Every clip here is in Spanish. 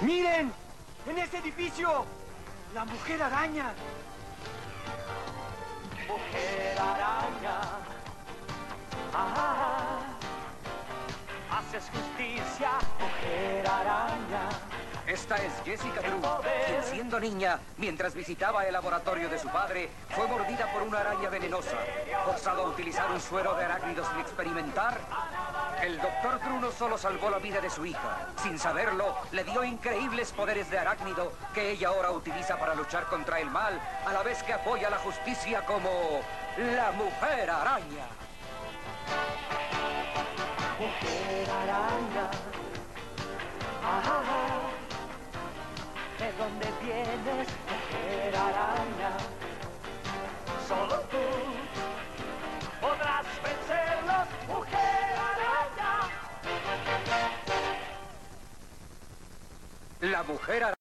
¡Miren! ¡En ese edificio! ¡La mujer araña! Mujer araña. Ah, haces justicia, mujer araña. Esta es Jessica Drew, quien siendo niña, mientras visitaba el laboratorio de su padre, fue mordida por una araña venenosa. Forzado a utilizar un suero de arácnidos sin experimentar, el doctor Drew no solo salvó la vida de su hija, sin saberlo, le dio increíbles poderes de arácnido que ella ahora utiliza para luchar contra el mal, a la vez que apoya la justicia como la mujer araña. Mujer araña. Ah, ¿de dónde vienes, mujer araña? Solo tú podrás vencerlos, mujer araña. La mujer araña.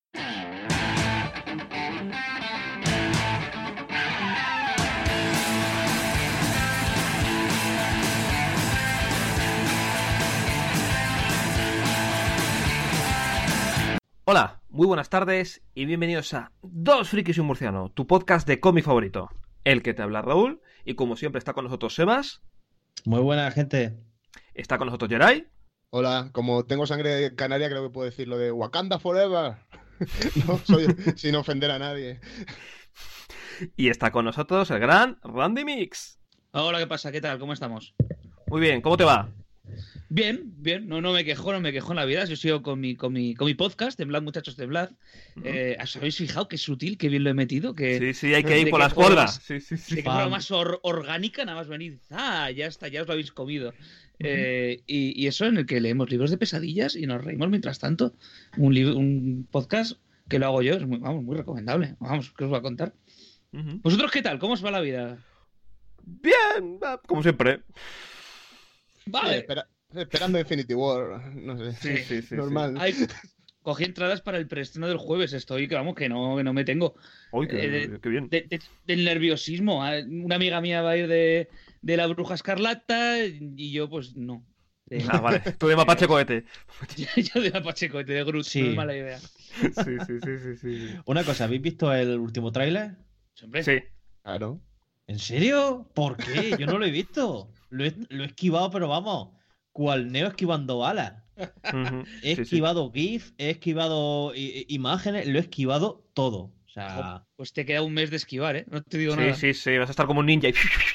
Hola, muy buenas tardes y bienvenidos a Dos Frikis y un Murciano, tu podcast de cómic favorito. El que te habla Raúl y como siempre está con nosotros Sebas. Muy buena gente. Está con nosotros Geray. Hola, como tengo sangre canaria creo que puedo decir lo de Wakanda Forever. No, soy sin ofender a nadie. Y está con nosotros el gran Randy Mix. Hola, ¿qué pasa? ¿Qué tal? ¿Cómo estamos? Muy bien, ¿cómo te va? Bien, no me quejo en la vida. Yo sigo con mi podcast, de Vlad, muchachos de Vlad. ¿Os habéis fijado qué sutil, qué bien lo he metido? Sí, hay que ir por las cuerdas. Sí. De que forma más orgánica, nada más venir. Ya está, ya os lo habéis comido. Y eso en el que leemos libros de pesadillas y nos reímos mientras tanto. Un podcast que lo hago yo, es muy recomendable. Vamos, ¿qué os voy a contar? ¿Vosotros qué tal? ¿Cómo os va la vida? Bien, como siempre. Vale. Esperando Infinity War, no sé. Sí. Normal. Ay, cogí entradas para el preestreno del jueves. Estoy, que no me tengo. Uy, qué bien. Del nerviosismo. Una amiga mía va a ir de la Bruja Escarlata y yo, pues no. Vale. Tú de Mapache Cohete. Yo de Mapache Cohete, de Groot. Sí. No es mala idea. Sí. Una cosa, ¿habéis visto el último tráiler? Hombre. Sí. Claro. ¿En serio? ¿Por qué? Yo no lo he visto. Lo he esquivado, pero vamos, cual Neo esquivando balas. He esquivado GIF, he esquivado imágenes, lo he esquivado todo. O sea... Pues te queda un mes de esquivar, ¿eh? No te digo nada. Sí, vas a estar como un ninja.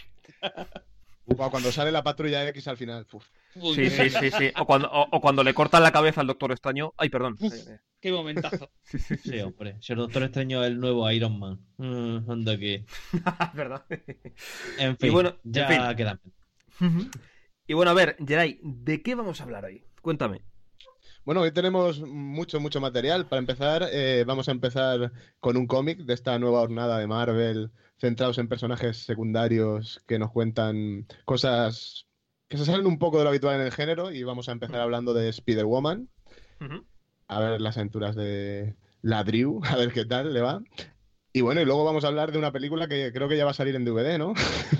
Cuando sale la patrulla X al final. Uf. Sí. O cuando le cortan la cabeza al Doctor Extraño. Ay, perdón. Qué momentazo. Sí, hombre. Si el Doctor Extraño es el nuevo Iron Man. Anda que... ¿Verdad? En fin, y bueno, ya quedan. Y bueno, a ver, Geray, ¿de qué vamos a hablar hoy? Cuéntame. Bueno, hoy tenemos mucho material. Para empezar, vamos a empezar con un cómic de esta nueva jornada de Marvel, centrados en personajes secundarios que nos cuentan cosas que se salen un poco de lo habitual en el género, y vamos a empezar hablando de Spider-Woman. A ver las aventuras de la Drew, a ver qué tal le va. Y bueno, y luego vamos a hablar de una película que creo que ya va a salir en DVD, ¿no?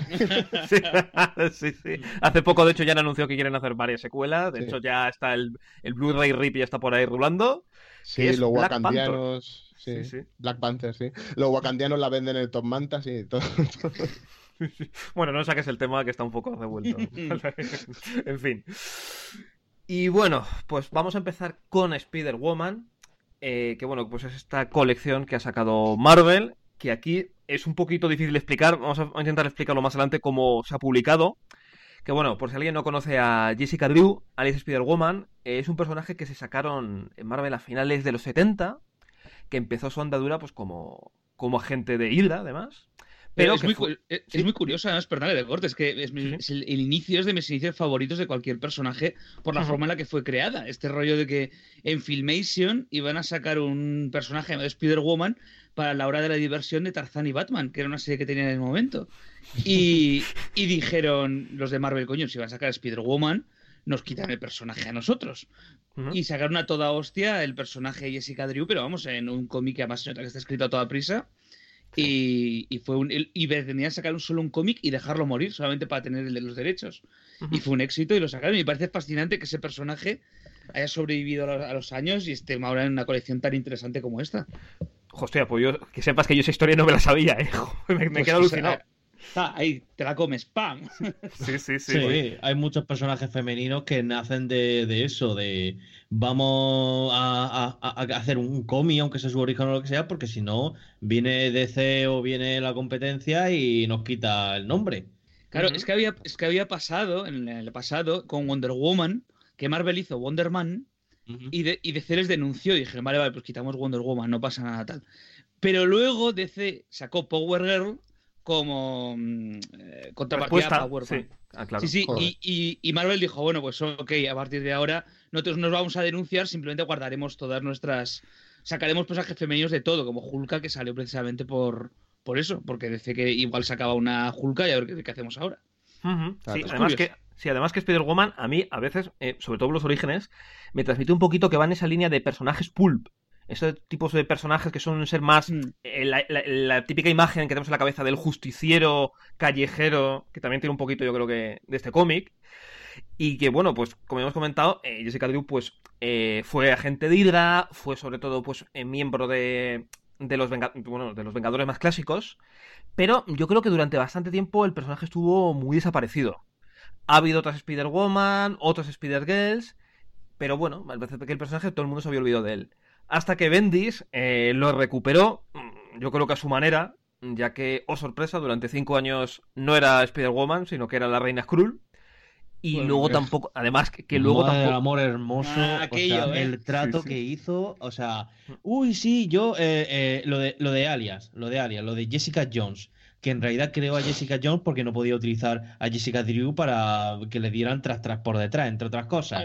Sí. Hace poco, de hecho, ya han anunciado que quieren hacer varias secuelas. De hecho, ya está el Blu-ray RIP, ya está por ahí rulando. Sí, los wakandianos. Sí. Black Panther, sí. Los wakandianos la venden en el Top Mantas y todo. Bueno, no saques el tema, que está un poco revuelto. En fin. Y bueno, pues vamos a empezar con Spider-Woman. Que bueno, pues es esta colección que ha sacado Marvel, que aquí es un poquito difícil de explicar. Vamos a intentar explicarlo más adelante cómo se ha publicado. Que bueno, por si alguien no conoce a Jessica Drew, alias Spider-Woman, es un personaje que se sacaron en Marvel a finales de los 70, que empezó su andadura pues como agente de Hydra, además. Pero es muy curioso, además, perdónale de corte, es que el inicio es de mis inicios favoritos de cualquier personaje por la forma en la que fue creada. Este rollo de que en Filmation iban a sacar un personaje llamado Spider-Woman para la hora de la diversión de Tarzán y Batman, que era una serie que tenían en el momento. Y dijeron los de Marvel, coño, si van a sacar a Spider-Woman, nos quitan el personaje a nosotros. Y sacaron a toda hostia el personaje de Jessica Drew, pero vamos, en un cómic que además se nota que está escrito a toda prisa. Y pretendían sacar solo un cómic y dejarlo morir solamente para tener el de los derechos. Y fue un éxito y lo sacaron. Y me parece fascinante que ese personaje haya sobrevivido a los años y esté ahora en una colección tan interesante como esta. Hostia, pues que sepas que yo esa historia no me la sabía, me Pues, quedo alucinado. Ahí, te la comes, ¡pam! Sí, hay muchos personajes femeninos que nacen de eso, de vamos a hacer un cómic, aunque sea su origen o lo que sea, porque si no, viene DC o viene la competencia y nos quita el nombre. Claro, es que había pasado, en el pasado, con Wonder Woman, que Marvel hizo Wonder Man, y DC les denunció y dije, vale, pues quitamos Wonder Woman, no pasa nada tal. Pero luego DC sacó Power Girl como contrapartida a Power Man. Claro. Sí, y Marvel dijo, bueno, pues ok, a partir de ahora nosotros nos vamos a denunciar, simplemente guardaremos todas nuestras... Sacaremos personajes femeninos de todo, como Hulka, que salió precisamente por eso, porque dice que igual sacaba una Hulka y a ver qué hacemos ahora. Además que Spider-Woman, a mí, a veces, sobre todo los orígenes, me transmite un poquito que va en esa línea de personajes pulp. Esos tipos de personajes que suelen ser más la típica imagen que tenemos en la cabeza del justiciero callejero, que también tiene un poquito, yo creo que, de este cómic. Y que, bueno, pues, como hemos comentado, Jessica Drew, pues, fue agente de Hydra, fue sobre todo, pues, miembro de los Vengadores más clásicos, pero yo creo que durante bastante tiempo el personaje estuvo muy desaparecido. Ha habido otras Spider-Woman, otras Spider-Girls, pero bueno, al parecer que el personaje todo el mundo se había olvidado de él. Hasta que Bendis lo recuperó, yo creo que a su manera, ya que, oh sorpresa, durante 5 años no era Spider-Woman, sino que era la Reina Skrull. Y bueno, luego tampoco, además que luego tampoco... El amor hermoso, aquello, o sea, el trato que hizo, o sea, yo lo de Alias, lo de Jessica Jones, que en realidad creó a Jessica Jones porque no podía utilizar a Jessica Drew para que le dieran tras por detrás, entre otras cosas.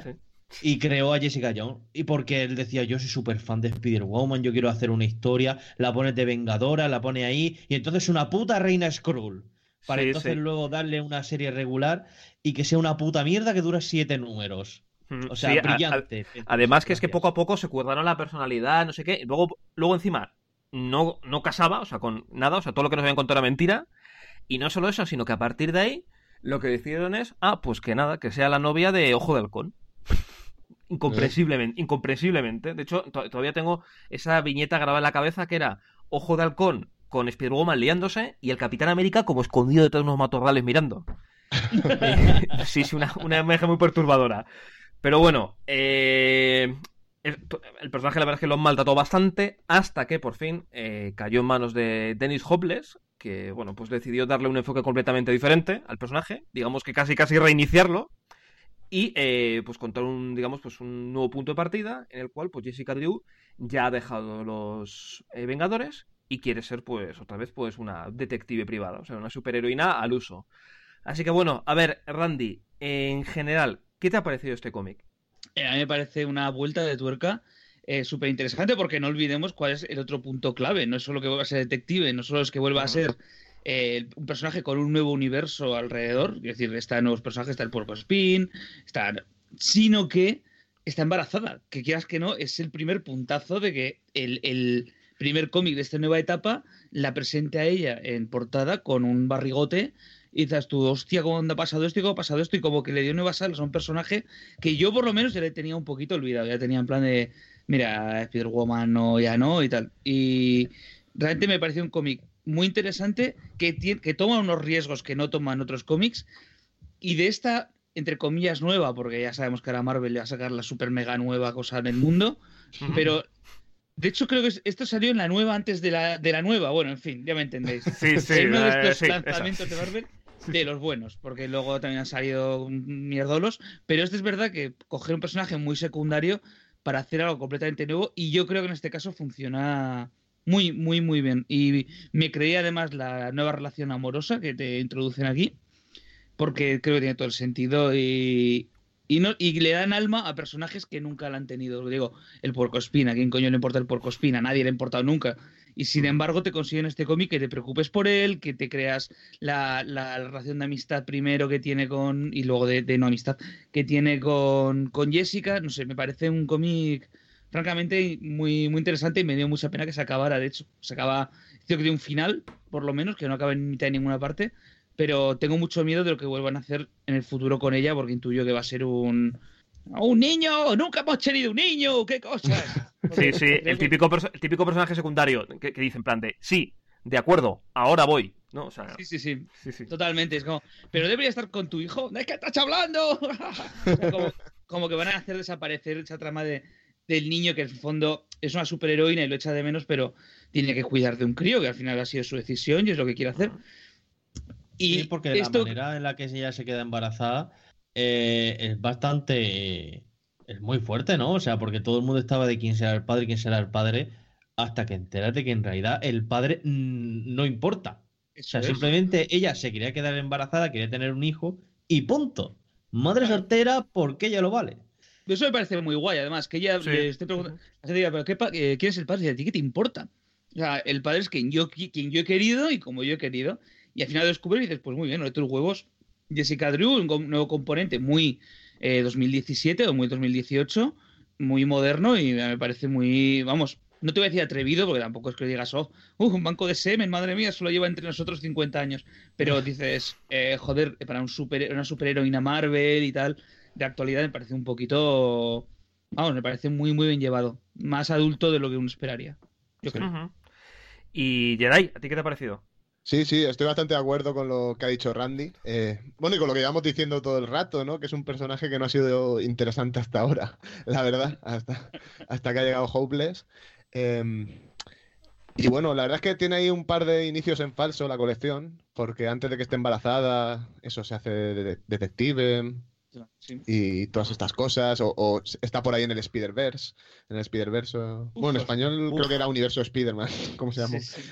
Y creó a Jessica Jones. Y porque él decía, yo soy súper fan de Spider-Woman, yo quiero hacer una historia, la pones de Vengadora, la pone ahí, y entonces una puta Reina Skrull. Para entonces luego darle una serie regular y que sea una puta mierda que dura 7 números. O sea, brillante. Además que es que poco a poco se cuidaron la personalidad, no sé qué. Luego encima no casaba, o sea, con nada, o sea, todo lo que nos habían contado era mentira. Y no solo eso, sino que a partir de ahí lo que decidieron es, pues que nada, que sea la novia de Ojo de Halcón. Incomprensiblemente. De hecho, todavía tengo esa viñeta grabada en la cabeza que era Ojo de Halcón con Spider-Woman liándose y el Capitán América como escondido detrás de unos matorrales mirando. Sí, una imagen muy perturbadora. Pero bueno, el personaje la verdad es que lo maltrató bastante hasta que por fin cayó en manos de Dennis Hopeless, que bueno, pues decidió darle un enfoque completamente diferente al personaje, digamos que casi reiniciarlo y pues contar un nuevo punto de partida en el cual pues Jessica Drew ya ha dejado los Vengadores y quiere ser, pues, otra vez, pues, una detective privada, o sea, una superheroína al uso. Así que, bueno, a ver, Randy, en general, ¿qué te ha parecido este cómic? A mí me parece una vuelta de tuerca súper interesante porque no olvidemos cuál es el otro punto clave. No es solo que vuelva a ser detective, no solo es que vuelva a ser un personaje con un nuevo universo alrededor, es decir, están nuevos personajes, está el Porcospin, sino que está embarazada, que quieras que no, es el primer puntazo de que el primer cómic de esta nueva etapa la presente a ella en portada con un barrigote y dices tú, hostia, ¿cómo ha pasado esto y cómo ha pasado esto? Y como que le dio nuevas alas a un personaje que yo por lo menos ya le tenía un poquito olvidado, ya tenía en plan de, mira, Spider-Woman no, ya no y tal. Y realmente me pareció un cómic muy interesante que toma unos riesgos que no toman otros cómics y de esta, entre comillas, nueva, porque ya sabemos que ahora Marvel le va a sacar la super mega nueva cosa en el mundo, pero... De hecho, creo que esto salió en la nueva antes de la nueva. Bueno, en fin, ya me entendéis. Sí, uno de estos lanzamientos de Marvel de los buenos, porque luego también han salido mierdolos. Pero es verdad que coger un personaje muy secundario para hacer algo completamente nuevo, y yo creo que en este caso funciona muy, muy, muy bien. Y me creí además la nueva relación amorosa que te introducen aquí, porque creo que tiene todo el sentido y le dan alma a personajes que nunca la han tenido. Digo, el Porcospin, ¿a quién coño le importa el Porcospin? A nadie le ha importado nunca. Y sin embargo te consiguen este cómic que te preocupes por él, que te creas la relación de amistad primero que tiene con... y luego de no amistad, que tiene con Jessica. No sé, me parece un cómic francamente muy, muy interesante y me dio mucha pena que se acabara. De hecho, se acaba... Creo que tiene un final, por lo menos, que no acaba en mitad de ninguna parte. Pero tengo mucho miedo de lo que vuelvan a hacer en el futuro con ella, porque intuyo que va a ser un ¡Un niño! ¡Nunca hemos tenido un niño! ¡Qué cosas! Sí, el típico personaje secundario que dice en plan de, sí, de acuerdo, ahora voy, ¿no? O sea, sí. Totalmente, es como, pero debería estar con tu hijo. ¡Es que estás hablando! como que van a hacer desaparecer esa trama del niño que en el fondo es una superheroína y lo echa de menos, pero tiene que cuidar de un crío, que al final ha sido su decisión y es lo que quiere hacer. Y sí, porque la manera en la que ella se queda embarazada es bastante... Es muy fuerte, ¿no? O sea, porque todo el mundo estaba de quién será el padre, hasta que enteras de que en realidad el padre no importa. O sea, simplemente ella se quería quedar embarazada, quería tener un hijo y punto. Madre soltera porque ella lo vale. Eso me parece muy guay, además, que ella le esté preguntando, ¿pero quién es el padre? ¿Y a ti qué te importa? O sea, el padre es quien yo he querido y como yo he querido. Y al final descubres y dices, pues muy bien, tus huevos. Jessica Drew, un nuevo componente muy 2017 o muy 2018, muy moderno y me parece muy, vamos, no te voy a decir atrevido porque tampoco es que digas, un banco de semen, madre mía, solo lleva entre nosotros 50 años. Pero dices, joder, para una superheroína Marvel y tal, de actualidad me parece un poquito, vamos, me parece muy, muy bien llevado. Más adulto de lo que uno esperaría. Yo creo. Uh-huh. Y Jedi, ¿a ti qué te ha parecido? Sí, estoy bastante de acuerdo con lo que ha dicho Randy. Bueno, y con lo que llevamos diciendo todo el rato, ¿no? Que es un personaje que no ha sido interesante hasta ahora, la verdad, hasta que ha llegado Hopeless. Y bueno, la verdad es que tiene ahí un par de inicios en falso la colección, porque antes de que esté embarazada, eso se hace detective y todas estas cosas, o está por ahí en el Spider-Verse. En el Spider-Verse. Bueno, en español creo que era Universo Spider-Man, ¿cómo se llama? Sí.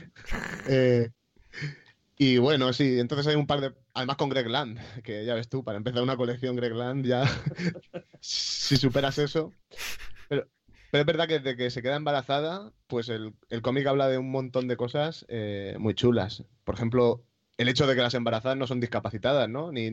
Y bueno, sí, entonces hay un par de... Además con Greg Land, que ya ves tú, para empezar una colección Greg Land ya... si superas eso... Pero es verdad que desde que se queda embarazada, pues el cómic habla de un montón de cosas muy chulas. Por ejemplo, el hecho de que las embarazadas no son discapacitadas, ¿no? Ni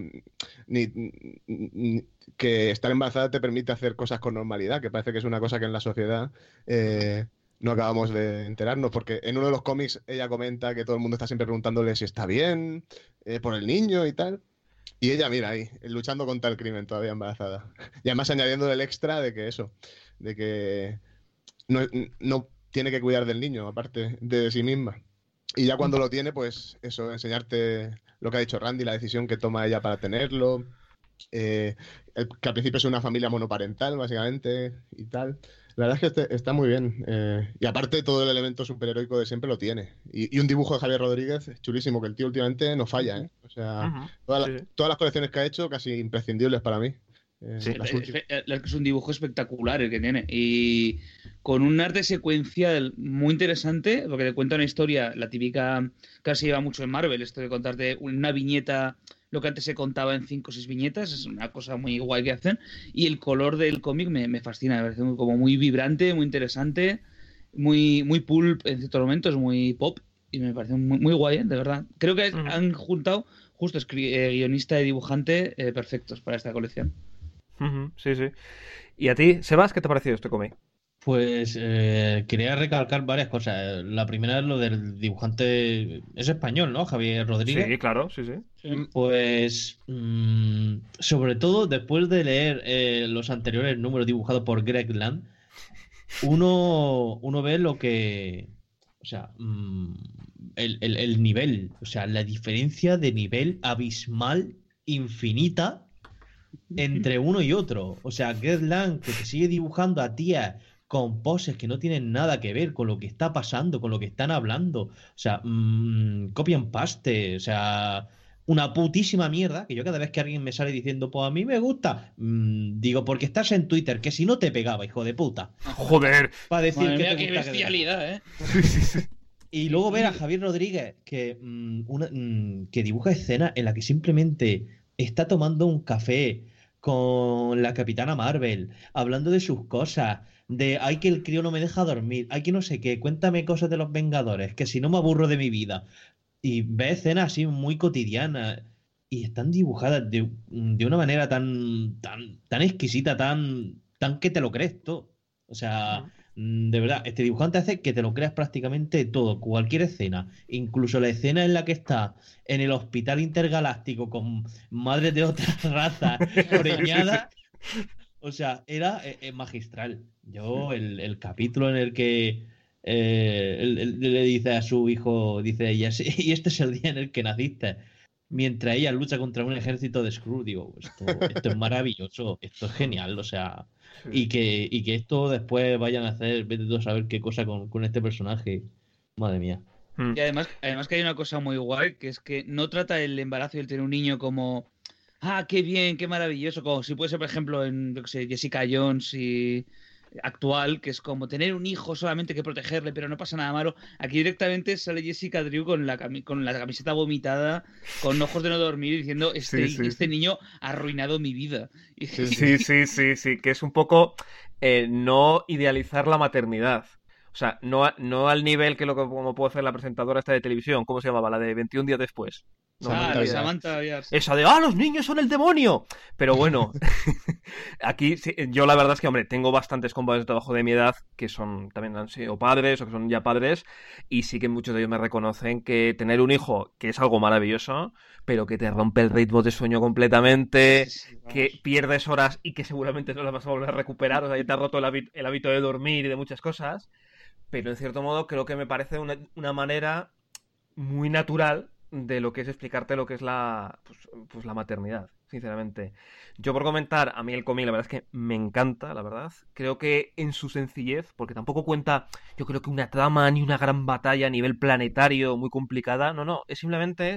que estar embarazada te permite hacer cosas con normalidad, que parece que es una cosa que en la sociedad... no acabamos de enterarnos, porque en uno de los cómics ella comenta que todo el mundo está siempre preguntándole si está bien, por el niño y tal. Y ella, mira, ahí, luchando contra el crimen, todavía embarazada. Y además añadiendo el extra de que no tiene que cuidar del niño, aparte de sí misma. Y ya cuando lo tiene, pues eso, enseñarte lo que ha dicho Randy, la decisión que toma ella para tenerlo. Que al principio es una familia monoparental, básicamente, y tal. La verdad es que está muy bien. Y aparte todo el elemento superheroico de siempre lo tiene. Y un dibujo de Javier Rodríguez chulísimo, que el tío últimamente no falla, ¿eh? O sea, todas las colecciones que ha hecho casi imprescindibles para mí. Es un dibujo espectacular el que tiene. Y con un arte secuencial muy interesante, porque te cuenta una historia, la típica, que se lleva mucho en Marvel, esto de contarte una viñeta... Lo que antes se contaba en 5 o 6 viñetas, es una cosa muy guay que hacen. Y el color del cómic me fascina, me parece como muy vibrante, muy interesante, muy pulp en ciertos momentos, muy pop. Y me parece muy, muy guay, de verdad. Creo que han juntado justo guionista y dibujante perfectos para esta colección. Sí. ¿Y a ti, Sebas, qué te ha parecido este cómic? Pues quería recalcar varias cosas. La primera es lo del dibujante. Es español, ¿no? Javier Rodríguez. Sí, claro, sí. Pues sobre todo después de leer los anteriores números dibujados por Greg Land, uno ve lo que... O sea, el nivel, o sea, la diferencia de nivel abismal, infinita, entre uno y otro. O sea, Greg Land, que te sigue dibujando a tías con poses que no tienen nada que ver con lo que está pasando, con lo que están hablando. O sea, copy and paste, o sea, una putísima mierda, que yo cada vez que alguien me sale diciendo, pues a mí me gusta, digo, porque estás en Twitter, que si no te pegaba, hijo de puta. Joder. Para decir Madre que mía, te qué gusta bestialidad, Y luego ver a Javier Rodríguez que dibuja escenas en las que simplemente está tomando un café con la Capitana Marvel, hablando de sus cosas, de ay que el crío no me deja dormir, ay que no sé qué, cuéntame cosas de los Vengadores, que si no me aburro de mi vida. Y ve escenas así muy cotidianas y están dibujadas de una manera tan exquisita, tan que te lo crees todo. O sea, de verdad, este dibujante hace que te lo creas prácticamente todo, cualquier escena, incluso la escena en la que está en el hospital intergaláctico con madres de otras razas preñadas. O sea, era magistral. Yo, el capítulo en el que le dice a su hijo, dice ella, sí, y este es el día en el que naciste. Mientras ella lucha contra un ejército de Skrull, digo, esto es maravilloso, esto es genial, o sea, y que esto después vayan a hacer, vete tú a saber qué cosa con este personaje. Madre mía. Y además que hay una cosa muy guay, que es que no trata el embarazo y el tener un niño como, qué bien, qué maravilloso, como si puede ser, por ejemplo, en, yo qué sé, Jessica Jones y actual, que es como tener un hijo solamente que protegerle, pero no pasa nada malo. Aquí directamente sale Jessica Drew con la camiseta vomitada, con ojos de no dormir, diciendo, este niño ha arruinado mi vida. Sí, que es un poco no idealizar la maternidad. O sea, no al nivel que como puede hacer la presentadora esta de televisión, ¿cómo se llamaba? La de 21 días después. No, Samantha Byers. Esa de los niños son el demonio. Pero bueno, aquí yo la verdad es que, hombre, tengo bastantes compañeros de trabajo de mi edad que también han sido padres o que son ya padres, y sí que muchos de ellos me reconocen que tener un hijo, que es algo maravilloso, pero que te rompe el ritmo de sueño completamente, que pierdes horas y que seguramente no las vas a volver a recuperar. O sea, ya te ha roto el hábito de dormir y de muchas cosas. Pero en cierto modo creo que me parece una manera muy natural de lo que es explicarte lo que es la maternidad, sinceramente. Yo, por comentar, a mí el cómic la verdad es que me encanta, la verdad. Creo que en su sencillez, porque tampoco cuenta, yo creo que una trama ni una gran batalla a nivel planetario muy complicada, no, es simplemente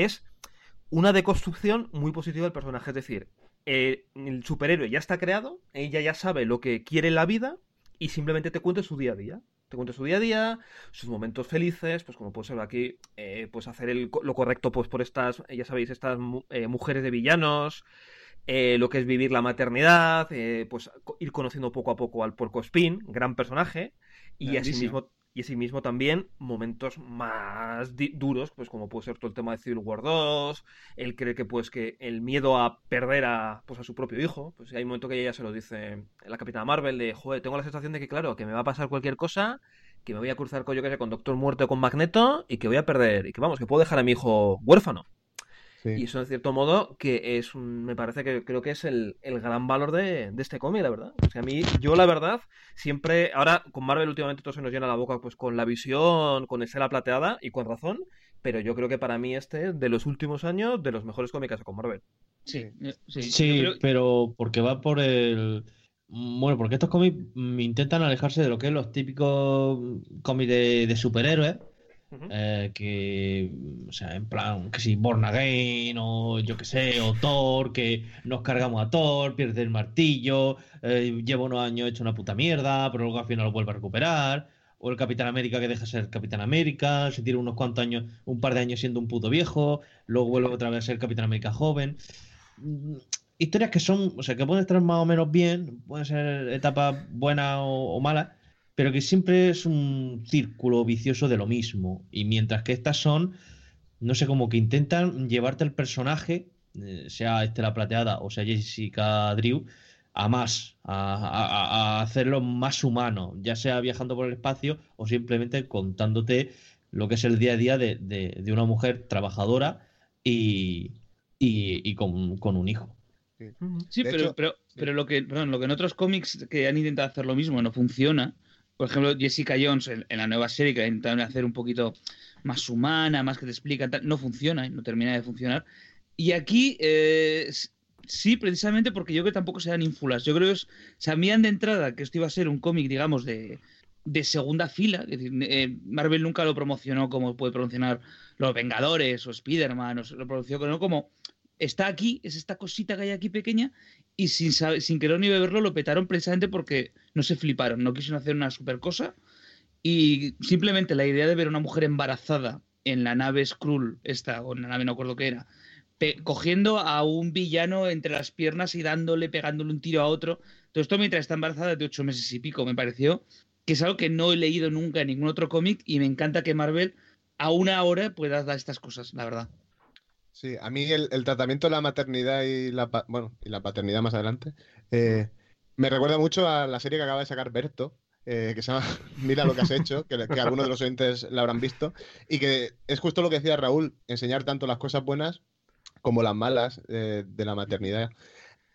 una deconstrucción muy positiva del personaje. Es decir, el superhéroe ya está creado, ella ya sabe lo que quiere en la vida y simplemente te cuenta su día a día. Te cuenta su día a día, sus momentos felices, pues como puede ser aquí, pues hacer lo correcto pues por estas, ya sabéis, estas mujeres de villanos, lo que es vivir la maternidad, pues ir conociendo poco a poco al Porcospín, gran personaje, y asimismo también momentos más duros, pues como puede ser todo el tema de Civil War 2, él cree que pues que el miedo a perder a su propio hijo, pues hay un momento que ella se lo dice la Capitana Marvel de, joder, tengo la sensación de que claro, que me va a pasar cualquier cosa, que me voy a cruzar con, yo que sé, con Doctor Muerte o con Magneto, y que voy a perder, y que vamos, que puedo dejar a mi hijo huérfano. Sí. Y eso, en cierto modo, que me parece que creo que es el gran valor de este cómic, la verdad. O sea, a mí, yo la verdad, siempre, ahora con Marvel últimamente todo se nos llena la boca pues con la Visión, con Estela Plateada, y con razón, pero yo creo que para mí de los últimos años, de los mejores cómics con Marvel. Sí, pero porque va por el... Bueno, porque estos cómics intentan alejarse de lo que es los típicos cómics de superhéroes. Que, o sea, en plan, que si Born Again o yo que sé, o Thor, que nos cargamos a Thor, pierde el martillo, lleva unos años hecho una puta mierda, pero luego al final lo vuelve a recuperar, o el Capitán América que deja de ser Capitán América, se tira unos cuantos años, un par de años siendo un puto viejo, luego vuelve otra vez a ser Capitán América joven. Historias que son, o sea, que pueden estar más o menos bien, pueden ser etapas buenas o malas, pero que siempre es un círculo vicioso de lo mismo. Y mientras que estas son, no sé, como que intentan llevarte al personaje, sea Estela Plateada o sea Jessica Drew, a más, a hacerlo más humano, ya sea viajando por el espacio o simplemente contándote lo que es el día a día de una mujer trabajadora y con un hijo. Sí, pero lo que en otros cómics que han intentado hacer lo mismo no funciona. Por ejemplo, Jessica Jones en la nueva serie, que intentaron hacer un poquito más humana, más que te explican, no funciona, no termina de funcionar. Y aquí, sí, precisamente porque yo creo que tampoco se dan ínfulas. Yo creo que sabían de entrada que esto iba a ser un cómic, digamos, de segunda fila. Es decir, Marvel nunca lo promocionó como puede promocionar Los Vengadores o Spider-Man, lo promocionó como... Está aquí, es esta cosita que hay aquí pequeña, y sin querer ni beberlo lo petaron precisamente porque no se fliparon, no quisieron hacer una super cosa, y simplemente la idea de ver a una mujer embarazada en la nave Skrull, o en la nave no acuerdo qué era, cogiendo a un villano entre las piernas y pegándole un tiro a otro, todo esto mientras está embarazada de 8 meses y pico, me pareció que es algo que no he leído nunca en ningún otro cómic, y me encanta que Marvel aún ahora pueda dar estas cosas, la verdad. Sí, a mí el tratamiento de la maternidad y la paternidad más adelante me recuerda mucho a la serie que acaba de sacar Berto, que se llama Mira lo que has hecho, que algunos de los oyentes la habrán visto, y que es justo lo que decía Raúl, enseñar tanto las cosas buenas como las malas de la maternidad.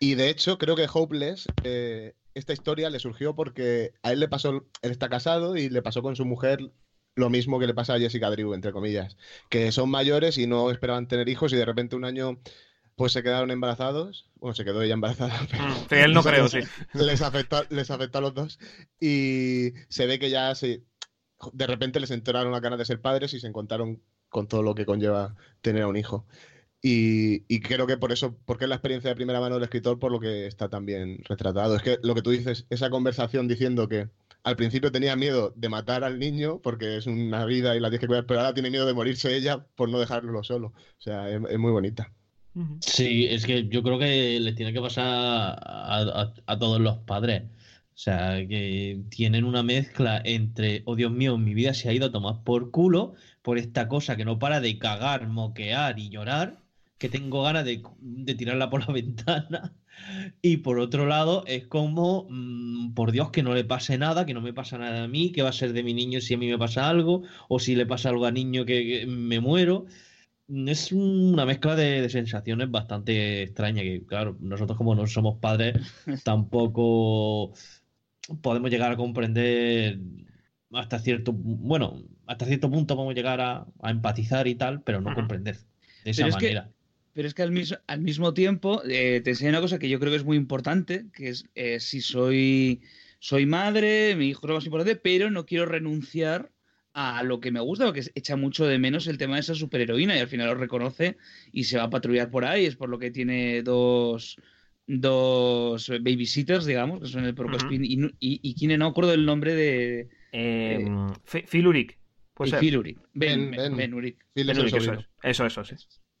Y de hecho, creo que Hopeless, esta historia le surgió porque a él le pasó, él está casado y le pasó con su mujer lo mismo que le pasa a Jessica Drew, entre comillas, que son mayores y no esperaban tener hijos y de repente un año pues se quedaron embarazados. Bueno, se quedó ella embarazada. Pero sí, él no creo, sí. Les afectó a los dos y se ve que ya de repente les entraron las ganas de ser padres y se encontraron con todo lo que conlleva tener a un hijo. Y creo que por eso, porque es la experiencia de primera mano del escritor, por lo que está tan bien retratado. Es que lo que tú dices, esa conversación diciendo que al principio tenía miedo de matar al niño porque es una vida y la tienes que cuidar, pero ahora tiene miedo de morirse ella por no dejarlo solo. O sea, es muy bonita. Sí, es que yo creo que les tiene que pasar a todos los padres. O sea, que tienen una mezcla entre, oh Dios mío, mi vida se ha ido a tomar por culo por esta cosa que no para de cagar, moquear y llorar, que tengo ganas de tirarla por la ventana. Y por otro lado, es como, por Dios, que no le pase nada, que no me pasa nada a mí, que va a ser de mi niño si a mí me pasa algo, o si le pasa algo a niño que me muero. Es una mezcla de sensaciones bastante extraña que, claro, nosotros como no somos padres, tampoco podemos llegar a comprender hasta cierto punto podemos llegar a empatizar y tal, pero no comprender de esa manera. Pero es que al mismo tiempo te enseña una cosa que yo creo que es muy importante, que es si soy madre, mi hijo es lo más importante, pero no quiero renunciar a lo que me gusta, porque echa mucho de menos el tema de esa superheroína y al final lo reconoce y se va a patrullar por ahí. Es por lo que tiene dos babysitters, digamos, que son el Porcospin y quien no acuerdo del nombre de... Phil Urich. Pues Phil Urich. Ben Urich. Eso, sí.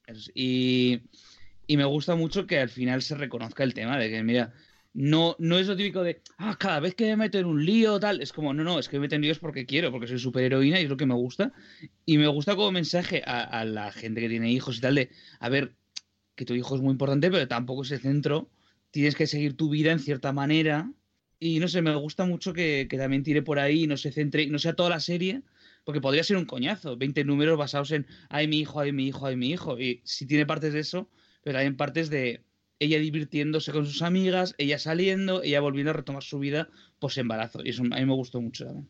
Y me gusta mucho que al final se reconozca el tema de que, mira, no es lo típico de, cada vez que me meto en un lío, tal. Es como, no, es que me meto en líos porque quiero, porque soy superheroína y es lo que me gusta. Y me gusta como mensaje a la gente que tiene hijos y tal de, a ver, que tu hijo es muy importante, pero tampoco es el centro. Tienes que seguir tu vida en cierta manera. Y no sé, me gusta mucho que también tire por ahí y no se centre, no sea toda la serie, porque podría ser un coñazo, 20 números basados en ay mi hijo, ay mi hijo, ay mi hijo. Y sí tiene partes de eso, pero también partes de ella divirtiéndose con sus amigas, ella saliendo, ella volviendo a retomar su vida post-embarazo. Y eso a mí me gustó mucho también.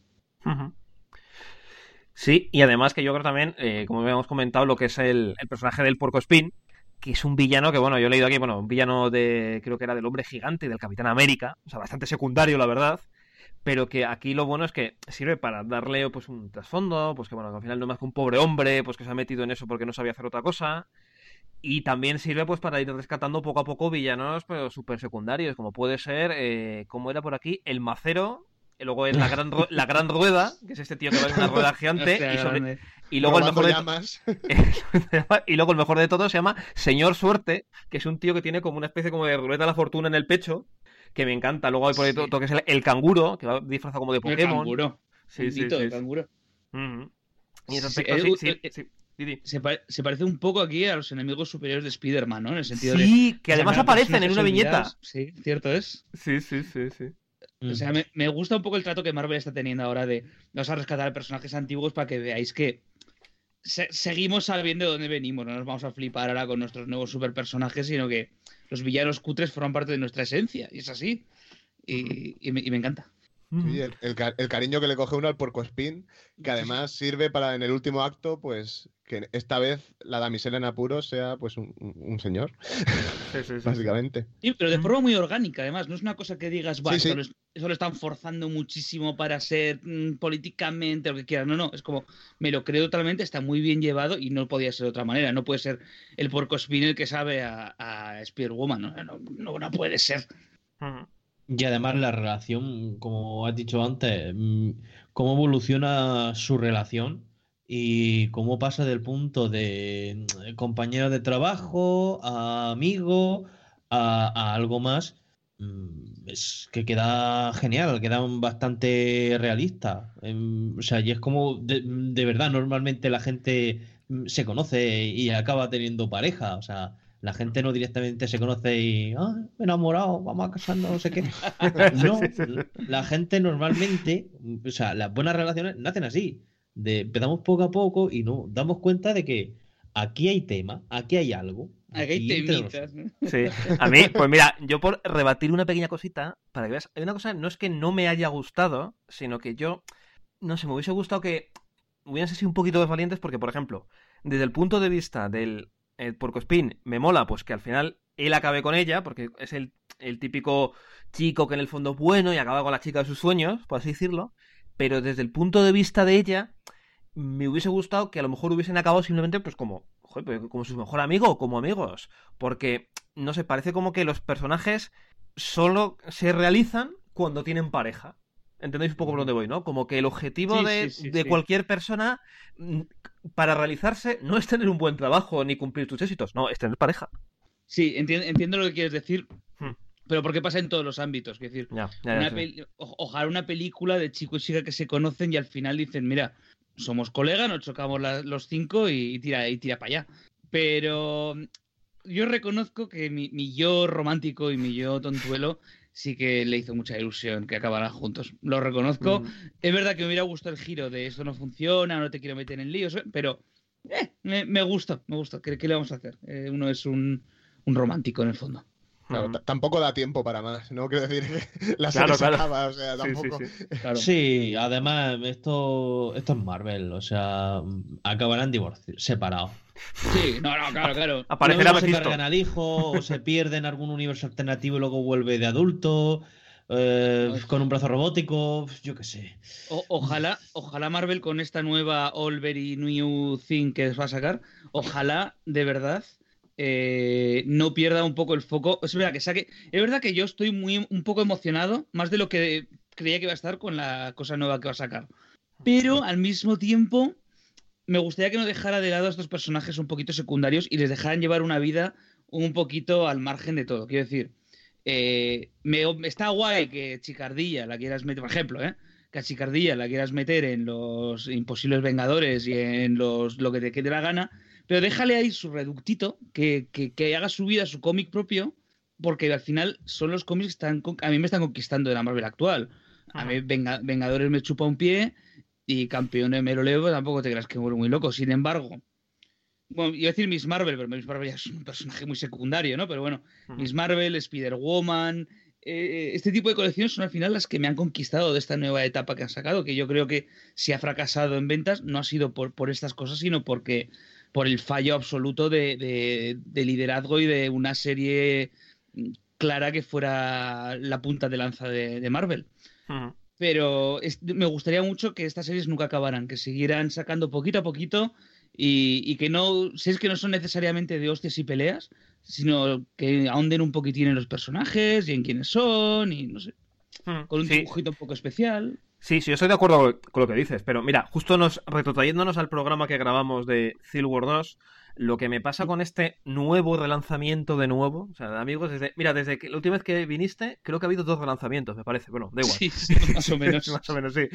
Sí, y además que yo creo también, como habíamos comentado, lo que es el personaje del Porcospin, que es un villano que, bueno, yo he leído aquí, un villano creo que era del Hombre Gigante y del Capitán América, o sea, bastante secundario, la verdad, pero que aquí lo bueno es que sirve para darle pues un trasfondo, pues que, bueno, que al final no es más que un pobre hombre, pues que se ha metido en eso porque no sabía hacer otra cosa, y también sirve pues para ir rescatando poco a poco villanos, pero súper secundarios, como puede ser, como era por aquí, el Macero. Y luego es la gran rueda, que es este tío que va en una rueda gigante. Y luego el mejor y luego el mejor de todo se llama Señor Suerte, que es un tío que tiene como una especie como de ruleta de la fortuna en el pecho, que me encanta. Luego hay por ahí todo que es el canguro, que va disfrazado como de Pokémon. El canguro. Sí. El canguro. Y en ese aspecto, se parece un poco aquí a los enemigos superiores de Spider-Man, ¿no? En el sentido de... que además aparecen en una viñeta. Sí, cierto es. Sí. O sea, me gusta un poco el trato que Marvel está teniendo ahora de vamos a rescatar personajes antiguos para que veáis que seguimos sabiendo de dónde venimos, no nos vamos a flipar ahora con nuestros nuevos superpersonajes, sino que los villanos cutres forman parte de nuestra esencia, y es así. Y me encanta. Sí, el cariño que le coge uno al Porcospin, que además sirve para en el último acto, pues que esta vez la damisela en apuros sea pues un señor, básicamente. Sí, pero de forma muy orgánica, además, no es una cosa que digas, eso lo están forzando muchísimo para ser políticamente lo que quieran, no, es como, me lo creo totalmente, está muy bien llevado y no podía ser de otra manera, no puede ser el Porcospin el que sabe a Spider-Woman, no puede ser. Y además la relación, como has dicho antes, cómo evoluciona su relación y cómo pasa del punto de compañero de trabajo a amigo a algo más, es que queda genial, queda bastante realista. O sea, y es como de verdad, normalmente la gente se conoce y acaba teniendo pareja, o sea... La gente no directamente se conoce y me he enamorado, vamos a casarnos, no sé qué. No, la gente normalmente, o sea, las buenas relaciones nacen así. Empezamos poco a poco y nos damos cuenta de que aquí hay tema, aquí hay algo, Aquí hay temitas, ¿no? Sí, a mí, pues mira, yo por rebatir una pequeña cosita, para que veas, hay una cosa, no es que no me haya gustado, sino que yo, no sé, me hubiese gustado que hubiesen sido un poquito más valientes, porque, por ejemplo, desde el punto de vista del Porcospín, me mola, pues que al final él acabe con ella, porque es el típico chico que en el fondo es bueno y acaba con la chica de sus sueños, por así decirlo, pero desde el punto de vista de ella, me hubiese gustado que a lo mejor hubiesen acabado simplemente pues como, joder, pues, como su mejor amigo o como amigos, porque, no sé, parece como que los personajes solo se realizan cuando tienen pareja. ¿Entendéis un poco por dónde voy, no? Como que el objetivo de cualquier persona para realizarse no es tener un buen trabajo ni cumplir tus éxitos, no, es tener pareja. Sí, entiendo lo que quieres decir, pero porque pasa en todos los ámbitos. Es decir, ojalá una película de chico y chica que se conocen y al final dicen, mira, somos colegas, nos chocamos los 5 y tira para allá. Pero yo reconozco que mi yo romántico y mi yo tontuelo sí que le hizo mucha ilusión que acabaran juntos. Lo reconozco. Es verdad que me hubiera gustado el giro de esto no funciona, no te quiero meter en líos, pero me gusta. ¿Qué le vamos a hacer? Uno es un romántico en el fondo. Claro, tampoco da tiempo para más, ¿no? Quiero decir que la serie se acaba, o sea, tampoco... Sí. Claro. Sí, además, esto es Marvel, o sea, acabarán separados. Sí, no, claro. Aparecerá Luego se Mephisto. cargan al hijo, o se pierde en algún universo alternativo y luego vuelve de adulto, con un brazo robótico, yo qué sé. Ojalá Marvel con esta nueva All Very New Thing que va a sacar, ojalá de verdad no pierda un poco el foco. Es verdad que yo estoy un poco emocionado, más de lo que creía que iba a estar con la cosa nueva que va a sacar. Pero al mismo tiempo me gustaría que no dejara de lado a estos personajes un poquito secundarios y les dejaran llevar una vida un poquito al margen de todo. Quiero decir, está guay que Chicardilla la quieras meter, por ejemplo, que a Chicardilla la quieras meter en los Imposibles Vengadores y en lo que te quede la gana, pero déjale ahí su reductito, que haga su vida, su cómic propio, porque al final son los cómics que a mí me están conquistando de la Marvel actual. A mí Vengadores me chupa un pie y Campeones me lo leo, tampoco te creas que muero muy loco. Sin embargo, bueno, iba a decir Miss Marvel, pero Miss Marvel ya es un personaje muy secundario, ¿no? Pero bueno, Miss Marvel, Spider-Woman, este tipo de colecciones son al final las que me han conquistado de esta nueva etapa que han sacado, que yo creo que si ha fracasado en ventas no ha sido por estas cosas, sino por el fallo absoluto de liderazgo y de una serie clara que fuera la punta de lanza de Marvel. Pero me gustaría mucho que estas series nunca acabaran, que siguieran sacando poquito a poquito y que no, si es que no son necesariamente de hostias y peleas, sino que ahonden un poquitín en los personajes y en quiénes son y no sé, con un dibujito un poco especial. Sí, yo estoy de acuerdo con lo que dices, pero mira, justo retrotrayéndonos al programa que grabamos de Civil War 2, lo que me pasa con este nuevo relanzamiento de nuevo, o sea, amigos, desde que la última vez que viniste, creo que ha habido 2 relanzamientos, me parece, bueno, da igual. Sí, más o menos. Más o menos, sí.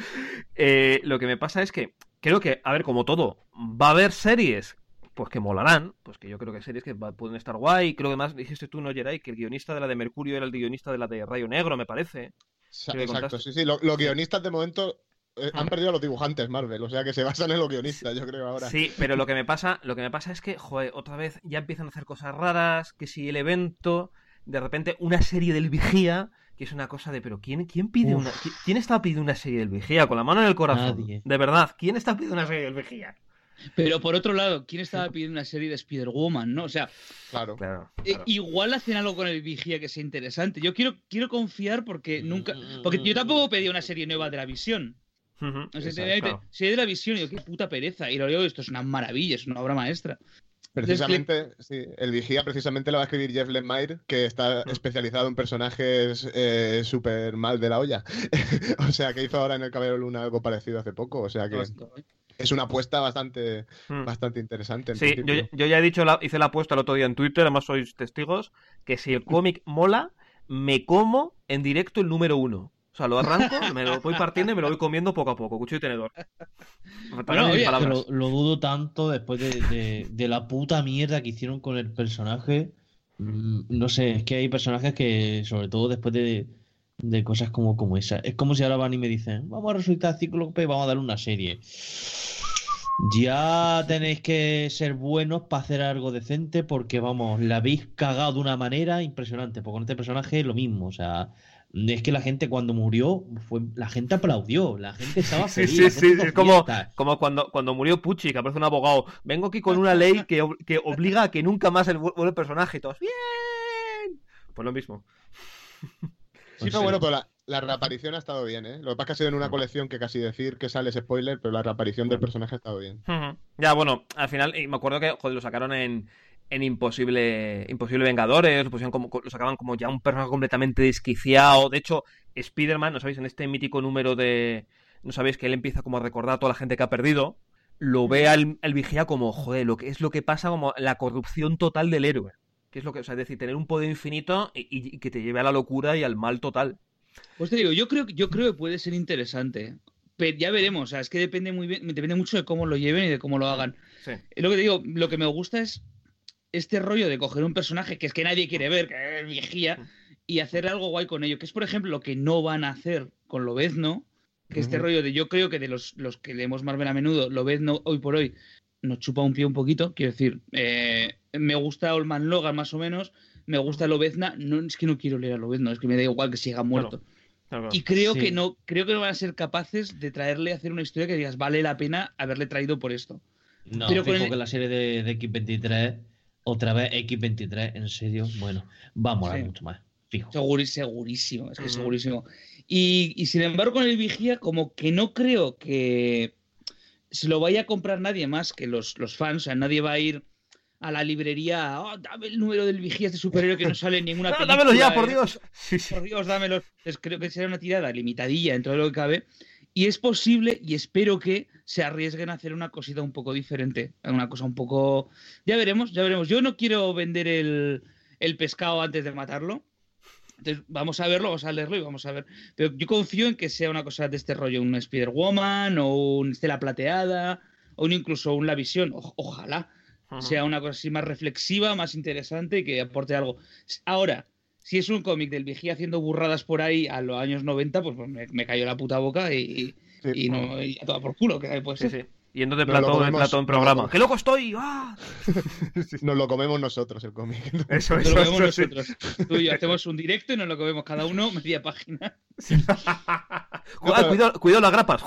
Lo que me pasa es que creo que, a ver, como todo, va a haber series pues que molarán, pues que yo creo que hay series que pueden estar guay, creo que más dijiste tú, ¿no, Geray? Que el guionista de la de Mercurio era el guionista de la de Rayo Negro, me parece. Exacto, sí, los guionistas de momento han perdido a los dibujantes Marvel, o sea que se basan en los guionistas, yo creo ahora. Sí, pero lo que me pasa es que, joder, otra vez ya empiezan a hacer cosas raras, que si el evento, de repente una serie del Vigía, que es una cosa de, pero ¿quién pide ¿quién está pidiendo una serie del Vigía? Con la mano en el corazón. Nadie. De verdad, ¿quién está pidiendo una serie del Vigía? Pero por otro lado, ¿quién estaba pidiendo una serie de Spider-Woman, no? O sea, claro. Igual hacen algo con el Vigía que sea interesante. Yo quiero confiar porque yo tampoco pedí una serie nueva de la Visión. O sea, si es de la Visión, yo qué puta pereza. Y lo digo, esto es una maravilla, es una obra maestra. Precisamente, sí, el Vigía precisamente lo va a escribir Jeff Lemire, que está especializado en personajes súper mal de la olla. O sea, que hizo ahora en El Caballero Luna algo parecido hace poco. O sea que es una apuesta bastante interesante. Sí, yo ya he dicho, hice la apuesta el otro día en Twitter, además sois testigos, que si el cómic mola, me como en directo el número 1. O sea, lo arranco, me lo voy partiendo y me lo voy comiendo poco a poco, cuchillo y tenedor. Bueno, pero lo dudo tanto después de la puta mierda que hicieron con el personaje. No sé, es que hay personajes que, sobre todo después de cosas como esa, es como si ahora van y me dicen, vamos a resucitar a Cíclope, vamos a darle una serie. Ya tenéis que ser buenos para hacer algo decente porque, vamos, la habéis cagado de una manera impresionante. Porque con este personaje es lo mismo, o sea, es que la gente cuando murió, la gente aplaudió, la gente estaba feliz. Sí, es como cuando murió Pucci, que aparece un abogado. Vengo aquí con una ley que obliga a que nunca más vuelva el personaje y todos, ¡bien! Pues lo mismo. Sí, pero bueno, pero la reaparición ha estado bien, ¿eh? Lo que pasa es que ha sido en una colección que casi decir que sale es spoiler, pero la reaparición del personaje ha estado bien. Ya, bueno, al final, y me acuerdo que joder, lo sacaron en Imposible Vengadores, lo sacaban como ya un personaje completamente desquiciado. De hecho, Spider-Man, ¿no sabéis? En este mítico número de... ¿No sabéis? Que él empieza como a recordar a toda la gente que ha perdido. Lo ve al vigía como, joder, lo que pasa como la corrupción total del héroe. Que es lo que, o sea, es decir, tener un poder infinito y que te lleve a la locura y al mal total. Pues te digo, yo creo que puede ser interesante. Pero ya veremos, o sea, es que depende mucho de cómo lo lleven y de cómo lo hagan. Sí. Lo que te digo, lo que me gusta es este rollo de coger un personaje que es que nadie quiere ver, que es vigía, y hacer algo guay con ello. Que es, por ejemplo, lo que no van a hacer con Lobezno, que este rollo de, yo creo que de los que leemos Marvel a menudo, Lobezno hoy por hoy nos chupa un pie un poquito. Quiero decir, me gusta Old Man Logan más o menos, me gusta Lobezna, no es que no quiero leer a Lobezno, es que me da igual que siga muerto. Claro. Y creo que no van a ser capaces de traerle a hacer una historia que digas, vale la pena haberle traído por esto. No, pero fijo que la serie de X23, otra vez X23, en serio, bueno, va a molar mucho más, fijo. Segurísimo, es que segurísimo. Y sin embargo con el Vigía, como que no creo que se lo vaya a comprar nadie más que los fans, o sea, nadie va a ir a la librería, dame el número del Vigía, este superhéroe que no sale en ninguna película. ¡Dámelo ya, por Dios! Por Dios, dámelo. Entonces, creo que será una tirada limitadilla dentro de lo que cabe. Y es posible, y espero que se arriesguen a hacer una cosita un poco diferente. Una cosa un poco... Ya veremos. Yo no quiero vender el pescado antes de matarlo. Entonces, vamos a verlo, vamos a leerlo y vamos a ver. Pero yo confío en que sea una cosa de este rollo, un Spider-Woman o un Estela Plateada o incluso un La Visión. Ojalá sea una cosa así más reflexiva, más interesante y que aporte algo. Ahora, si es un cómic del Vigía haciendo burradas por ahí a los años 90, pues me cayó la puta boca y a toda por culo, que puede ser. Sí. Yendo de plato en programa. ¡Qué loco estoy! ¡Ah! Nos lo comemos nosotros el cómic. Eso. Nos lo comemos nosotros. Tú y yo hacemos un directo y nos lo comemos cada uno media página. Cuidado las grapas.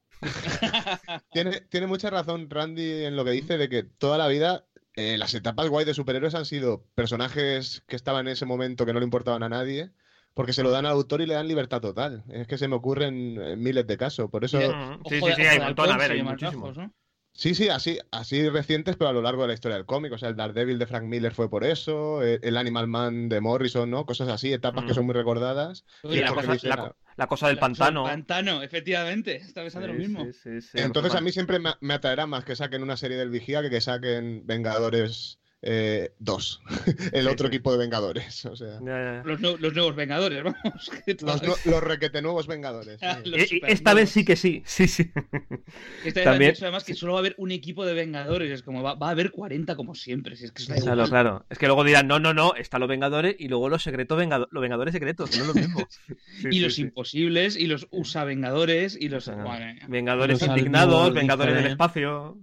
Tiene mucha razón Randy en lo que dice de que toda la vida las etapas guay de superhéroes han sido personajes que estaban en ese momento que no le importaban a nadie, porque se lo dan al autor y le dan libertad total. Es que se me ocurren miles de casos. Por eso... Sí, hay un montón, a ver, hay muchísimos. ¿no? Sí, así recientes, pero a lo largo de la historia del cómic. O sea, el Daredevil de Frank Miller fue por eso, el Animal Man de Morrison, ¿no? Cosas así, etapas que son muy recordadas. Y la cosa del pantano. El pantano, efectivamente. Está pensando lo mismo. Sí. Entonces a mí siempre me atraerá más que saquen una serie del Vigía que saquen Vengadores 2. El otro equipo de Vengadores. O sea, los nuevos Vengadores, vamos. Los requete nuevos Vengadores. Esta vez sí que sí. Esta vez también. Además que solo va a haber un equipo de Vengadores. Es como va a haber 40 como siempre. Si es que claro. Es que luego dirán, no, están los Vengadores y luego los Vengadores secretos, que no es lo mismo. Y los imposibles, y los USA Vengadores, y los... Vengadores indignados, Vengadores del espacio...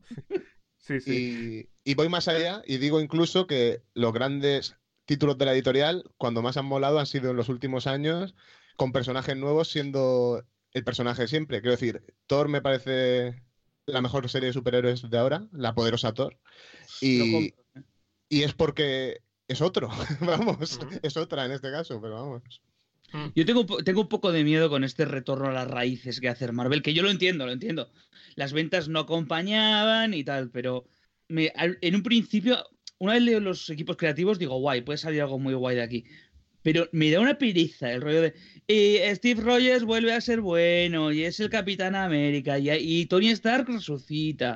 Sí. Y voy más allá y digo incluso que los grandes títulos de la editorial, cuando más han molado, han sido en los últimos años, con personajes nuevos siendo el personaje de siempre. Quiero decir, Thor me parece la mejor serie de superhéroes de ahora, la poderosa Thor. Y es porque es otro, vamos, es otra en este caso, pero vamos. Yo tengo un poco de miedo con este retorno a las raíces que hace Marvel, que yo lo entiendo. Las ventas no acompañaban y tal, pero en un principio, una vez leo los equipos creativos, digo, guay, puede salir algo muy guay de aquí. Pero me da una pereza el rollo de Steve Rogers vuelve a ser bueno y es el Capitán América y Tony Stark resucita.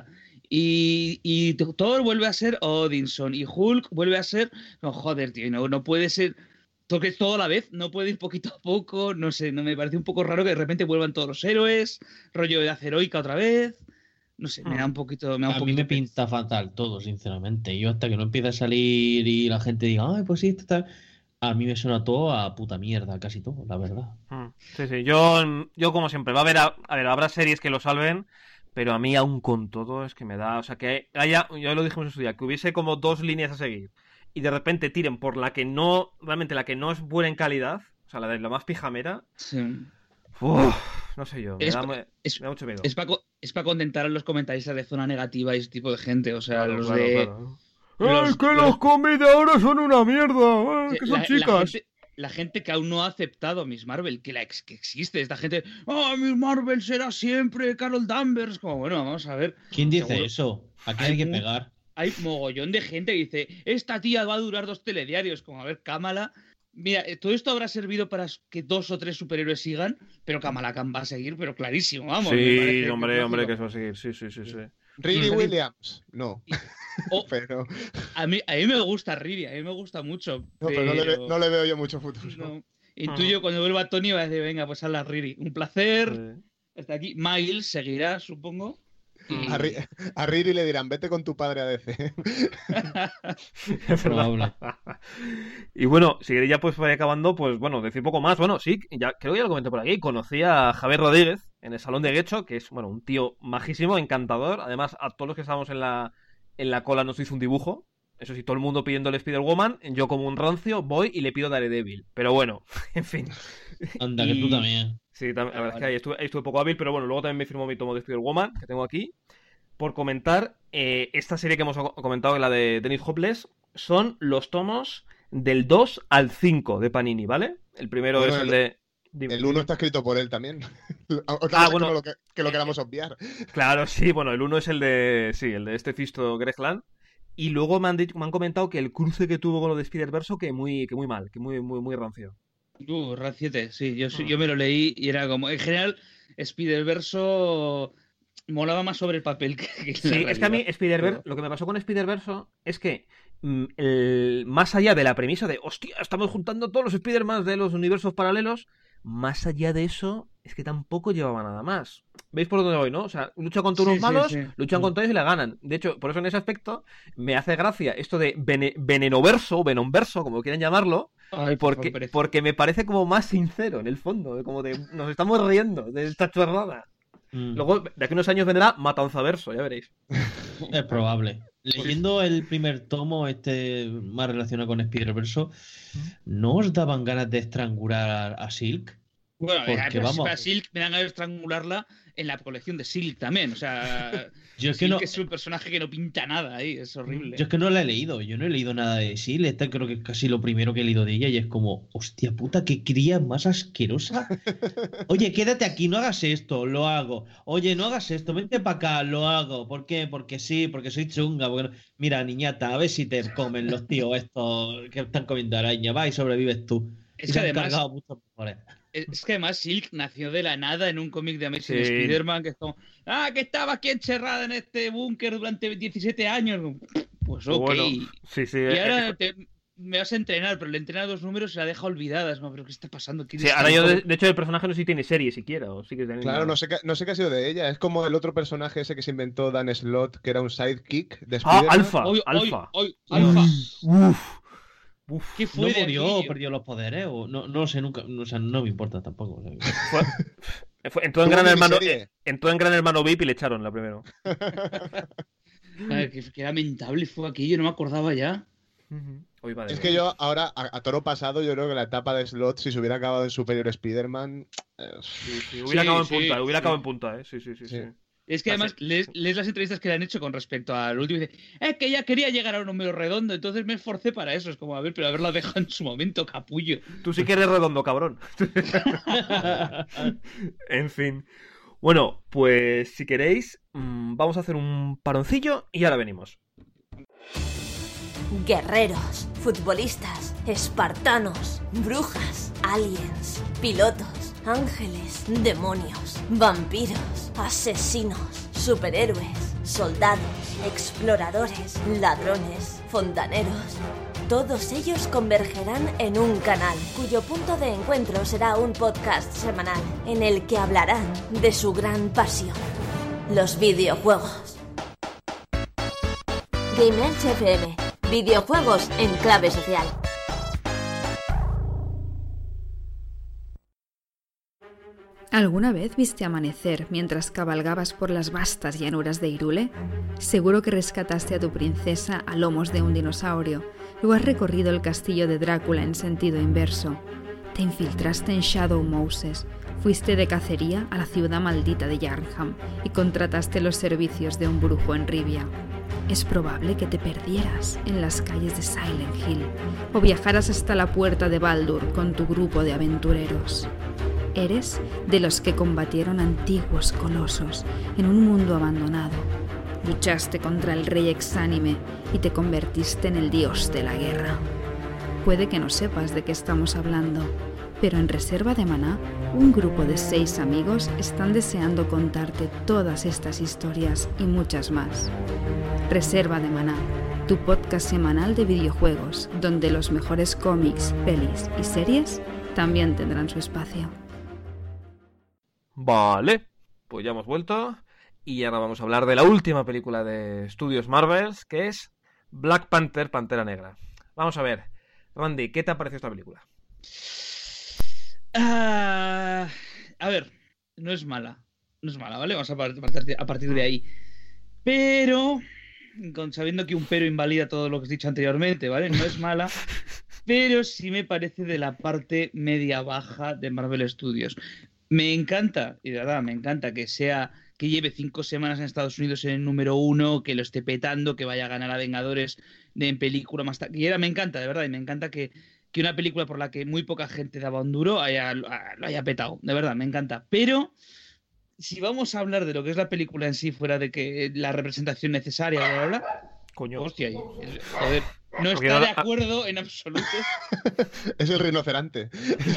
Y Thor vuelve a ser Odinson y Hulk vuelve a ser... No, joder, tío, no puede ser... Porque es todo a la vez, no puede ir poquito a poco, no sé, no me parece un poco raro que de repente vuelvan todos los héroes, rollo de Aceroica otra vez, no sé, me da un poquito... A mí me pinta fatal todo, sinceramente, yo hasta que no empiece a salir y la gente diga, ay, pues sí, esto está... A mí me suena todo a puta mierda, casi todo, la verdad. Sí, yo como siempre, va a haber, habrá series que lo salven, pero a mí aún con todo es que me da... O sea, que haya, ya lo dijimos en su día, que hubiese como 2 líneas a seguir y de repente tiren por la que no, realmente la que no es buena en calidad, o sea, la de la más pijamera. Sí. Uf, no sé yo, me da mucho miedo. Es para contentar a los comentaristas de zona negativa y ese tipo de gente, o sea, Claro, los claro, de... claro. ¡Es que los cómics de ahora son una mierda! ¡Que son chicas! La gente que aún no ha aceptado Miss Marvel, que existe, esta gente, Miss Marvel será siempre Carol Danvers, como bueno, vamos a ver. ¿Quién dice eso? ¿A qué hay que pegar? Hay mogollón de gente que dice, esta tía va a durar 2 telediarios, como a ver, Kamala. Mira, todo esto habrá servido para que 2 o 3 superhéroes sigan, pero Kamala Khan va a seguir, pero clarísimo, vamos. Sí, hombre, que eso va a seguir, sí. Riri Williams, no. Pero... a mí me gusta Riri, a mí me gusta mucho. No, pero no le veo yo mucho futuro. No. Intuyo cuando vuelva Tony va a decir, venga, pues a la Riri. Un placer. Hasta aquí. Miles seguirá, supongo. A Riri le dirán, vete con tu padre a DC. Es probable. Y bueno, si queréis ya pues vaya acabando, pues bueno, decir poco más. Bueno, sí, ya creo que ya lo comenté por aquí. Conocí a Javier Rodríguez en el Salón de Guecho, que es, bueno, un tío majísimo, encantador. Además, a todos los que estábamos en la cola nos hizo un dibujo. Eso sí, todo el mundo pidiéndole Spider-Woman. Yo como un rancio voy y le pido Daredevil. Pero bueno, en fin. Anda, que tú también. Sí, la verdad es que ahí estuve poco hábil, pero bueno, luego también me firmó mi tomo de Spider-Woman, que tengo aquí, por comentar esta serie que hemos comentado, la de Dennis Hopeless, son los tomos del 2 al 5 de Panini, ¿vale? El primero es el de... El 1 está escrito por él también. Bueno, que lo queramos obviar. Claro, sí, bueno, el 1 es el de... Sí, el de este Fisto Greg Land. Y luego me han comentado que el cruce que tuvo con lo de Spider-Verse que muy mal, que muy rancio. Ranciete, sí, yo me lo leí y era como, en general, Spider-Verse molaba más sobre el papel que sí, es que a mí Spider-Verse, lo que me pasó con Spider-Verse es que más allá de la premisa de, hostia, estamos juntando todos los Spider-Man de los universos paralelos, más allá de eso, es que tampoco llevaba nada más. ¿Veis por dónde voy, no? O sea, lucha contra unos malos, luchan contra ellos y la ganan. De hecho, por eso en ese aspecto me hace gracia esto de Venenoverso, Venomverso, como quieran llamarlo. Ay, porque me parece como más sincero en el fondo, como de nos estamos riendo de esta chorrada. Luego, de aquí a unos años vendrá Matanzaverso, ya veréis. Es probable. Leyendo el primer tomo, más relacionado con Spider-Verse, ¿no os daban ganas de estrangular a Silk? Bueno, porque vamos, para Silk me dan ganas de estrangularla en la colección de Silk también. O sea, yo es Silk que no... es un personaje que no pinta nada ahí, es horrible. Yo es que no la he leído, yo no he leído nada de Silk. Esta creo que es casi lo primero que he leído de ella y es como, hostia puta, qué cría más asquerosa. Oye, quédate aquí, no hagas esto, lo hago. Oye, no hagas esto, vente para acá, lo hago. ¿Por qué? Porque sí, porque soy chunga. Porque no... Mira, niñata, a ver si te comen los tíos estos que están comiendo araña. Va y sobrevives tú. Es que además... Es que además Silk nació de la nada en un cómic de Amazing Spider-Man que es como, que estaba aquí encerrada en este búnker durante 17 años. Pues ok. Bueno, sí, y ahora me vas a entrenar, pero le entrena 2 números y la deja olvidada. No, pero ¿qué está pasando? Sí, ahora yo, de hecho, el personaje no sé si tiene serie siquiera. O sí que claro, no sé qué ha sido de ella. Es como el otro personaje ese que se inventó Dan Slott, que era un sidekick de Spider-Man. Alpha. Uf, ¿qué fue? ¿No murió o perdió los poderes? O no sé, nunca, o sea, no me importa tampoco. Entró en Gran Hermano VIP y le echaron la primero. Qué lamentable fue aquello, no me acordaba ya. Es que yo ahora, a toro pasado, yo creo que la etapa de Slott, si se hubiera acabado en Superior Spider-Man... hubiera acabado en punta, Sí. Es que además lees las entrevistas que le han hecho con respecto al último y dice, es que ella quería llegar a un número redondo, entonces me esforcé para eso. Es como, pero haberla dejado en su momento, capullo. Tú sí que eres redondo, cabrón. En fin. Bueno, pues si queréis, vamos a hacer un paroncillo y ahora venimos. Guerreros, futbolistas, espartanos, brujas, aliens, pilotos, ángeles, demonios, vampiros, asesinos, superhéroes, soldados, exploradores, ladrones, fontaneros. Todos ellos convergerán en un canal, cuyo punto de encuentro será un podcast semanal, en el que hablarán de su gran pasión, los videojuegos. Game Edge FM. Videojuegos en clave social. ¿Alguna vez viste amanecer mientras cabalgabas por las vastas llanuras de Hyrule? Seguro que rescataste a tu princesa a lomos de un dinosaurio, luego has recorrido el castillo de Drácula en sentido inverso. Te infiltraste en Shadow Moses, fuiste de cacería a la ciudad maldita de Yarnham y contrataste los servicios de un brujo en Rivia. Es probable que te perdieras en las calles de Silent Hill o viajaras hasta la puerta de Baldur con tu grupo de aventureros. Eres de los que combatieron antiguos colosos en un mundo abandonado. Luchaste contra el rey exánime y te convertiste en el dios de la guerra. Puede que no sepas de qué estamos hablando, pero en Reserva de Maná, un grupo de 6 amigos están deseando contarte todas estas historias y muchas más. Reserva de Maná, tu podcast semanal de videojuegos, donde los mejores cómics, pelis y series también tendrán su espacio. Vale, pues ya hemos vuelto y ahora vamos a hablar de la última película de Estudios Marvel, que es Black Panther, Pantera Negra. Vamos a ver, Randy, ¿qué te ha parecido esta película? A ver, no es mala, ¿vale? Vamos a partir de ahí. Pero, sabiendo que un pero invalida todo lo que has dicho anteriormente, ¿vale? No es mala, pero sí me parece de la parte media-baja de Marvel Studios. Me encanta, y de verdad, me encanta que lleve 5 semanas en Estados Unidos en el número 1, que lo esté petando, que vaya a ganar a Vengadores en película más taquillera. Me encanta, de verdad, y me encanta que una película por la que muy poca gente daba un duro lo haya petado. De verdad, me encanta. Pero si vamos a hablar de lo que es la película en sí, fuera de que la representación necesaria, bla, bla, bla, coño. Hostia, joder, no está de acuerdo en absoluto. Es el rinoceronte.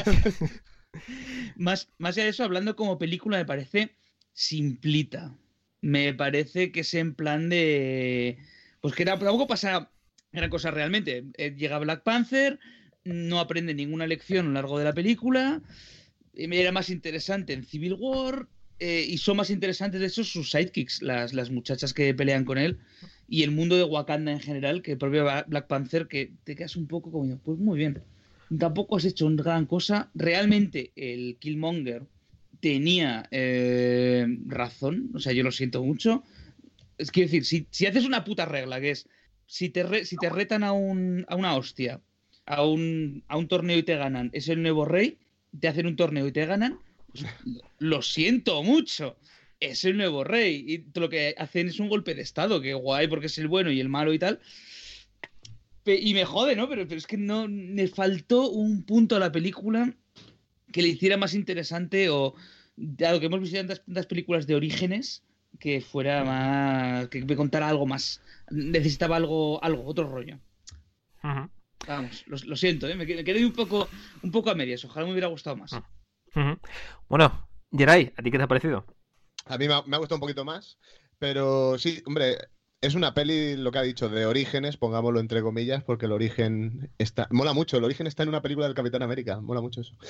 Más allá de eso, hablando como película, me parece simplita. Me parece que es en plan de... Pues que tampoco pasa gran cosa realmente. Llega Black Panther, no aprende ninguna lección a lo largo de la película, era más interesante en Civil War, y son más interesantes de hecho sus sidekicks, las muchachas que pelean con él, y el mundo de Wakanda en general, que el propio Black Panther, que te quedas un poco como, pues muy bien. Tampoco has hecho una gran cosa. Realmente el Killmonger tenía razón. O sea, yo lo siento mucho. Es que decir, si haces una puta regla, que es si te retan a una hostia, a un torneo y te ganan, es el nuevo rey, te hacen un torneo y te ganan, pues lo siento mucho. Es el nuevo rey. Y lo que hacen es un golpe de estado, que guay porque es el bueno y el malo y tal. Y me jode, ¿no? Pero es que no me faltó un punto a la película que le hiciera más interesante, o dado que hemos visto tantas películas de Orígenes, que fuera más, que me contara algo más. Necesitaba algo, otro rollo. Uh-huh. Vamos, lo siento, me quedé un poco a medias. Ojalá me hubiera gustado más. Uh-huh. Bueno, Geray, ¿a ti qué te ha parecido? A mí me ha gustado un poquito más, pero sí, hombre, es una peli, lo que ha dicho, de orígenes, pongámoslo entre comillas, porque el origen está... Mola mucho, el origen está en una película del Capitán América, mola mucho eso.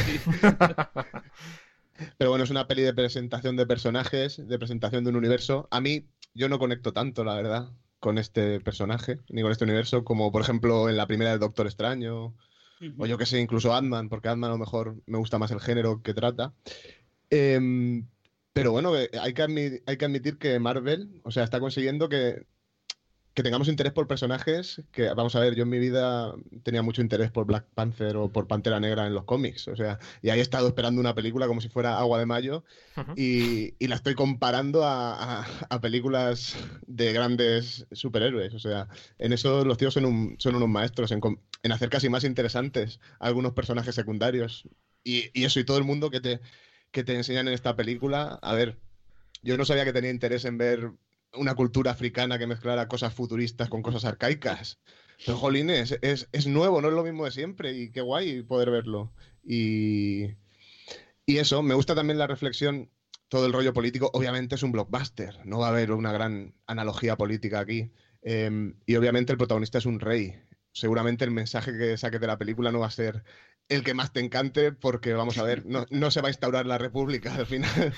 Pero bueno, es una peli de presentación de personajes, de presentación de un universo. A mí, yo no conecto tanto, la verdad, con este personaje, ni con este universo, como por ejemplo en la primera del Doctor Extraño, o yo que sé, incluso Ant-Man, porque Ant-Man a lo mejor me gusta más el género que trata. Pero bueno, hay que admitir que Marvel, o sea, está consiguiendo que tengamos interés por personajes que, vamos a ver, yo en mi vida tenía mucho interés por Black Panther o por Pantera Negra en los cómics, o sea, y ahí he estado esperando una película como si fuera agua de mayo, uh-huh. y la estoy comparando a películas de grandes superhéroes, o sea, en eso los tíos son unos maestros en hacer casi más interesantes a algunos personajes secundarios, y eso, y todo el mundo que te enseñan en esta película. A ver, yo no sabía que tenía interés en ver una cultura africana que mezclara cosas futuristas con cosas arcaicas. Pero, jolines, es nuevo, no es lo mismo de siempre, y qué guay poder verlo. Y eso, me gusta también la reflexión, todo el rollo político. Obviamente es un blockbuster, no va a haber una gran analogía política aquí. Y obviamente el protagonista es un rey. Seguramente el mensaje que saques de la película no va a ser el que más te encante, porque, vamos a ver, no se va a instaurar la república al final.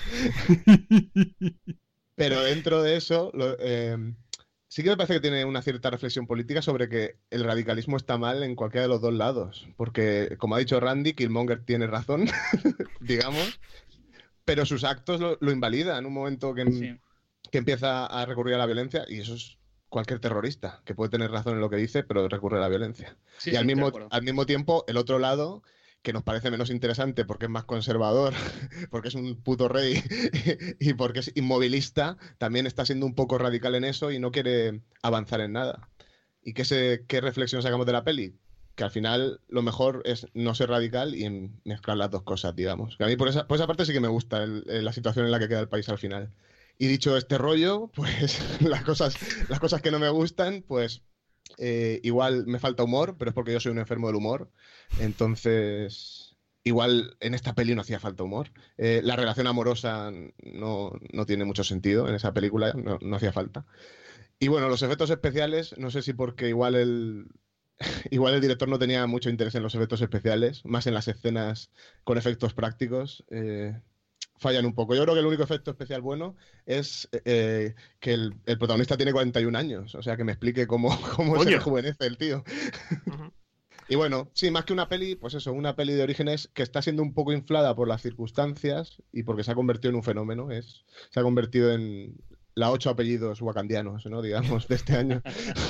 Pero dentro de eso, sí que me parece que tiene una cierta reflexión política sobre que el radicalismo está mal en cualquiera de los dos lados. Porque, como ha dicho Randy, Killmonger tiene razón, digamos. pero sus actos lo invalidan en un momento que empieza a recurrir a la violencia, y eso es cualquier terrorista, que puede tener razón en lo que dice, pero recurre a la violencia. Y al mismo tiempo, el otro lado, que nos parece menos interesante porque es más conservador, porque es un puto rey y porque es inmovilista, también está siendo un poco radical en eso y no quiere avanzar en nada. ¿Y qué reflexión sacamos de la peli? Que al final lo mejor es no ser radical y mezclar las dos cosas, digamos. Que a mí por esa parte sí que me gusta la situación en la que queda el país al final. Y dicho este rollo, pues las cosas que no me gustan, pues igual me falta humor, pero es porque yo soy un enfermo del humor. Entonces, igual en esta peli no hacía falta humor. La relación amorosa no tiene mucho sentido en esa película, no hacía falta. Y bueno, los efectos especiales, no sé si porque igual el director no tenía mucho interés en los efectos especiales, más en las escenas con efectos prácticos. Fallan un poco. Yo creo que el único efecto especial bueno es que el protagonista tiene 41 años. O sea, que me explique cómo se rejuvenece el tío. Y bueno, sí, más que una peli, pues eso, una peli de orígenes que está siendo un poco inflada por las circunstancias y porque se ha convertido en un fenómeno. Se ha convertido en la 8 apellidos wakandianos, ¿no? Digamos, de este año.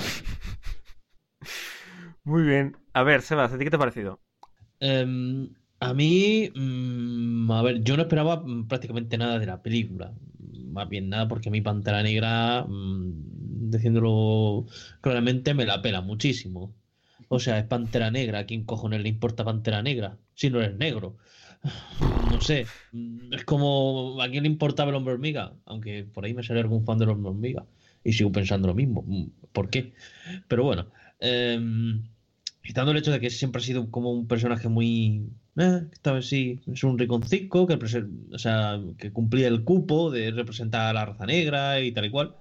Muy bien. A ver, Sebas, ¿a ti qué te ha parecido? A mí, a ver, yo no esperaba prácticamente nada de la película. Más bien nada porque a mí Pantera Negra, diciéndolo claramente, me la pela muchísimo. O sea, es Pantera Negra. ¿A quién cojones le importa Pantera Negra? Si no eres negro. No sé. Es como, ¿a quién le importaba el Hombre Hormiga? Aunque por ahí me sale algún fan del Hombre Hormiga. Y sigo pensando lo mismo. ¿Por qué? Pero bueno. Quitando el hecho de que siempre ha sido como un personaje muy... esta vez sí, es un riconcico que cumplía el cupo de representar a la raza negra y tal y cual.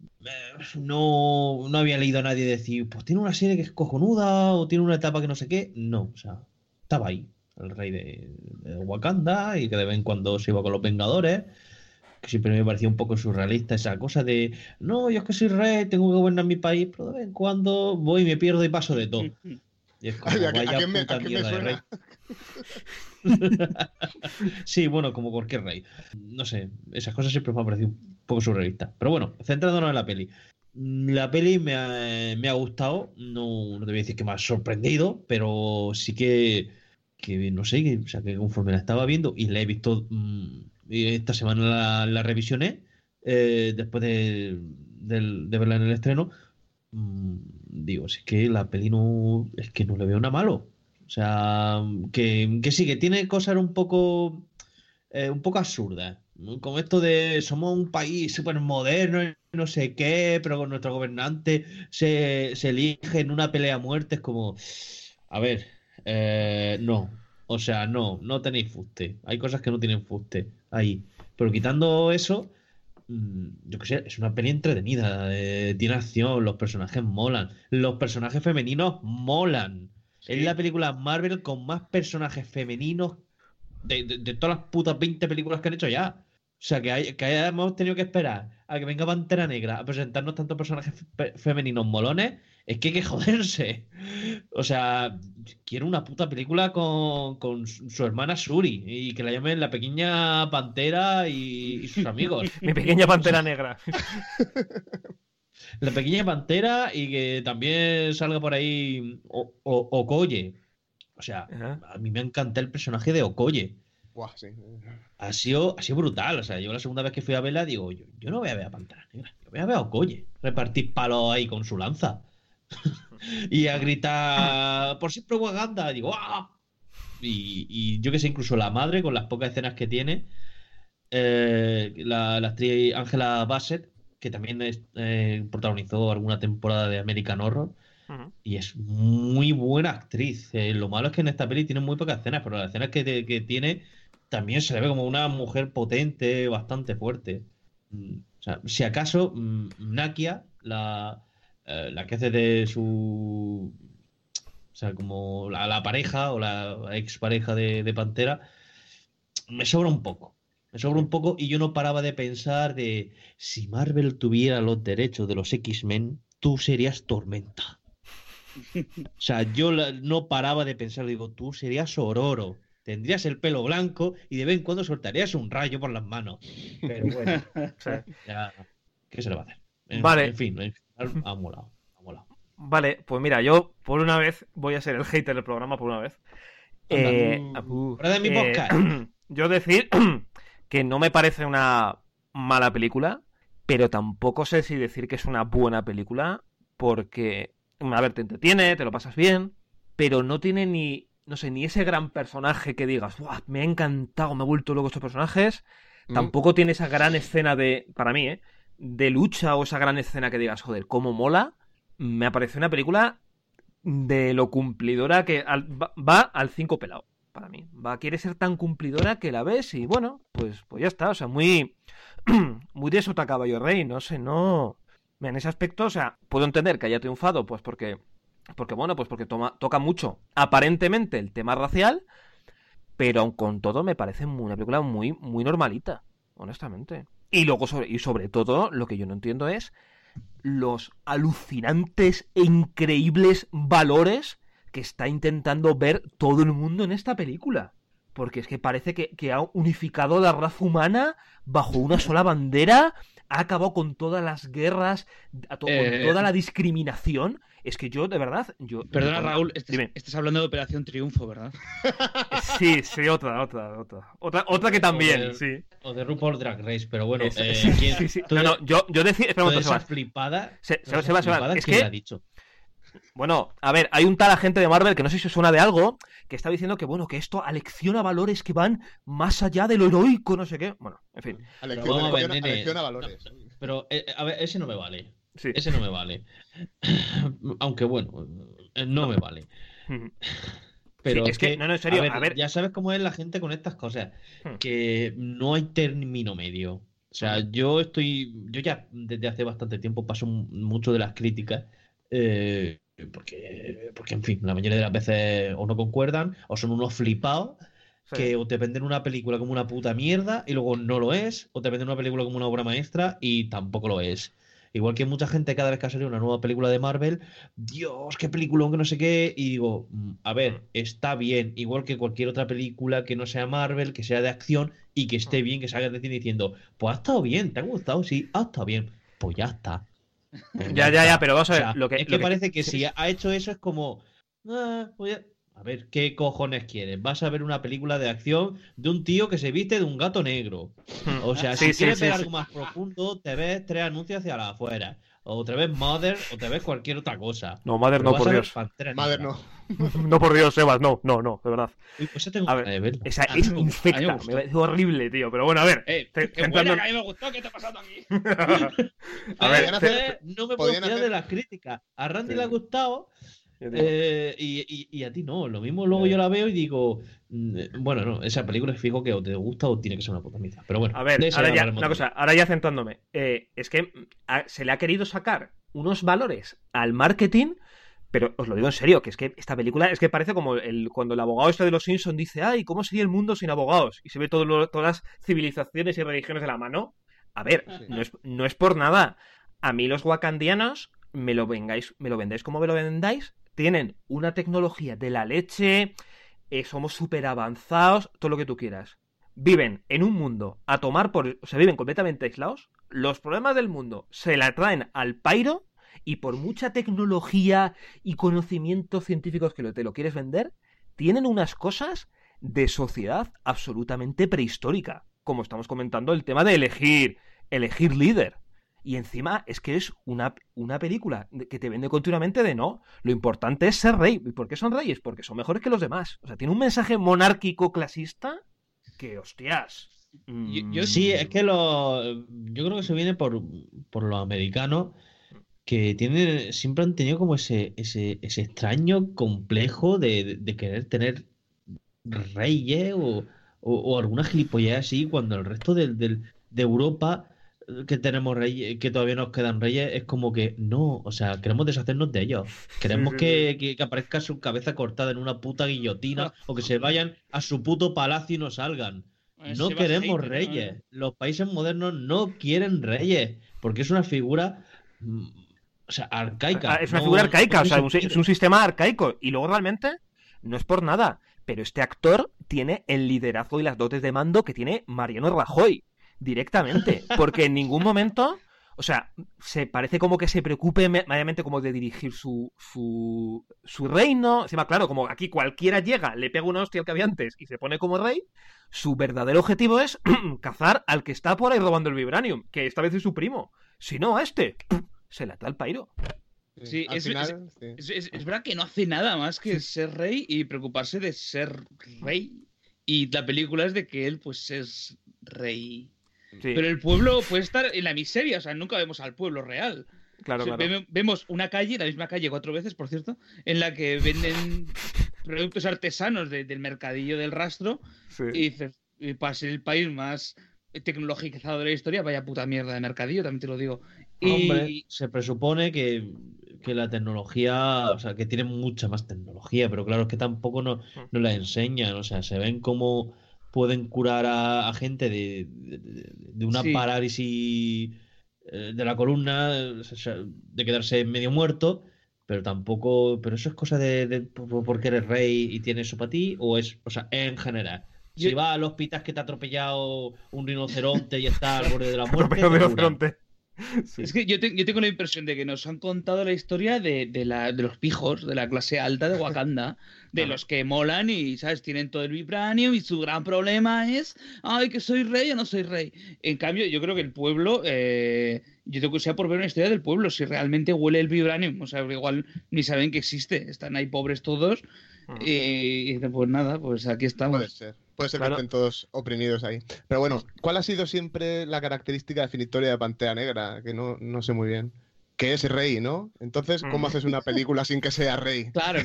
No había leído a nadie decir, pues tiene una serie que es cojonuda o tiene una etapa que no sé qué. No, o sea, estaba ahí, el rey de Wakanda, y que de vez en cuando se iba con los Vengadores, que siempre me parecía un poco surrealista esa cosa de, no, yo es que soy rey, tengo que gobernar mi país, pero de vez en cuando voy y me pierdo y paso de todo. Y es como, vaya puta mierda de rey. Sí, bueno, como cualquier rey. No sé, esas cosas siempre me han parecido un poco surrealistas. Pero bueno, centrándonos en la peli. La peli me ha gustado. No te voy a decir que me ha sorprendido, pero sí que no sé, que conforme la estaba viendo y la he visto esta semana la revisioné después de verla en el estreno. Digo, es que la peli no le veo nada malo. O sea, que sí, que tiene cosas un poco absurdas. Como esto de somos un país súper moderno y no sé qué, pero con nuestro gobernante se elige en una pelea a muerte. Es como, a ver, no. O sea, no tenéis fuste. Hay cosas que no tienen fuste ahí. Pero quitando eso, yo qué sé, es una peli entretenida, tiene acción, los personajes molan, los personajes femeninos molan. Sí. Es la película Marvel con más personajes femeninos de todas las putas 20 películas que han hecho ya. O sea, que hemos tenido que esperar a que venga Pantera Negra a presentarnos tantos personajes femeninos molones. Es que hay que joderse. O sea, quiero una puta película con su hermana Shuri y que la llamen la pequeña Pantera y sus amigos. Mi pequeña Pantera Negra. La pequeña Pantera y que también salga por ahí Okoye. O sea, a mí me encanta el personaje de Okoye. Buah, sí. Ha sido brutal. O sea, yo la segunda vez que fui a verla digo, yo no voy a ver a Pantera Negra, yo voy a ver a Okoye repartir palos ahí con su lanza. Y a gritar por siempre Wakanda, digo ¡ah! Y yo que sé, incluso la madre, con las pocas escenas que tiene, la actriz Angela Bassett, que también protagonizó alguna temporada de American Horror, y es muy buena actriz. Lo malo es que en esta peli tiene muy pocas escenas, pero las escenas que tiene también se le ve como una mujer potente, bastante fuerte. O sea, si acaso Nakia, la que hace de su... O sea, como la pareja o la expareja de Pantera, me sobra un poco. Me sobra un poco y yo no paraba de pensar de si Marvel tuviera los derechos de los X-Men, tú serías Tormenta. O sea, yo no paraba de pensar, digo, tú serías Ororo. tendrías el pelo blanco y de vez en cuando soltarías un rayo por las manos. Pero bueno, ya, ¿qué se le va a hacer? Vale. En fin, ha molado. Vale, pues mira, yo por una vez voy a ser el hater del programa por una vez. Fuera de mi podcast. Yo decir que no me parece una mala película, pero tampoco sé si decir que es una buena película, porque, a ver, te entretiene, te lo pasas bien, pero no tiene ni ese gran personaje que digas, ¡buah! Me ha encantado, me he vuelto loco estos personajes. Tampoco tiene esa gran escena para mí, de lucha, o esa gran escena que digas, joder, cómo mola. Me parece una película de lo cumplidora que va al 5 pelado, para mí. Quiere ser tan cumplidora que la ves y bueno, pues ya está. O sea, muy de sota caballo rey, no sé, no... En ese aspecto, o sea, puedo entender que haya triunfado, pues porque toca mucho, aparentemente, el tema racial, pero aun con todo me parece una película muy, muy normalita, honestamente. Y luego, sobre todo, lo que yo no entiendo es los alucinantes e increíbles valores que está intentando ver todo el mundo en esta película. Porque es que parece que ha unificado la raza humana bajo una sola bandera, ha acabado con todas las guerras, con toda la discriminación. Es que yo, de verdad... Perdona, Raúl, estás hablando de Operación Triunfo, ¿verdad? Sí, otra que también, sí. O de RuPaul Drag Race, pero bueno... Sí. No, yo decía... Espera un momento, esa flipada... Sebas, es que... ha dicho. Bueno, a ver, hay un tal agente de Marvel que no sé si os suena de algo, que está diciendo que, bueno, que esto alecciona valores que van más allá de lo heroico, no sé qué. Bueno, en fin. Alecciona valores. Pero, a ver, ese no me vale. Sí. Ese no me vale. Aunque bueno, no me vale. Pero sí, es que, no, en serio, a ver, ya sabes cómo es la gente con estas cosas, que no hay término medio. O sea, yo ya desde hace bastante tiempo paso mucho de las críticas, porque en fin, la mayoría de las veces o no concuerdan o son unos flipados que o te venden una película como una puta mierda y luego no lo es, o te venden una película como una obra maestra y tampoco lo es. Igual que mucha gente, cada vez que ha salido una nueva película de Marvel, Dios, qué peliculón, que no sé qué, y digo, a ver, está bien, igual que cualquier otra película que no sea Marvel, que sea de acción y que esté bien, que salgas de cine diciendo, pues ha estado bien, ¿te ha gustado? Sí, ha estado bien, pues ya está. Ya, pero vamos a ver, o sea, parece que si ha hecho eso es como, a ver, ¿qué cojones quieres? Vas a ver una película de acción de un tío que se viste de un gato negro. O sea, si quieres ver algo más profundo, te ves 3 anuncios hacia la afuera. O te ves Mother, o te ves cualquier otra cosa. No, Mother no, por Dios. Mother no. No, por Dios, Sebas, no, de verdad. Pues tengo a ver, esa es infecta, me parece horrible, tío. Pero bueno, a ver. Qué buena, que a mí me gustó, ¿qué está pasando aquí? A ver, no me puedo fiar de las críticas. A Randy le ha gustado. Y a ti no, lo mismo luego yo la veo y digo, bueno, no, esa película es fijo que o te gusta o tiene que ser una puta mierda. Pero bueno, a ver, ahora ya centrándome, es que se le ha querido sacar unos valores al marketing, pero os lo digo en serio, que es que esta película es que parece como cuando el abogado este de los Simpsons dice, ay, ¿cómo sería el mundo sin abogados? Y se ve todas las civilizaciones y religiones de la mano. A ver, no es por nada. A mí los wakandianos me lo vendéis como me lo vendáis. Tienen una tecnología de la leche, somos súper avanzados, todo lo que tú quieras. Viven en un mundo a tomar por... O sea, viven completamente aislados. Los problemas del mundo se la traen al pairo y por mucha tecnología y conocimientos científicos que te lo quieres vender, tienen unas cosas de sociedad absolutamente prehistórica. Como estamos comentando, el tema de elegir líder. Y encima es que es una película que te vende continuamente de no. Lo importante es ser rey. ¿Y por qué son reyes? Porque son mejores que los demás. O sea, tiene un mensaje monárquico clasista que, hostias. Sí, es que yo creo que se viene por los americanos, que siempre han tenido como ese extraño complejo de querer tener reyes o alguna gilipollez así, cuando el resto de Europa, que tenemos reyes, que todavía nos quedan reyes, es como que no, o sea, queremos deshacernos de ellos. Queremos que aparezca su cabeza cortada en una puta guillotina o que se vayan a su puto palacio y no salgan. No queremos reyes. Los países modernos no quieren reyes porque es una figura, o sea, arcaica. Es una figura arcaica, o sea, es un sistema arcaico. Y luego realmente no es por nada, pero este actor tiene el liderazgo y las dotes de mando que tiene Mariano Rajoy, directamente. Porque en ningún momento, o sea, se parece como que se preocupe medianamente como de dirigir su reino. Encima, claro, como aquí cualquiera llega, le pega una hostia al que había antes y se pone como rey, su verdadero objetivo es cazar al que está por ahí robando el vibranium, que esta vez es su primo. Si no, a este se le ata el pairo. Sí, es verdad que no hace nada más que ser rey y preocuparse de ser rey. Y la película es de que él, pues, es rey. Sí. Pero el pueblo puede estar en la miseria, o sea, nunca vemos al pueblo real. Claro, o sea, claro. Vemos una calle, la misma calle 4 veces, por cierto, en la que venden productos artesanos del mercadillo del rastro. Sí. Y dices, para ser el país más tecnologizado de la historia, vaya puta mierda de mercadillo, también te lo digo. Hombre, se presupone que la tecnología, o sea, que tienen mucha más tecnología, pero claro, es que tampoco no la enseñan, o sea, se ven cómo pueden curar a gente de una parálisis de la columna, o sea, de quedarse medio muerto, pero tampoco, pero eso es cosa de porque eres rey y tienes eso para ti, o es, o sea, en general. Si vas al hospital que te ha atropellado un rinoceronte y está al borde de la muerte. Sí. Es que yo tengo la impresión de que nos han contado la historia de los pijos, de la clase alta de Wakanda, de los que molan y, ¿sabes? Tienen todo el vibranium y su gran problema es, ay, que soy rey o no soy rey. En cambio, yo creo que el pueblo, yo tengo que ser por ver una historia del pueblo, si realmente huele el vibranium, o sea, igual ni saben que existe, están ahí pobres todos y pues nada, pues aquí estamos. Puede ser que estén todos oprimidos ahí. Pero bueno, ¿cuál ha sido siempre la característica definitoria de Pantera Negra? Que no sé muy bien. Que es rey, ¿no? Entonces, ¿cómo haces una película sin que sea rey? Claro.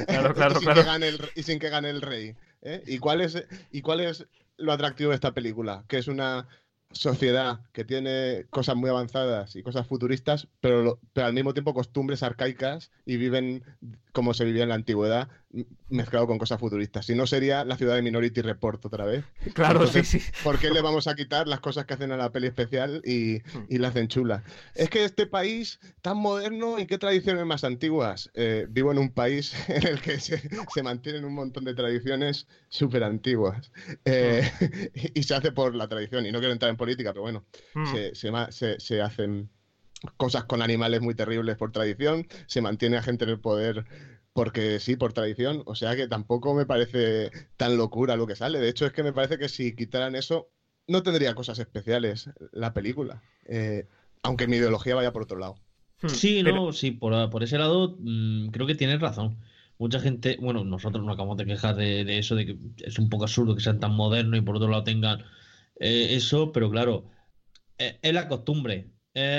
Sin que gane el rey. ¿Y cuál es lo atractivo de esta película? Que es una sociedad que tiene cosas muy avanzadas y cosas futuristas, pero al mismo tiempo costumbres arcaicas y viven como se vivía en la antigüedad, mezclado con cosas futuristas. Si no, sería la ciudad de Minority Report otra vez. Claro, entonces, sí. ¿por qué le vamos a quitar las cosas que hacen a la peli especial y la hacen chula? Es que este país tan moderno, ¿y qué tradiciones más antiguas? Vivo en un país en el que se mantienen un montón de tradiciones súper antiguas. Y se hace por la tradición. Y no quiero entrar en política, pero bueno, se hacen cosas con animales muy terribles por tradición, se mantiene a gente en el poder porque sí, por tradición, o sea que tampoco me parece tan locura lo que sale. De hecho, es que me parece que si quitaran eso, no tendría cosas especiales la película, aunque mi ideología vaya por otro lado. Sí, por ese lado creo que tienes razón. Mucha gente, bueno, nosotros nos acabamos de quejar de eso, de que es un poco absurdo que sean tan modernos y por otro lado tengan eso, pero claro, es la costumbre.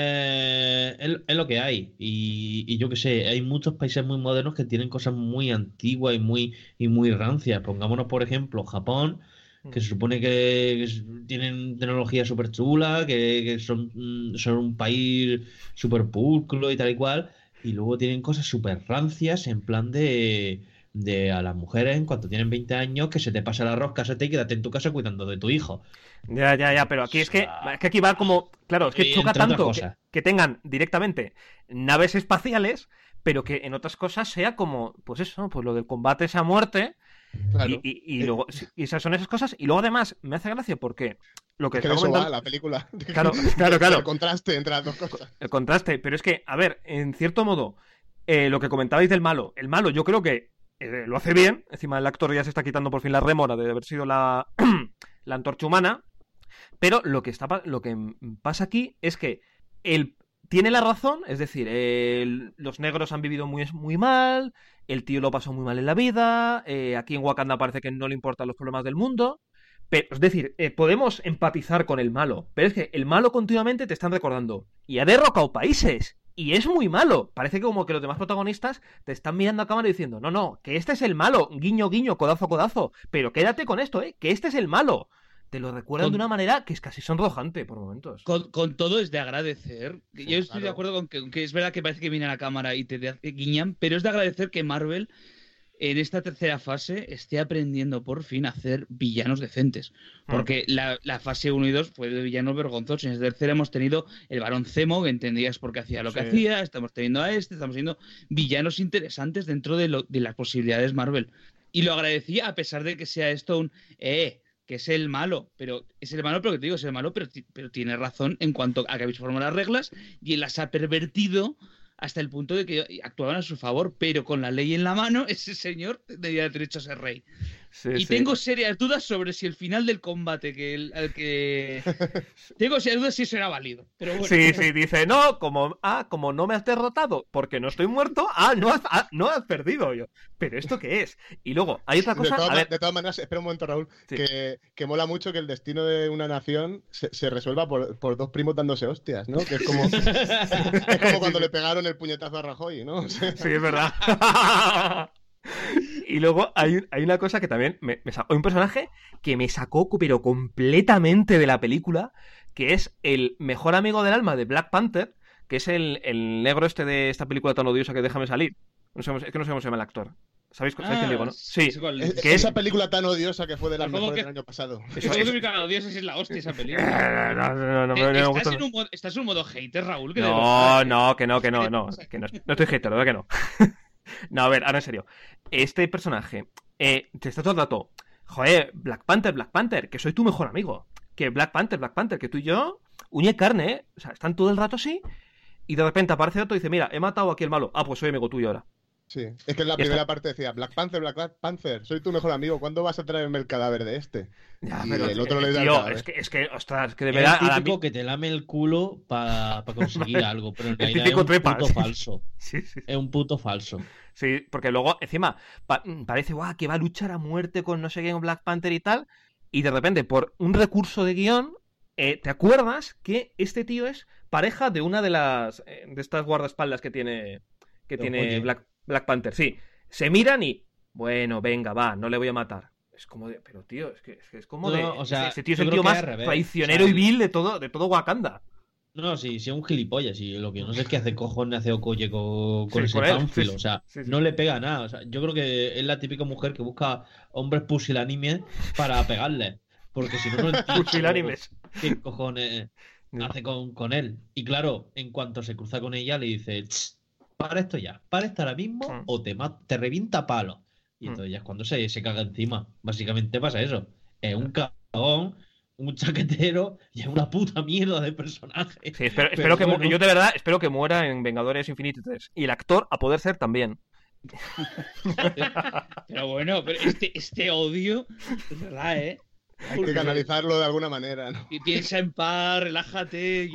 Es lo que hay y yo qué sé, hay muchos países muy modernos que tienen cosas muy antiguas y muy rancias. Pongámonos por ejemplo Japón, que se supone que tienen tecnología súper chula, que son un país súper pulcro y tal y cual, y luego tienen cosas súper rancias en plan de a las mujeres en cuanto tienen 20 años que se te pasa el arroz, cásate y quédate en tu casa cuidando de tu hijo. Ya, pero aquí es que aquí va como, claro, es que choca tanto que tengan directamente naves espaciales, pero que en otras cosas sea como, pues eso, pues lo del combate es a muerte. Claro. Y luego y esas son esas cosas, y luego además me hace gracia porque lo que es que de eso va la película. Claro. El contraste entre las dos cosas. El contraste, pero es que, a ver, en cierto modo, lo que comentabais del malo, el malo yo creo que lo hace bien. Encima el actor ya se está quitando por fin la rémora de haber sido la antorcha humana. Pero lo que pasa aquí es que él tiene la razón, es decir, los negros han vivido muy, muy mal, el tío lo pasó muy mal en la vida, aquí en Wakanda parece que no le importan los problemas del mundo. Pero, es decir, podemos empatizar con el malo, pero es que el malo continuamente te están recordando y ha derrocado países. Y es muy malo. Parece que como que los demás protagonistas te están mirando a cámara y diciendo no, que este es el malo, guiño, guiño, codazo, codazo. Pero quédate con esto, que este es el malo. Te lo recuerdan de una manera que es casi sonrojante por momentos. Con todo es de agradecer. Yo estoy de acuerdo con que es verdad que parece que viene a la cámara y te guiñan, pero es de agradecer que Marvel en esta tercera fase esté aprendiendo por fin a hacer villanos decentes. Porque la fase 1 y 2 fue de villanos vergonzosos. En la tercera hemos tenido el Barón Zemo, que entendías por qué hacía lo que hacía. Estamos teniendo estamos teniendo villanos interesantes dentro de las posibilidades Marvel. Y lo agradecía a pesar de que sea esto que es el malo, pero es el malo, pero que te digo, es el malo, pero tiene razón en cuanto a que habéis formado las reglas y él las ha pervertido hasta el punto de que actuaban a su favor, pero con la ley en la mano, ese señor tenía derecho a ser rey. Sí. Tengo serias dudas sobre si el final del combate tengo serias dudas si eso era válido. Pero bueno. Sí, dice, no, como no me has derrotado porque no estoy muerto, no has perdido yo. ¿Pero esto qué es? Y luego, hay otra cosa... De todas maneras, espera un momento, Raúl, sí. que mola mucho que el destino de una nación se resuelva por dos primos dándose hostias, ¿no? Que es como, cuando le pegaron el puñetazo a Rajoy, ¿no? Sí, es verdad. Y luego hay una cosa que también me sacó, un personaje que me sacó pero completamente de la película, que es el mejor amigo del alma de Black Panther, que es el negro de esta película tan odiosa que Déjame salir. Es que no sé cómo se llama el actor. ¿Sabéis quién digo, no? Sí. Que esa película tan odiosa que fue de las mejores del año pasado. Eso es que tan odiosa es la hostia esa película. No. ¿Estás en un modo hater, Raúl? Que no estoy hater, ¿verdad que no? No, a ver, ahora en serio. Este personaje te está todo el rato, joder, Black Panther, que soy tu mejor amigo. Que Black Panther, que tú y yo, uña y carne, ¿eh? O sea, están todo el rato así, y de repente aparece otro y dice, mira, he matado aquí el malo. Ah, pues soy amigo tuyo ahora. Sí, es que en la primera parte decía, Black Panther, soy tu mejor amigo, ¿cuándo vas a traerme el cadáver de este? Ya, y pero el otro le da el cadáver. Es que, ostras, que de verdad... Es el típico que te lame el culo para conseguir algo, pero en realidad es un puto falso. Sí. Es un puto falso. Sí, porque luego, encima, parece que va a luchar a muerte con no sé qué, con Black Panther y tal, y de repente, por un recurso de guión, te acuerdas que este tío es pareja de una de estas guardaespaldas que tiene Black Panther, sí. Se miran y, bueno, venga, va, no le voy a matar. Es como de, pero tío, es como o sea, ese tío es el tío más traicionero y vil de todo Wakanda. No, sí, es un gilipollas. Y lo que no sé es qué hace cojones hace Okoye con ese pánfilo. O sea, no le pega nada. O sea, yo creo que es la típica mujer que busca hombres pusilánimes para pegarle. Porque si no entiendo pusilánimes. ¿Qué cojones hace con él? Y claro, en cuanto se cruza con ella, le dice, para esto ahora mismo o te revienta palo. Y entonces ya es cuando se caga encima. Básicamente pasa eso. Es un cagón, un chaquetero y es una puta mierda de personaje. Sí, espero que yo de verdad espero que muera en Vengadores Infinity 3. Y el actor, a poder ser, también. Pero bueno, este odio, es verdad, ¿eh? Hay que canalizarlo de alguna manera, ¿no? Y piensa en paz, relájate.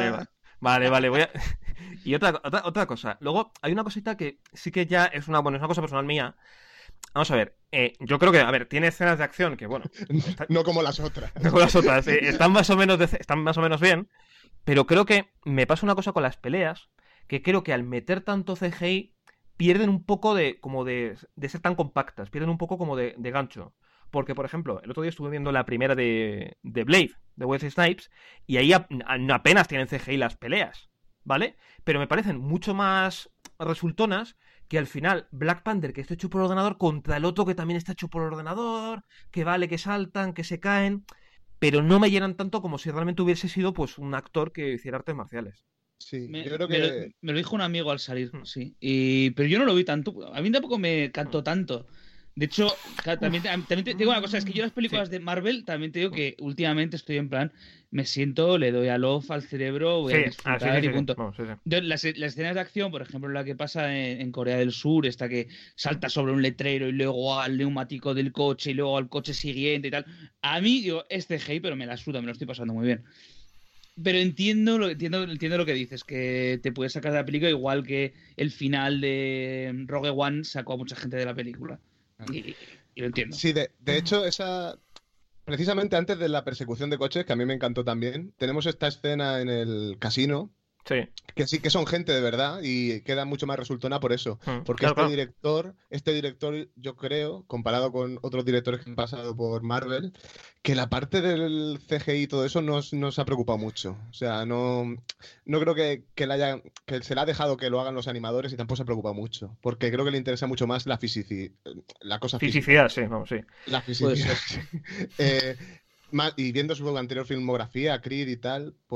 Vale. Voy a... Y otra cosa. Luego, hay una cosita que sí que ya es una cosa personal mía. Vamos a ver. Yo creo que, tiene escenas de acción que, bueno... No como las otras. No como las otras. Están más o menos bien. Pero creo que me pasa una cosa con las peleas, que creo que al meter tanto CGI pierden un poco de ser tan compactas. Pierden un poco como de gancho. Porque, por ejemplo, el otro día estuve viendo la primera de Blade, de Wesley Snipes, y ahí apenas tienen CGI las peleas, ¿vale? Pero me parecen mucho más resultonas que al final Black Panther, que está hecho por ordenador, contra el otro que también está hecho por ordenador, que saltan, que se caen, pero no me llenan tanto como si realmente hubiese sido pues un actor que hiciera artes marciales. Sí, yo creo que... me lo dijo un amigo al salir, sí. Pero yo no lo vi tanto. A mí tampoco me cantó tanto. De hecho, también te digo una cosa, es que yo las películas de Marvel también te digo que últimamente estoy en plan, me siento, le doy a love al cerebro, voy a disfrutar y punto. Las escenas de acción, por ejemplo, la que pasa en Corea del Sur, esta que salta sobre un letrero y luego al neumático del coche y luego al coche siguiente y tal. A mí, digo, es CGI, pero me la suda, me lo estoy pasando muy bien. Pero entiendo lo que dices, que te puedes sacar de la película igual que el final de Rogue One sacó a mucha gente de la película. Y lo entiendo. Sí, de hecho, precisamente antes de la persecución de coches, que a mí me encantó también, tenemos esta escena en el casino. Sí. Que sí que son gente de verdad y queda mucho más resultona por eso. Porque este director, yo creo, comparado con otros directores que han pasado por Marvel, que la parte del CGI y todo eso no se ha preocupado mucho. O sea, no creo que se le ha dejado que lo hagan los animadores y tampoco se ha preocupado mucho. Porque creo que le interesa mucho más la fisicidad, sí, vamos, sí. La fisicidad. Y viendo su anterior filmografía, Creed y tal, pues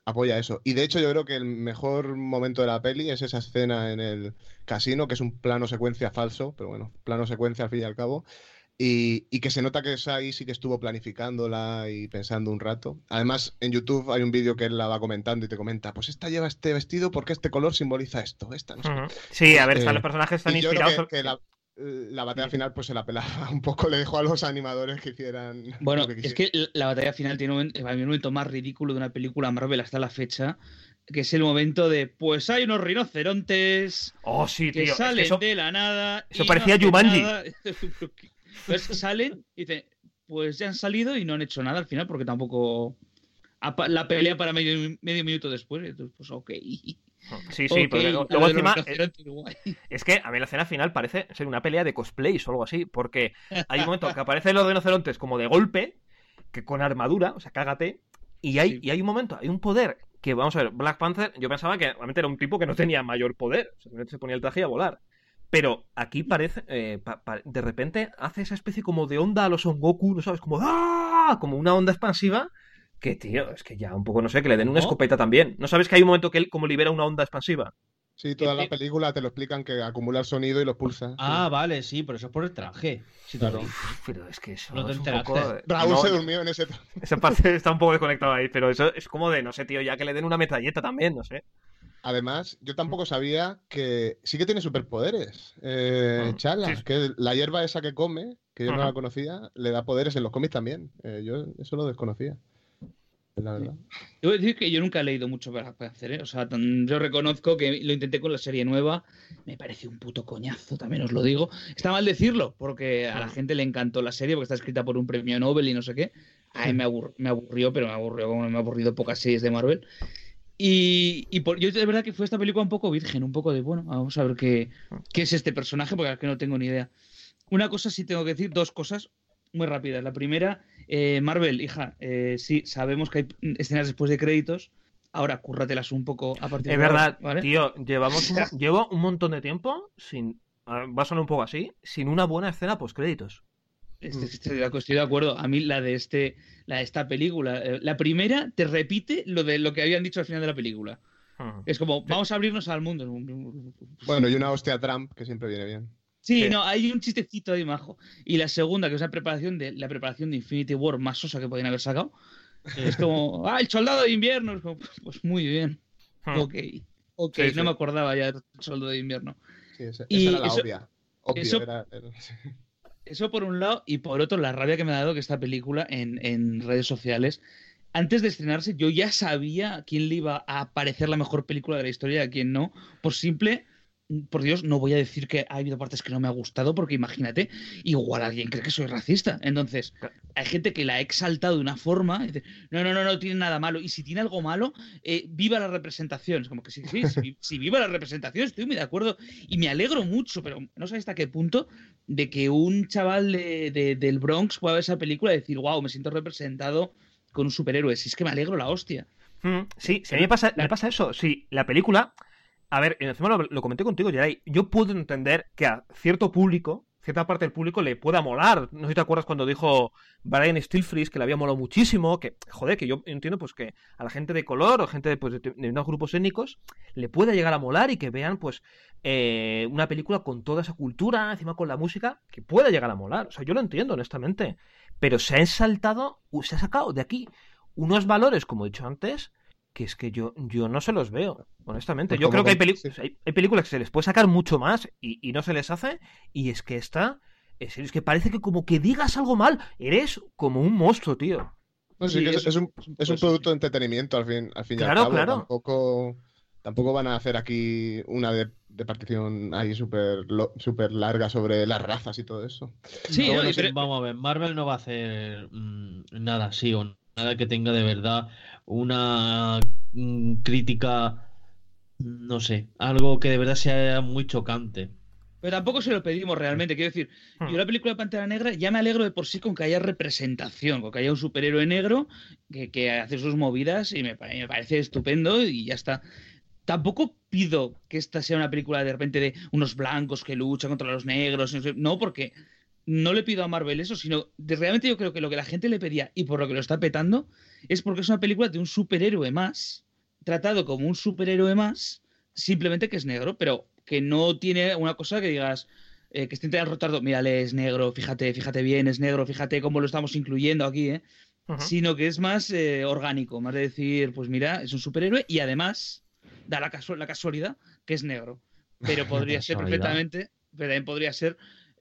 apoya eso. Y de hecho yo creo que el mejor momento de la peli es esa escena en el casino, que es un plano secuencia falso, pero bueno, plano secuencia al fin y al cabo. Y que se nota que Sai sí que estuvo planificándola y pensando un rato. Además, en YouTube hay un vídeo que él la va comentando y te comenta, pues esta lleva este vestido porque este color simboliza esto, esta no sé. Sí, a ver, los personajes están inspirados. Yo creo que la batalla final pues se la pelaba un poco, le dejó a los animadores que hicieran. Bueno, es que la batalla final tiene un momento más ridículo de una película Marvel hasta la fecha, que es el momento de, pues hay unos rinocerontes que salen de la nada. Eso parecía Jumanji. Entonces salen y dicen, pues ya han salido y no han hecho nada al final porque tampoco la pelea para medio minuto después. Entonces, pues ok. Sí, pero luego encima es que a mí la escena final parece ser una pelea de cosplays o algo así, porque hay un momento que aparecen los rinocerontes como de golpe, que con armadura, o sea, cágate, y hay un momento, hay un poder que, vamos a ver, Black Panther, yo pensaba que realmente era un tipo que no tenía mayor poder, se ponía el traje y a volar. Pero aquí parece, de repente hace esa especie como de onda a los Son Goku, ¿no sabes? Como ¡ah! Como una onda expansiva, que tío, es que ya un poco, no sé, que le den una escopeta también. ¿No sabes que hay un momento que él como libera una onda expansiva? Sí, toda la película te lo explican, que acumula el sonido y lo pulsa. Ah, sí. Vale, sí, pero eso es por el traje. Sí, claro. Pero es que eso no te es enteraste. un poco... Raúl se durmió en ese... Esa parte está un poco desconectada ahí, pero eso es como de, no sé, tío, ya que le den una metralleta también, no sé. Además, yo tampoco sabía que sí que tiene superpoderes. Chala, sí. Que la hierba esa que come, que yo no la conocía, le da poderes en los cómics también. Yo eso lo desconocía. La verdad. Debo decir que yo nunca he leído mucho Black Panther, ¿eh? O sea, yo reconozco que lo intenté con la serie nueva, me pareció un puto coñazo, también os lo digo. Está mal decirlo, porque a la gente le encantó la serie, porque está escrita por un premio Nobel y no sé qué. A mí me aburrió, pero me ha aburrido pocas series de Marvel. Yo de verdad que fue esta película un poco virgen, un poco de, bueno, vamos a ver qué es este personaje, porque es que no tengo ni idea. Una cosa sí tengo que decir, dos cosas muy rápidas. La primera, Marvel, hija, sí, sabemos que hay escenas después de créditos. Ahora, cúrratelas un poco a partir de ahora. Es verdad, ¿vale? Tío, llevo un montón de tiempo va a sonar un poco así, sin una buena escena post créditos. Estoy de acuerdo. A mí la de esta película, la primera te repite lo que habían dicho al final de la película. Es como, vamos a abrirnos al mundo. Bueno, y una hostia a Trump, que siempre viene bien. Sí, no, hay un chistecito ahí majo. Y la segunda, que es la preparación de Infinity War más sosa que podían haber sacado. Es como, el soldado de invierno. Es como, pues muy bien. Ok, sí, no me acordaba ya del soldado de invierno. Sí, esa era la obvia. Eso por un lado, y por otro, la rabia que me ha dado que esta película en redes sociales, antes de estrenarse, yo ya sabía a quién le iba a parecer la mejor película de la historia y a quién no, por Dios, no voy a decir que ha habido partes que no me ha gustado, porque imagínate, igual alguien cree que soy racista. Entonces, hay gente que la ha exaltado de una forma, y dice, no tiene nada malo, y si tiene algo malo, viva la representación. Es como que sí, si viva la representación, estoy muy de acuerdo, y me alegro mucho, pero no sé hasta qué punto de que un chaval del Bronx pueda ver esa película y decir, wow, me siento representado con un superhéroe. Si es que me alegro la hostia. Sí, a mí me pasa eso. Sí, la película... A ver, encima lo comenté contigo, Geray. Yo puedo entender que a cierto público, cierta parte del público le pueda molar. No sé si te acuerdas cuando dijo Brian Stilfreeze que le había molado muchísimo, que, joder, que yo entiendo pues que a la gente de color o gente pues, de unos grupos étnicos le pueda llegar a molar y que vean pues una película con toda esa cultura, encima con la música, que pueda llegar a molar. O sea, yo lo entiendo, honestamente. Pero se ha ensaltado, se ha sacado de aquí unos valores, como he dicho antes, que es que yo no se los veo, honestamente. Yo creo que hay películas que se les puede sacar mucho más y no se les hace, y es que es que parece que como que digas algo mal, eres como un monstruo, tío. No, sí, que es un producto de entretenimiento al fin y al cabo. Claro. Tampoco van a hacer aquí una de partición ahí súper larga sobre las razas y todo eso. Sí, vamos a ver, Marvel no va a hacer nada así o nada que tenga de verdad una crítica, no sé, algo que de verdad sea muy chocante. Pero tampoco se lo pedimos realmente. Quiero decir, yo la película de Pantera Negra ya me alegro de por sí con que haya representación, con que haya un superhéroe negro que hace sus movidas y me parece estupendo y ya está. Tampoco pido que esta sea una película de repente de unos blancos que luchan contra los negros. No, porque no le pido a Marvel eso, sino realmente yo creo que lo que la gente le pedía y por lo que lo está petando es porque es una película de un superhéroe más tratado como un superhéroe más, simplemente que es negro, pero que no tiene una cosa que digas que esté intentando rotarlo, mírale, es negro, fíjate bien, es negro, fíjate cómo lo estamos incluyendo aquí, sino que es más orgánico, más de decir, pues mira, es un superhéroe y además da la casualidad que es negro, pero podría ser perfectamente, pero también podría ser,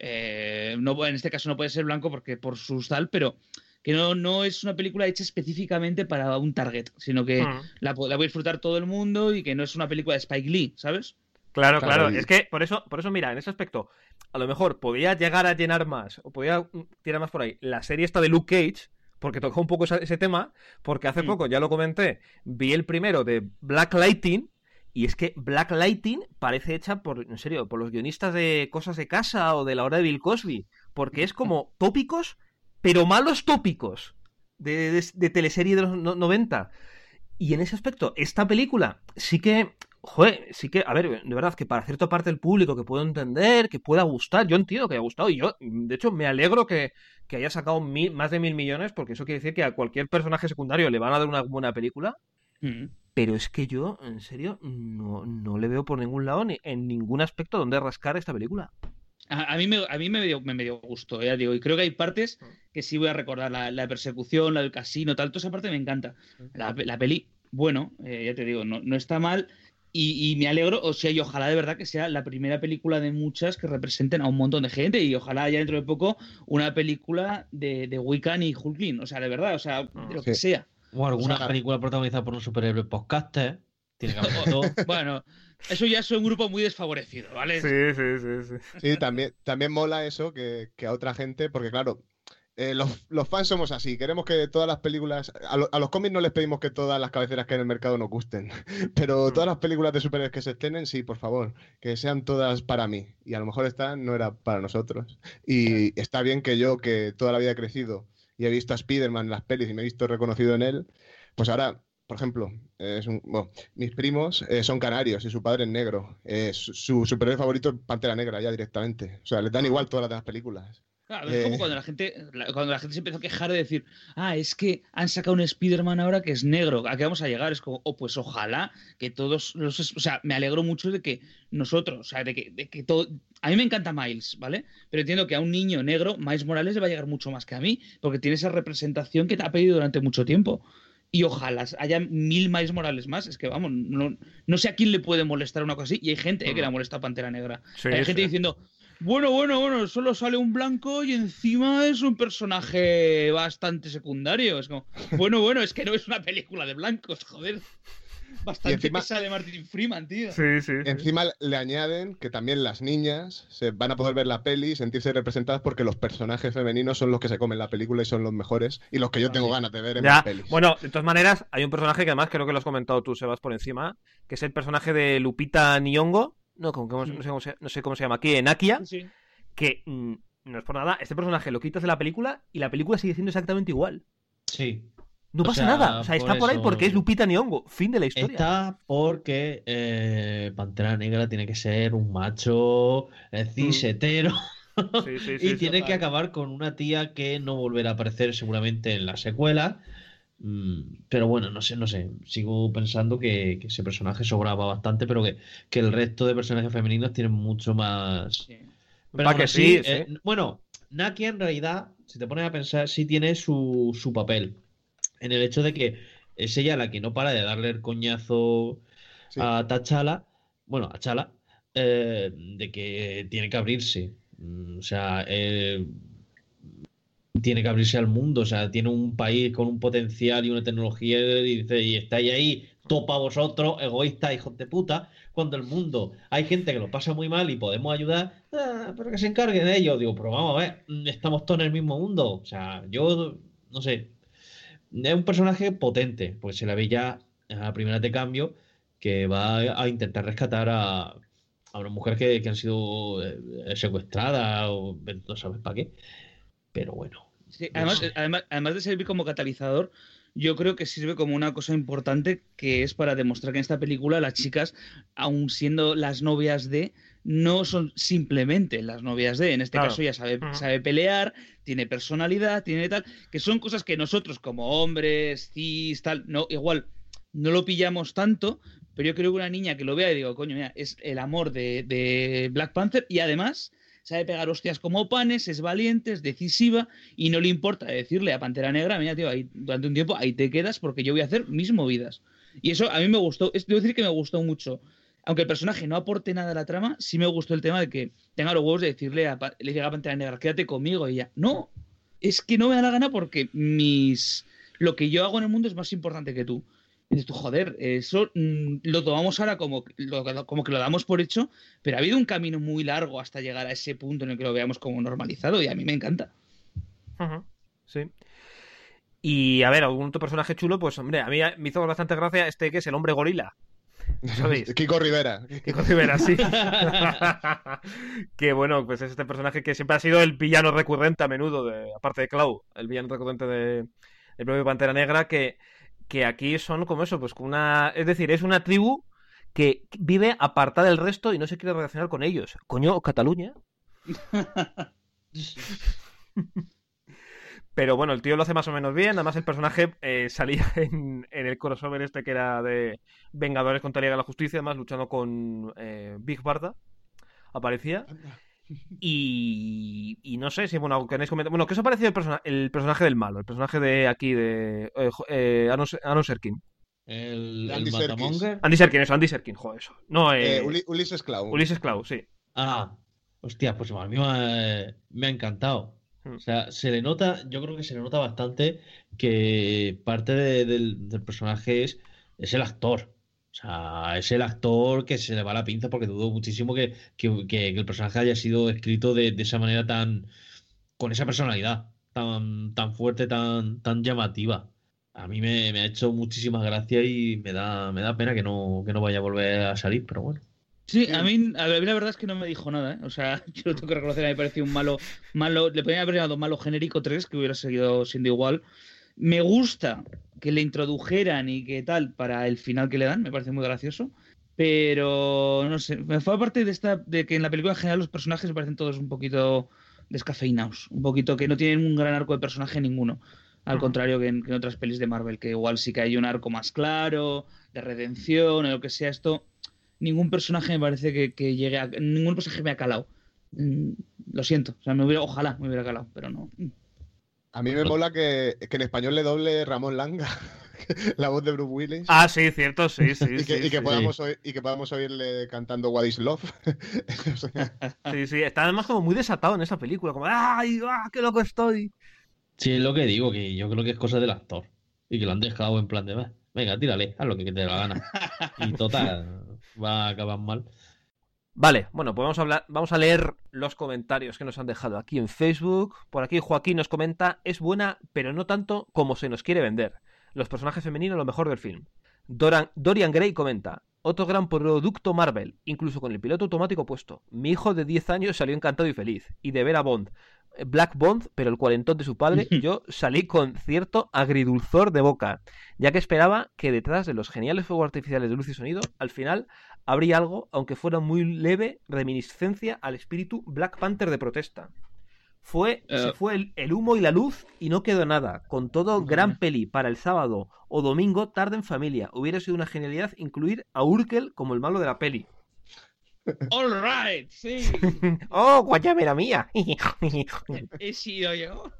no, en este caso no puede ser blanco porque por su tal, pero que no es una película hecha específicamente para un target, sino que la puede disfrutar todo el mundo y que no es una película de Spike Lee, ¿sabes? Claro. Es que por eso, mira, en ese aspecto, a lo mejor podía llegar a llenar más, o podía tirar más por ahí, la serie esta de Luke Cage, porque tocó un poco ese tema, porque hace poco, ya lo comenté, vi el primero de Black Lightning, y es que Black Lightning parece hecha por los guionistas de Cosas de Casa o de La Hora de Bill Cosby, porque es como tópicos, pero malos tópicos de teleserie de los 90. Y en ese aspecto, esta película sí que, a ver, de verdad, que para cierta parte del público que puedo entender, que pueda gustar, yo entiendo que haya gustado, y yo, de hecho, me alegro que haya sacado más de 1.000 millones, porque eso quiere decir que a cualquier personaje secundario le van a dar una buena película, pero es que yo, en serio, no le veo por ningún lado, ni en ningún aspecto donde rascar esta película. A mí me dio gusto, ya digo, y creo que hay partes que sí voy a recordar, la persecución, la del casino, tal, toda esa parte me encanta. La peli, bueno, ya te digo, no está mal, y me alegro, o sea, y ojalá de verdad que sea la primera película de muchas que representen a un montón de gente, y ojalá ya dentro de poco una película de Wiccan y Hulkling, o sea, de verdad, o sea, de lo que sea. O alguna película protagonizada por un superhéroe podcaster, tiene que haber todo. Bueno, eso ya es un grupo muy desfavorecido, ¿vale? Sí. Sí, también mola eso que a otra gente, porque claro, los fans somos así, queremos que todas las películas, a los cómics no les pedimos que todas las cabeceras que hay en el mercado nos gusten, pero todas las películas de superhéroes que se estrenen, sí, por favor, que sean todas para mí, y a lo mejor esta no era para nosotros, y está bien que yo, que toda la vida he crecido y he visto a Spider-Man en las pelis y me he visto reconocido en él, pues ahora... Por ejemplo, mis primos son canarios y su padre es negro. Su superhéroe favorito es Pantera Negra ya directamente. O sea, les dan igual todas las demás películas. Claro, es como cuando la gente se empezó a quejar de decir, es que han sacado un Spider-Man ahora que es negro, ¿a qué vamos a llegar? Es como, pues ojalá que todos o sea, me alegro mucho de que nosotros, o sea, de que todo... A mí me encanta Miles, ¿vale? Pero entiendo que a un niño negro, Miles Morales le va a llegar mucho más que a mí, porque tiene esa representación que te ha pedido durante mucho tiempo. Y ojalá haya 1.000 Miles Morales más. Es que, vamos, no sé a quién le puede molestar una cosa así. Y hay gente que le ha molestado Pantera Negra. Hay gente diciendo, bueno, solo sale un blanco y encima es un personaje bastante secundario. Es como, bueno, es que no es una película de blancos, joder. Bastante encima, que sale Martin Freeman, tío. Sí. Encima le añaden que también las niñas se van a poder ver la peli y sentirse representadas porque los personajes femeninos son los que se comen la película y son los mejores y los que yo tengo ganas de ver en las pelis. Bueno, de todas maneras, hay un personaje que además creo que lo has comentado tú, Sebas, por encima, que es el personaje de Lupita Nyong'o, no sé cómo se llama aquí, Nakia, que no es por nada, este personaje lo quitas de la película y la película sigue siendo exactamente igual. Sí. No pasa nada, o sea, está por ahí porque es Lupita Nyong'o, fin de la historia. Está porque Pantera Negra tiene que ser un macho cisetero y tiene que acabar con una tía que no volverá a aparecer seguramente en la secuela. Pero bueno, no sé, sigo pensando que ese personaje sobraba bastante, pero que el resto de personajes femeninos tienen mucho más... Sí. Pero que sí. Bueno, Nakia en realidad, si te pones a pensar, sí tiene su papel. En el hecho de que es ella la que no para de darle el coñazo a T'Challa, de que tiene que abrirse. O sea, tiene que abrirse al mundo. O sea, tiene un país con un potencial y una tecnología y dice, y estáis ahí, topa vosotros, egoístas, hijos de puta, cuando el mundo hay gente que lo pasa muy mal y podemos ayudar, pero que se encarguen de ellos. Digo, pero vamos a ver, estamos todos en el mismo mundo. O sea, yo no sé. Es un personaje potente, pues se la ve ya a primeras de cambio que va a intentar rescatar a una mujer que han sido secuestradas o no sabes para qué. Pero bueno. Sí, además de servir como catalizador, yo creo que sirve como una cosa importante que es para demostrar que en esta película las chicas, aun siendo las novias de, no son simplemente las novias de, en este caso ya sabe pelear, tiene personalidad, tiene tal, que son cosas que nosotros como hombres, cis, tal, no, igual no lo pillamos tanto, pero yo creo que una niña que lo vea y digo, coño, mira, es el amor de Black Panther y además sabe pegar hostias como panes, es valiente, es decisiva y no le importa decirle a Pantera Negra, mira, tío, ahí, durante un tiempo ahí te quedas porque yo voy a hacer mis movidas. Y eso a mí me gustó, debo decir que me gustó mucho. Aunque el personaje no aporte nada a la trama, sí me gustó el tema de que tenga los huevos de decirle a Pantera Negra, quédate conmigo y ya. No, es que no me da la gana porque lo que yo hago en el mundo es más importante que tú. Y dices tú, joder, eso lo tomamos ahora como que lo damos por hecho, pero ha habido un camino muy largo hasta llegar a ese punto en el que lo veamos como normalizado y a mí me encanta. Sí. Y a ver, algún otro personaje chulo, pues hombre, a mí me hizo bastante gracia que es el hombre gorila. ¿Sabéis? Kiko Rivera. Kiko Rivera, sí. Que bueno, pues es este personaje que siempre ha sido el villano recurrente a menudo, aparte de Klaue, el villano recurrente del propio Pantera Negra, que aquí son como eso, pues es decir, es una tribu que vive apartada del resto y no se quiere relacionar con ellos. Coño, Cataluña. Pero bueno, el tío lo hace más o menos bien. Además, el personaje salía en el crossover que era de Vengadores contra la Liga de la Justicia, además luchando con Big Barda. Aparecía. Y no sé si, bueno, queréis comentar. Bueno, ¿qué os ha parecido el personaje del malo? El personaje de aquí, de Aaron Serkin. ¿El Matamonger? Andy Serkin, joder, eso. No, Ulises Klaue. Ulises Klaue, sí. Hostia, pues a mí me ha encantado. O sea, se le nota, yo creo que se le nota bastante que parte del personaje es el actor. O sea, es el actor que se le va la pinza porque dudo muchísimo que el personaje haya sido escrito de esa manera con esa personalidad tan fuerte, tan llamativa. A mí me ha hecho muchísimas gracias y me da pena que no vaya a volver a salir, pero bueno. Sí, a mí la verdad es que no me dijo nada, ¿eh? O sea, yo lo tengo que reconocer, a mí me pareció un malo, le podrían haber llamado malo genérico 3, que hubiera seguido siendo igual. Me gusta que le introdujeran y que tal para el final que le dan, me parece muy gracioso, pero no sé, me fue aparte de que en la película en general los personajes me parecen todos un poquito descafeinados, un poquito que no tienen un gran arco de personaje ninguno. Al contrario que en otras pelis de Marvel, que igual sí que hay un arco más claro, de redención o lo que sea esto. Ningún personaje me parece que llegue a... Ningún personaje me ha calado. Lo siento. O sea, ojalá me hubiera calado, pero no. A mí me mola que en español le doble Ramón Langa, la voz de Bruce Willis. Ah, sí, cierto, sí. y que podamos oírle cantando What is Love. Sí, está además como muy desatado en esa película. Como, ¡ay, qué loco estoy! Sí, es lo que digo, que yo creo que es cosa del actor. Y que lo han dejado en plan de... Venga, tírale, haz lo que te dé la gana. Y total, va a acabar mal. Vale, bueno, pues vamos a leer los comentarios que nos han dejado aquí en Facebook. Por aquí Joaquín nos comenta: es buena, pero no tanto como se nos quiere vender. Los personajes femeninos lo mejor del film. Dorian Gray comenta: otro gran producto Marvel, incluso con el piloto automático puesto. Mi hijo de 10 años salió encantado y feliz. Y de ver a Black Bond, pero el cuarentón de su padre, yo salí con cierto agridulzor de boca, ya que esperaba que detrás de los geniales fuegos artificiales de luz y sonido, al final habría algo, aunque fuera muy leve, reminiscencia al espíritu Black Panther de protesta. Se fue el humo y la luz y no quedó nada. Con todo, gran peli para el sábado o domingo tarde en familia. Hubiera sido una genialidad incluir a Urkel como el malo de la peli. All right, sí. Oh, guayabera mía. He sido yo.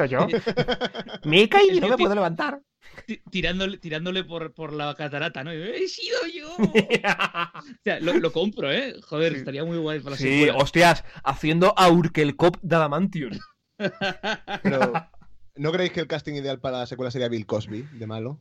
Me he caído y no me puedo levantar. Tirándole por la catarata, ¿no? He sido yo. O sea, lo compro, ¿eh? Joder, sí. Estaría muy guay para la secuela. Sí, hostias, haciendo a Urkel Cop de Adamantium. Pero, ¿no creéis que el casting ideal para la secuela sería Bill Cosby, de malo?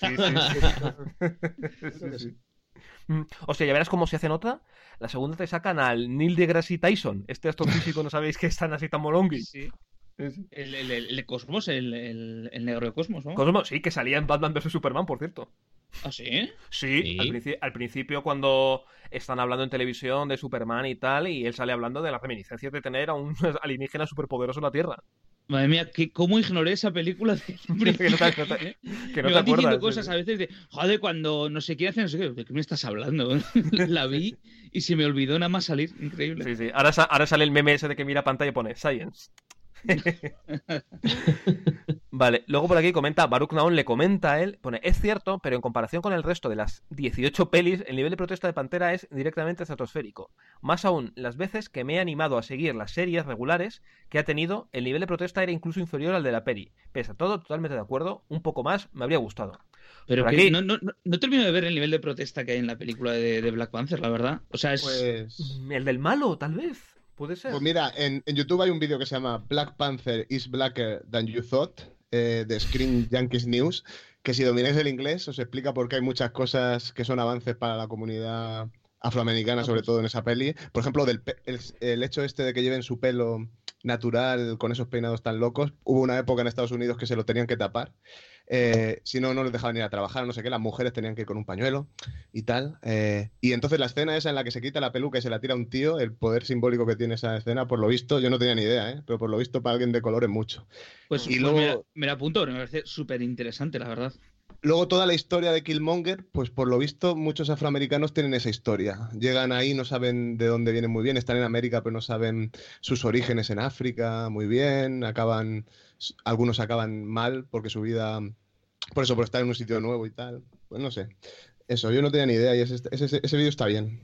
Sí. Hostia, ya verás cómo se hacen otra. La segunda te sacan al Neil deGrasse Tyson, este astrofísico, ¿no sabéis que están así tan molongui? Sí. El de Cosmos, el negro de Cosmos, ¿no? Cosmos, sí, que salía en Batman vs Superman, por cierto. ¿Ah, sí? Sí. Al principio cuando están hablando en televisión de Superman y tal, y él sale hablando de las reminiscencias de tener a un alienígena superpoderoso en la Tierra. Madre mía, ¿cómo ignoré esa película? Que no te acuerdas. Diciendo cosas a veces de, joder, cuando no sé qué hace, no sé qué, ¿de qué me estás hablando? La vi y se me olvidó nada más salir, increíble. Sí. Ahora sale el meme ese de que mira pantalla y pone Science. Vale, luego por aquí comenta, Baruch Naon le comenta a él, pone, es cierto, pero en comparación con el resto de las 18 pelis, el nivel de protesta de Pantera es directamente estratosférico. Más aún, las veces que me he animado a seguir las series regulares que ha tenido, el nivel de protesta era incluso inferior al de la peli. Pese a todo, totalmente de acuerdo, un poco más me habría gustado. Pero que aquí... no termino de ver el nivel de protesta que hay en la película de Black Panther, la verdad. O sea, es... Pues... El del malo, tal vez. Puede ser. Pues mira, en YouTube hay un vídeo que se llama Black Panther is Blacker Than You Thought, de Screen Junkies News, que si domináis el inglés os explica por qué hay muchas cosas que son avances para la comunidad afroamericana, sobre todo en esa peli. Por ejemplo, el hecho este de que lleven su pelo natural con esos peinados tan locos. Hubo una época en Estados Unidos que se lo tenían que tapar. Si no, no les dejaban ir a trabajar, no sé qué, las mujeres tenían que ir con un pañuelo y tal. Y entonces la escena esa en la que se quita la peluca y se la tira a un tío, el poder simbólico que tiene esa escena, por lo visto, yo no tenía ni idea, pero por lo visto para alguien de color es mucho. Pues, y pues luego, me la apunto, me parece súper interesante, la verdad. Luego toda la historia de Killmonger, pues por lo visto muchos afroamericanos tienen esa historia. Llegan ahí, no saben de dónde vienen muy bien, están en América pero no saben sus orígenes en África muy bien, algunos acaban mal porque su vida, por estar en un sitio nuevo y tal, pues no sé. Eso, yo no tenía ni idea y ese vídeo está bien.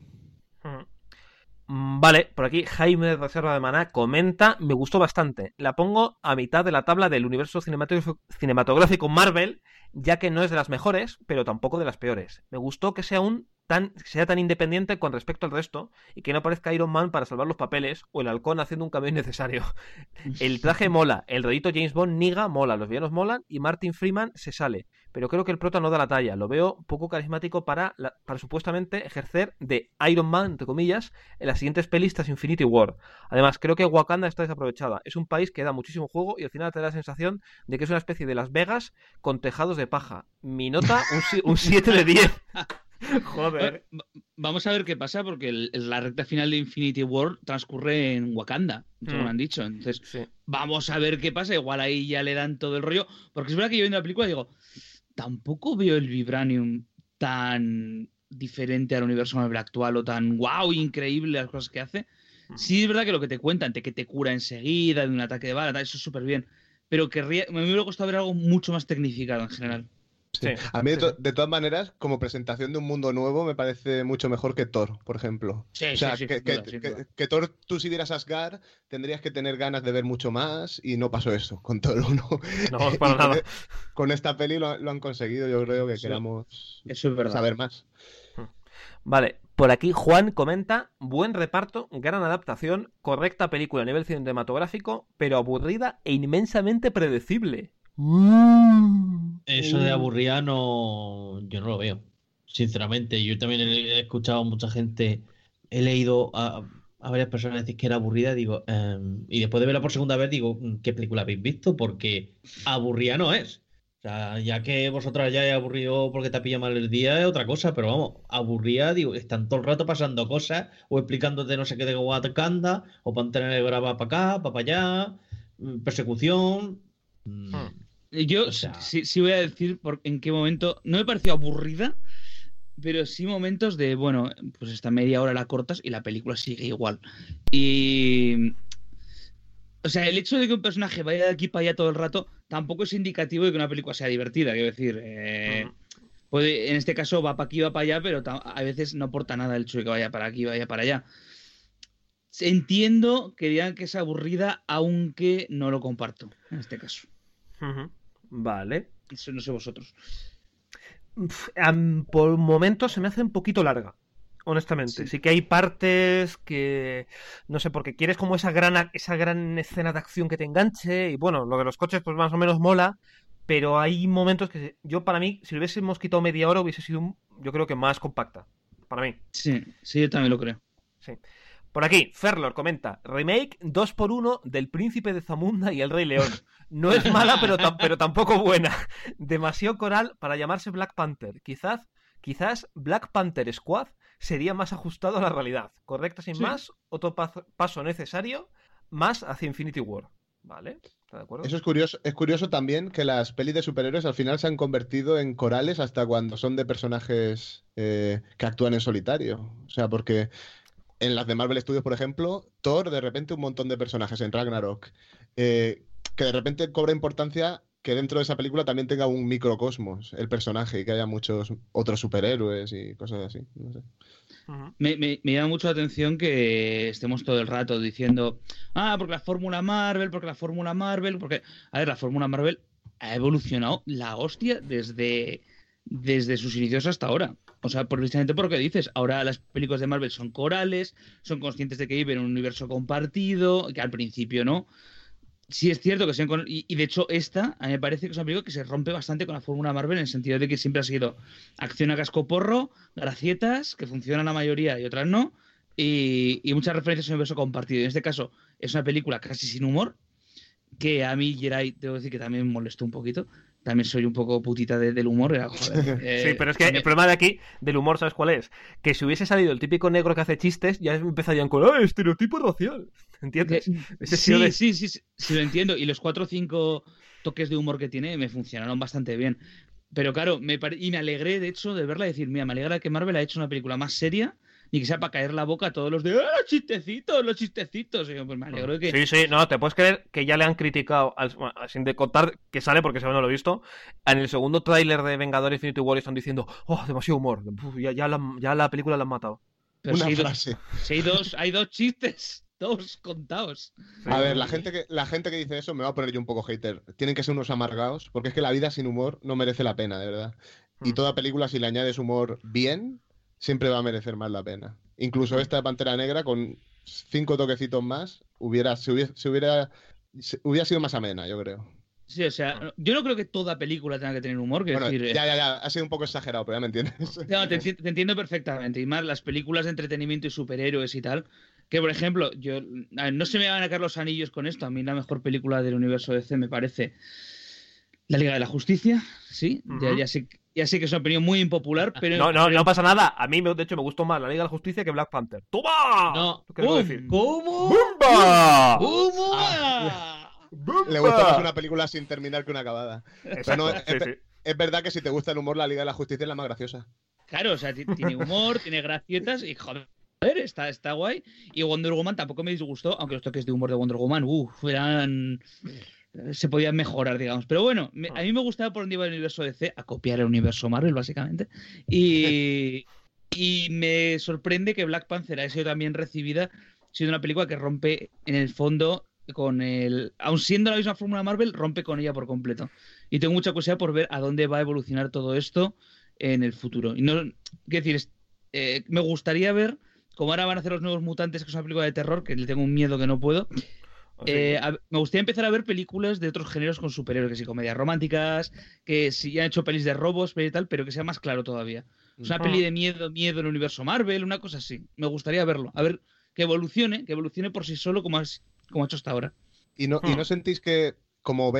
Vale, por aquí Jaime de Reserva de Maná comenta, me gustó bastante, la pongo a mitad de la tabla del universo cinematográfico Marvel, ya que no es de las mejores, pero tampoco de las peores. Me gustó que sea tan independiente con respecto al resto y que no parezca Iron Man para salvar los papeles o el halcón haciendo un cambio innecesario. El traje mola, el rollito James Bond niga mola, los villanos molan y Martin Freeman se sale, pero creo que el prota no da la talla, lo veo poco carismático para supuestamente ejercer de Iron Man, entre comillas, en las siguientes pelis tras Infinity War. Además, creo que Wakanda está desaprovechada, es un país que da muchísimo juego y al final te da la sensación de que es una especie de Las Vegas con tejados de paja. Mi nota, un 7 de 10. Joder. Vamos a ver qué pasa, porque la recta final de Infinity War transcurre en Wakanda, según han dicho. Entonces, sí. Vamos a ver qué pasa. Igual ahí ya le dan todo el rollo. Porque es verdad que yo viendo la película digo, tampoco veo el Vibranium tan diferente al universo Marvel actual o tan wow, increíble las cosas que hace. Sí, es verdad que lo que te cuentan, que te cura enseguida de un ataque de bala, eso es súper bien. Pero me hubiera gustado ver algo mucho más tecnificado en general. Sí. A mí, de todas maneras, como presentación de un mundo nuevo, me parece mucho mejor que Thor, por ejemplo. Sí, o sea, sí, que Thor, tú si vieras Asgard, tendrías que tener ganas de ver mucho más y no pasó eso con Thor 1. No, para nada. Con esta peli lo han conseguido, yo creo que queramos saber más. Vale, por aquí Juan comenta, buen reparto, gran adaptación, correcta película a nivel cinematográfico, pero aburrida e inmensamente predecible. Eso de aburrida yo no lo veo, sinceramente. Yo también he escuchado a mucha gente, he leído a varias personas decir que era aburrida, digo, y después de verla por segunda vez digo, ¿qué película habéis visto? Porque aburrida no es. O sea, ya que vosotras ya he aburrido porque te ha pillado mal el día es otra cosa, pero vamos, aburrida, digo, están todo el rato pasando cosas o explicándote no sé qué de Wakanda o Pantera Negra va para acá, para allá, persecución. Yo sí voy a decir en qué momento. No me pareció aburrida, pero sí momentos de, bueno, pues esta media hora la cortas y la película sigue igual. Y. O sea, el hecho de que un personaje vaya de aquí para allá todo el rato tampoco es indicativo de que una película sea divertida. Quiero decir, en este caso va para aquí, va para allá, pero a veces no aporta nada el hecho de que vaya para aquí, vaya para allá. Entiendo que digan que es aburrida, aunque no lo comparto en este caso. Vale. Eso no sé vosotros. Por momentos se me hace un poquito larga, honestamente. Sí que hay partes que no sé, porque quieres como esa gran escena de acción que te enganche. Y bueno, lo de los coches pues más o menos mola. Pero hay momentos que para mí, si le hubiésemos quitado media hora, hubiese sido yo creo que más compacta. Para mí. Sí, yo también lo creo. Sí. Por aquí, Ferlor comenta, remake 2x1 del Príncipe de Zamunda y el Rey León. No es mala, pero tampoco buena. Demasiado coral para llamarse Black Panther. Quizás Black Panther Squad sería más ajustado a la realidad. Correcta sin más, otro paso necesario, más hacia Infinity War. ¿Vale? ¿Está de acuerdo? Eso es curioso también que las pelis de superhéroes al final se han convertido en corales hasta cuando son de personajes que actúan en solitario. O sea, porque en las de Marvel Studios, por ejemplo, Thor, de repente un montón de personajes en Ragnarok. que de repente cobra importancia que dentro de esa película también tenga un microcosmos el personaje y que haya muchos otros superhéroes y cosas así. No sé. Me llama mucho la atención que estemos todo el rato diciendo porque la Fórmula Marvel, porque... A ver, la Fórmula Marvel ha evolucionado la hostia desde sus inicios hasta ahora. O sea, precisamente por lo que dices, ahora las películas de Marvel son corales, son conscientes de que viven en un universo compartido, que al principio no. Sí es cierto que y de hecho esta, a mí me parece que es una película que se rompe bastante con la fórmula Marvel en el sentido de que siempre ha sido acción a cascoporro, gracietas, que funcionan la mayoría y otras no, y muchas referencias a un universo compartido. En este caso es una película casi sin humor, que a mí, Geray, debo decir que también me molestó un poquito. También soy un poco putita del humor. Joder, sí, pero es que el problema de aquí, del humor, ¿sabes cuál es? Que si hubiese salido el típico negro que hace chistes, ya empezarían con estereotipo racial. ¿Entiendes? Sí, lo entiendo. Y los 4 o 5 toques de humor que tiene me funcionaron bastante bien. Pero claro, me alegré, de hecho, de verla y decir, mira, me alegra que Marvel ha hecho una película más seria, ni que sea para caer la boca a todos los de los chistecitos. Y yo, pues me alegro de que... Sí, no, te puedes creer que ya le han criticado, sin de contar que sale, porque no lo he visto, en el segundo tráiler de Vengadores Infinity War están diciendo, demasiado humor, ya la película la han matado. Pero hay dos chistes, todos contados. A ver, la gente que dice eso me va a poner yo un poco hater. Tienen que ser unos amargados, porque es que la vida sin humor no merece la pena, de verdad. Y toda película, si le añades humor bien, siempre va a merecer más la pena. Incluso esta de Pantera Negra, con 5 toquecitos más, hubiera sido más amena, yo creo. Sí, o sea, yo no creo que toda película tenga que tener humor. Ya, ha sido un poco exagerado, pero ya me entiendes. No, te entiendo perfectamente. Y más las películas de entretenimiento y superhéroes y tal, que por ejemplo, no se me van a caer los anillos con esto. A mí la mejor película del universo DC me parece La Liga de la Justicia, sí. Ya sé que es una opinión muy impopular, pero... No pasa nada. A mí, de hecho, me gustó más La Liga de la Justicia que Black Panther. ¡Toma! No. ¿Cómo? ¡Bumba! Le gusta más una película sin terminar que una acabada. Exacto, es verdad que si te gusta el humor, La Liga de la Justicia es la más graciosa. Claro, o sea, tiene humor, tiene gracietas y joder, está guay. Y Wonder Woman tampoco me disgustó, aunque los toques de humor de Wonder Woman, se podían mejorar, digamos. Pero bueno, a mí me gustaba por donde iba el universo DC, a copiar el universo Marvel, básicamente. Y me sorprende que Black Panther haya sido también recibida siendo una película que rompe en el fondo con aun siendo la misma fórmula Marvel, rompe con ella por completo. Y tengo mucha curiosidad por ver a dónde va a evolucionar todo esto en el futuro. Y no, quiero decir, me gustaría ver cómo ahora van a hacer Los Nuevos Mutantes, que es una película de terror, que le tengo un miedo que no puedo. Me gustaría empezar a ver películas de otros géneros con superhéroes, que si comedias románticas, que si ya han hecho pelis de robos, y tal, pero que sea más claro todavía. O sea, una peli de miedo en el universo Marvel, una cosa así. Me gustaría verlo. A ver, que evolucione por sí solo como ha hecho hasta ahora. ¿Y no sentís que, como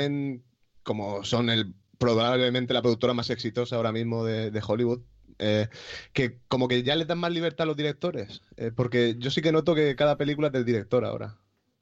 son probablemente la productora más exitosa ahora mismo de Hollywood, que como que ya les dan más libertad a los directores? Porque yo sí que noto que cada película es del director ahora.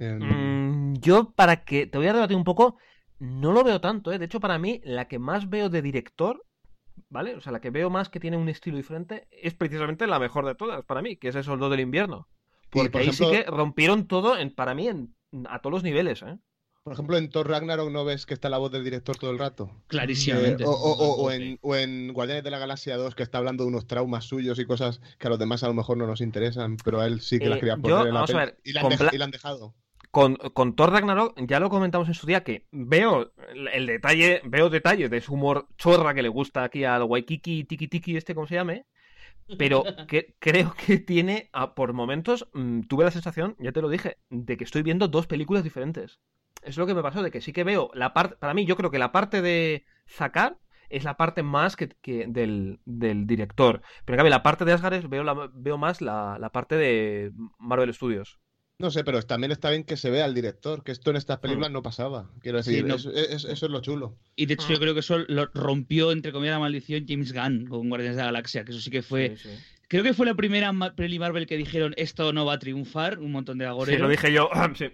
Yo, te voy a debatir un poco, no lo veo tanto, De hecho, para mí, la que más veo de director, ¿vale? O sea, la que veo más que tiene un estilo diferente, es precisamente la mejor de todas, para mí, que es El Soldado del Invierno. Porque por ejemplo, ahí sí que rompieron todo, para mí, a todos los niveles, Por ejemplo, en Thor Ragnarok ¿no ves que está la voz del director todo el rato? Clarísimamente. O en Guardianes de la Galaxia 2, que está hablando de unos traumas suyos y cosas que a los demás a lo mejor no nos interesan, pero a él sí que las quería poner en la peli. Y la han dejado. Con Thor Ragnarok, ya lo comentamos en su día, que veo detalles de su humor chorra que le gusta aquí al Waikiki, tiki como se llame, pero que creo que tiene, por momentos, tuve la sensación, ya te lo dije, de que estoy viendo dos películas diferentes. Es lo que me pasó, de que sí que veo la parte, para mí yo creo que la parte de Zakar es la parte más que del director, pero en cambio la parte de Asgard veo más la parte de Marvel Studios. No sé, pero también está bien que se vea al director, que esto en estas películas no pasaba. Quiero decir, eso es lo chulo. Y de hecho yo creo que eso lo rompió, entre comillas, la maldición James Gunn con Guardianes de la Galaxia, que eso sí que fue... Sí. Creo que fue la primera peli Marvel que dijeron esto no va a triunfar, un montón de agoreros. Sí, lo dije yo.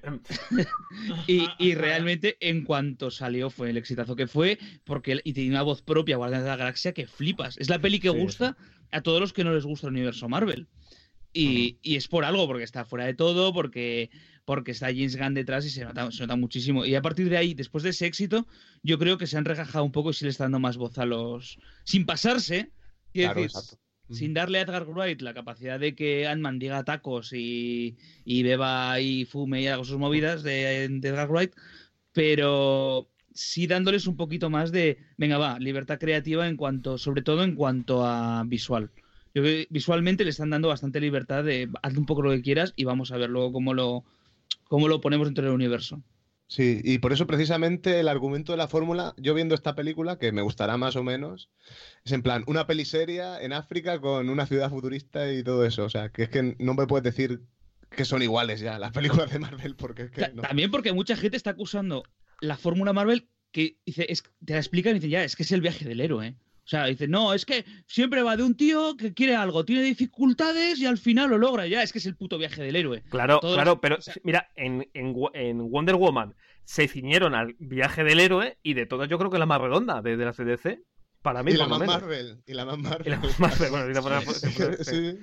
Sí. y realmente en cuanto salió fue el exitazo que fue, y tenía una voz propia Guardianes de la Galaxia que flipas. Es la peli que gusta a todos los que no les gusta el universo Marvel. Y es por algo, porque está fuera de todo, porque está James Gunn detrás y se nota muchísimo. Y a partir de ahí, después de ese éxito, yo creo que se han regajado un poco y sí le está dando más voz a los... Sin pasarse, quiero decir, sin darle a Edgar Wright la capacidad de que Ant-Man diga tacos y beba y fume y haga sus movidas de Edgar Wright, pero sí dándoles un poquito más de, venga va, libertad creativa sobre todo en cuanto a visual. Yo creo que visualmente le están dando bastante libertad de haz un poco lo que quieras y vamos a ver luego cómo lo ponemos dentro del universo. Sí, y por eso precisamente el argumento de la fórmula, yo viendo esta película, que me gustará más o menos, es en plan, una peliseria en África con una ciudad futurista y todo eso. O sea, que es que no me puedes decir que son iguales ya las películas de Marvel, porque es que no. También porque mucha gente está acusando la fórmula Marvel que dice, te la explican y dicen, ya, es que es el viaje del héroe. O sea, dice, no, es que siempre va de un tío que quiere algo, tiene dificultades y al final lo logra. Ya, es que es el puto viaje del héroe. Claro, pero mira, en Wonder Woman se ciñeron al viaje del héroe y de todas yo creo que la más redonda de la CDC. Para mí, y la más Marvel. Y la más Marvel. Bueno, sí.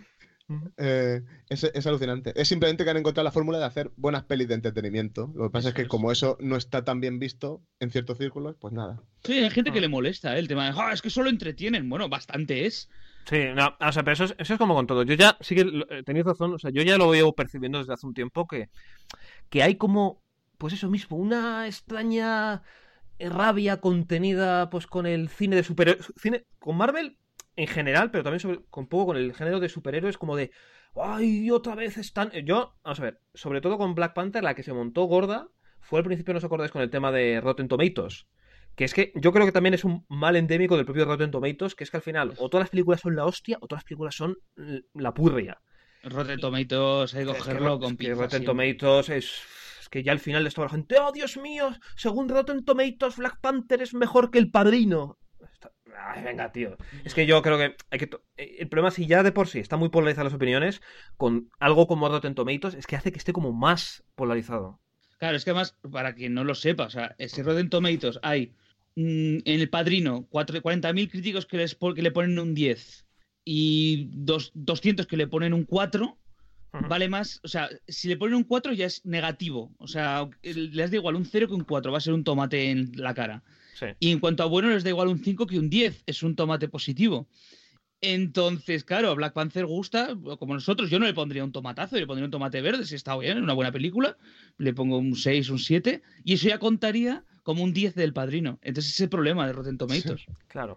Es alucinante. Es simplemente que han encontrado la fórmula de hacer buenas pelis de entretenimiento. Lo que pasa es que como eso no está tan bien visto en ciertos círculos, pues nada. Sí, hay gente que le molesta el tema de, es que solo entretienen. Bueno, bastante es. Sí, no, o sea, pero eso es como con todo. Yo ya, sí que tenéis razón, o sea, yo ya lo llevo percibiendo desde hace un tiempo que hay como, pues eso mismo, una extraña rabia contenida pues con el cine de superhéroes, con Marvel en general, pero también un poco con el género de superhéroes, como de ¡ay, otra vez están! Vamos a ver, sobre todo con Black Panther, la que se montó gorda fue al principio, no os acordáis, con el tema de Rotten Tomatoes. Que es que yo creo que también es un mal endémico del propio Rotten Tomatoes, que es que al final o todas las películas son la hostia o todas las películas son la purria. Rotten Tomatoes, hay que cogerlo con pinzas. Rotten Tomatoes es que ya al final de esto la gente, ¡oh, Dios mío! Según Rotten Tomatoes, Black Panther es mejor que El Padrino. Ay, venga, tío. Es que yo creo que el problema es si ya de por sí está muy polarizadas las opiniones, con algo como Rotten Tomatoes, es que hace que esté como más polarizado. Claro, es que además, para quien no lo sepa, o sea, ese Rotten Tomatoes hay en El Padrino 40.000 críticos que le ponen un 10 y 200 que le ponen un 4, vale más, o sea, si le ponen un 4 ya es negativo, o sea, les da igual un 0 que un 4, va a ser un tomate en la cara. Sí. Y en cuanto a bueno, les da igual un 5 que un 10, es un tomate positivo. Entonces, claro, Black Panther gusta, como nosotros, yo no le pondría un tomatazo, le pondría un tomate verde, si está bien, una buena película, le pongo un 6, un 7, y eso ya contaría como un 10 del Padrino. Entonces ese es el problema de Rotten Tomatoes. Claro.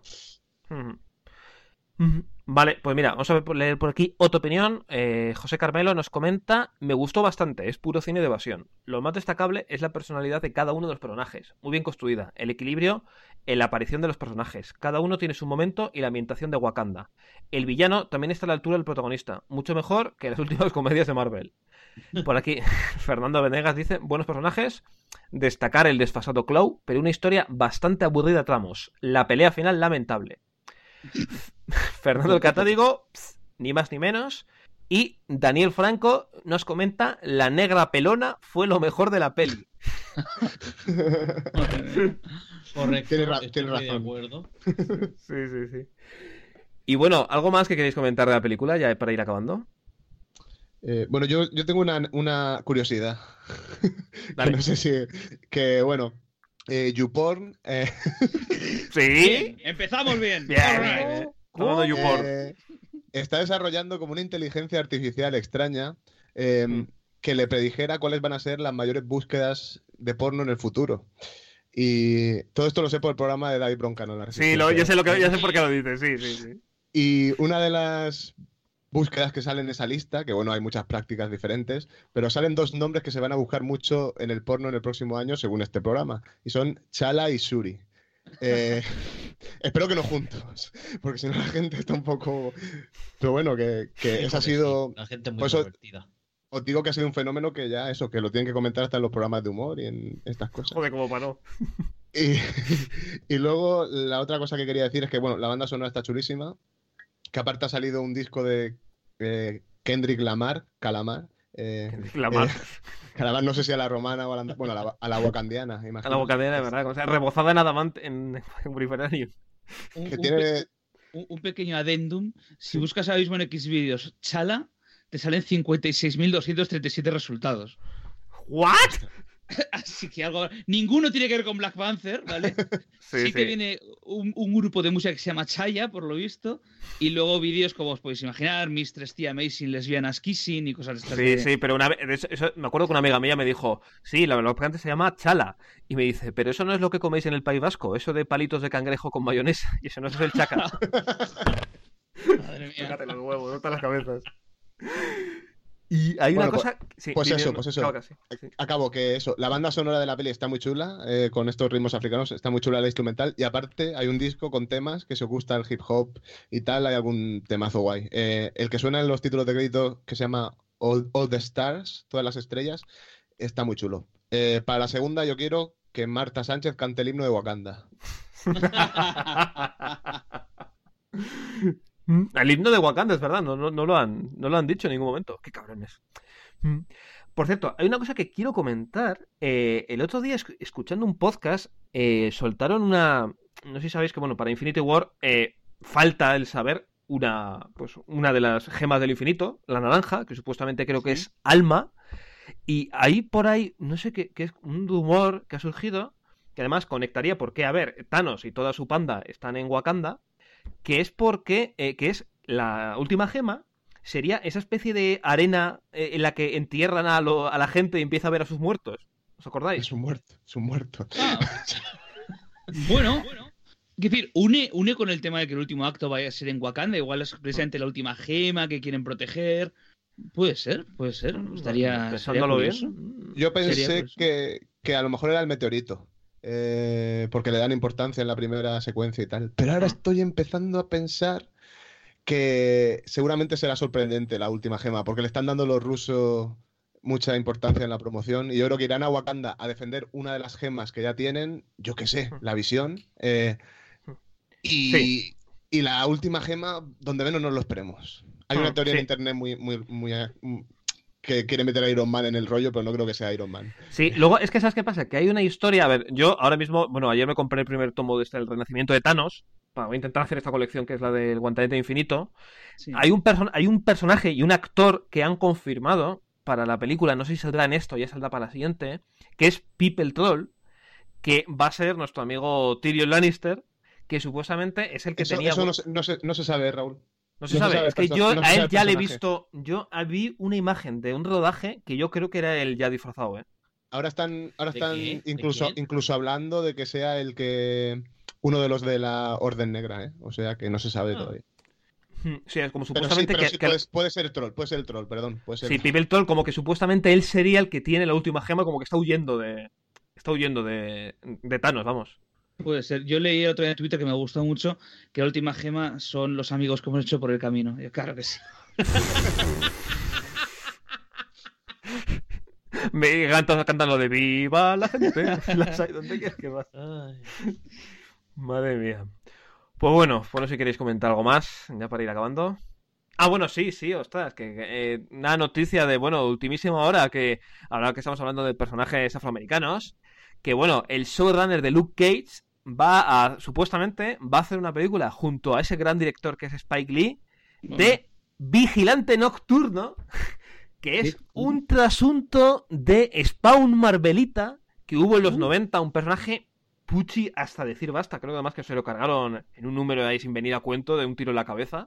Vale, pues mira, vamos a leer por aquí otra opinión. José Carmelo nos comenta: me gustó bastante, es puro cine de evasión. Lo más destacable es la personalidad de cada uno de los personajes, muy bien construida, el equilibrio en la aparición de los personajes, cada uno tiene su momento y la ambientación de Wakanda. El villano también está a la altura del protagonista, mucho mejor que las últimas comedias de Marvel. Por aquí Fernando Venegas dice: buenos personajes, destacar el desfasado Claw, pero una historia bastante aburrida a tramos, la pelea final lamentable. Fernando el Catádigo, ni más ni menos. Y Daniel Franco nos comenta: la negra pelona fue lo mejor de la peli. Correcto, tiene estoy razón. de acuerdo. Sí. Y bueno, ¿algo más que queréis comentar de la película ya para ir acabando? Bueno, yo tengo una curiosidad. Dale. Que no sé si... Que bueno, YouPorn... ¿Sí? Empezamos bien. Bien. ¿Cómo YouPorn? Está desarrollando como una inteligencia artificial extraña que le predijera cuáles van a ser las mayores búsquedas de porno en el futuro. Y todo esto lo sé por el programa de David Broncano. Sí, yo sé por qué lo dices, sí. Y una de las búsquedas que salen en esa lista, que bueno, hay muchas prácticas diferentes, pero salen dos nombres que se van a buscar mucho en el porno en el próximo año, según este programa, y son Chala y Shuri. Espero que no juntos, porque si no la gente está un poco... Pero bueno, que esa ha sido... Sí, la gente muy pues divertida. Os digo que ha sido un fenómeno que ya eso, que lo tienen que comentar hasta en los programas de humor y en estas cosas. Joder, como paró. Y luego la otra cosa que quería decir es que, bueno, la banda sonora está chulísima, que aparte ha salido un disco de Kendrick Lamar, Calamar. Kendrick Lamar. Calamar, no sé si a la romana o a la wakandiana, imagino. A la wakandiana, de verdad. O sea, rebozada en adamante en Briferarium. Un pequeño adendum. Si buscas ahora mismo en Xvideos Chala, te salen 56.237 resultados. ¿What? Así que ninguno tiene que ver con Black Panther, ¿vale? Sí que viene un grupo de música que se llama Chaya, por lo visto, y luego vídeos como os podéis imaginar, Mistress T Amazing, Lesbianas Kissing y cosas de estas. Sí, pero me acuerdo que una amiga mía me dijo, sí, la Black Panther se llama Chala, y me dice, pero eso no es lo que coméis en el País Vasco, eso de palitos de cangrejo con mayonesa, y eso no es el chaca. Madre mía. Tócate los huevos, no te las cabezas. Y hay una cosa... Pues eso. Acabo que eso. La banda sonora de la peli está muy chula, con estos ritmos africanos, está muy chula la instrumental. Y aparte hay un disco con temas que se gusta el hip hop y tal, hay algún temazo guay. El que suena en los títulos de crédito, que se llama All the Stars, todas las estrellas, está muy chulo. Para la segunda yo quiero que Marta Sánchez cante el himno de Wakanda. El himno de Wakanda, es verdad, no lo han dicho en ningún momento. Qué cabrones. Por cierto, hay una cosa que quiero comentar. El otro día, escuchando un podcast, soltaron una... No sé si sabéis que, bueno, para Infinity War falta el saber una de las gemas del infinito, la naranja, que supuestamente creo que es Alma. Y ahí por ahí, no sé qué es un rumor que ha surgido, que además conectaría porque, a ver, Thanos y toda su panda están en Wakanda, que es porque que es la última gema, sería esa especie de arena en la que entierran a la gente y empieza a ver a sus muertos. ¿Os acordáis? Es un muerto. Ah. Bueno. Es decir, une con el tema de que el último acto vaya a ser en Wakanda, igual es precisamente la última gema que quieren proteger. Puede ser. Estaría pensándolo bien. Yo pensé que a lo mejor era el meteorito. Porque le dan importancia en la primera secuencia y tal. Pero ahora estoy empezando a pensar que seguramente será sorprendente la última gema, porque le están dando los rusos mucha importancia en la promoción y yo creo que irán a Wakanda a defender una de las gemas que ya tienen, yo qué sé, la visión. Y la última gema, donde menos nos lo esperemos. Hay una teoría en internet muy que quiere meter a Iron Man en el rollo, pero no creo que sea Iron Man. Sí, luego es que ¿sabes qué pasa? Que hay una historia, a ver, yo ahora mismo, bueno, ayer me compré el primer tomo de el Renacimiento de Thanos, voy a intentar hacer esta colección que es la del Guantelete Infinito. Sí. Hay un personaje y un actor que han confirmado para la película, no sé si saldrá en esto, ya saldrá para la siguiente, que es People Troll, que va a ser nuestro amigo Tyrion Lannister, que supuestamente es el que tenía... Eso no se sabe, Raúl. No se sabe, es que yo a él ya le he visto, yo vi una imagen de un rodaje que yo creo que era él ya disfrazado, ¿eh? Ahora están incluso hablando de que sea uno de los de la Orden Negra, ¿eh? O sea que no se sabe todavía. Sí, es como supuestamente puede ser el troll, perdón. Sí, People Troll, como que supuestamente él sería el que tiene la última gema, como que está huyendo de Thanos, vamos. Puede ser. Yo leí el otro día en Twitter que me gustó mucho que la última gema son los amigos que hemos hecho por el camino. Yo, claro que sí. Me encanta cantando de viva la gente. ¿Dónde quieres que vas? Madre mía. Pues bueno, si queréis comentar algo más, ya para ir acabando. Ah, bueno, sí, ostras, que una noticia de, ultimísima hora, que ahora que estamos hablando de personajes afroamericanos, que bueno, el showrunner de Luke Cage supuestamente va a hacer una película junto a ese gran director que es Spike Lee de Vigilante Nocturno, que es un trasunto de Spawn Marvelita que hubo en los 90, un personaje puchi hasta decir basta, creo que además que se lo cargaron en un número de ahí sin venir a cuento de un tiro en la cabeza.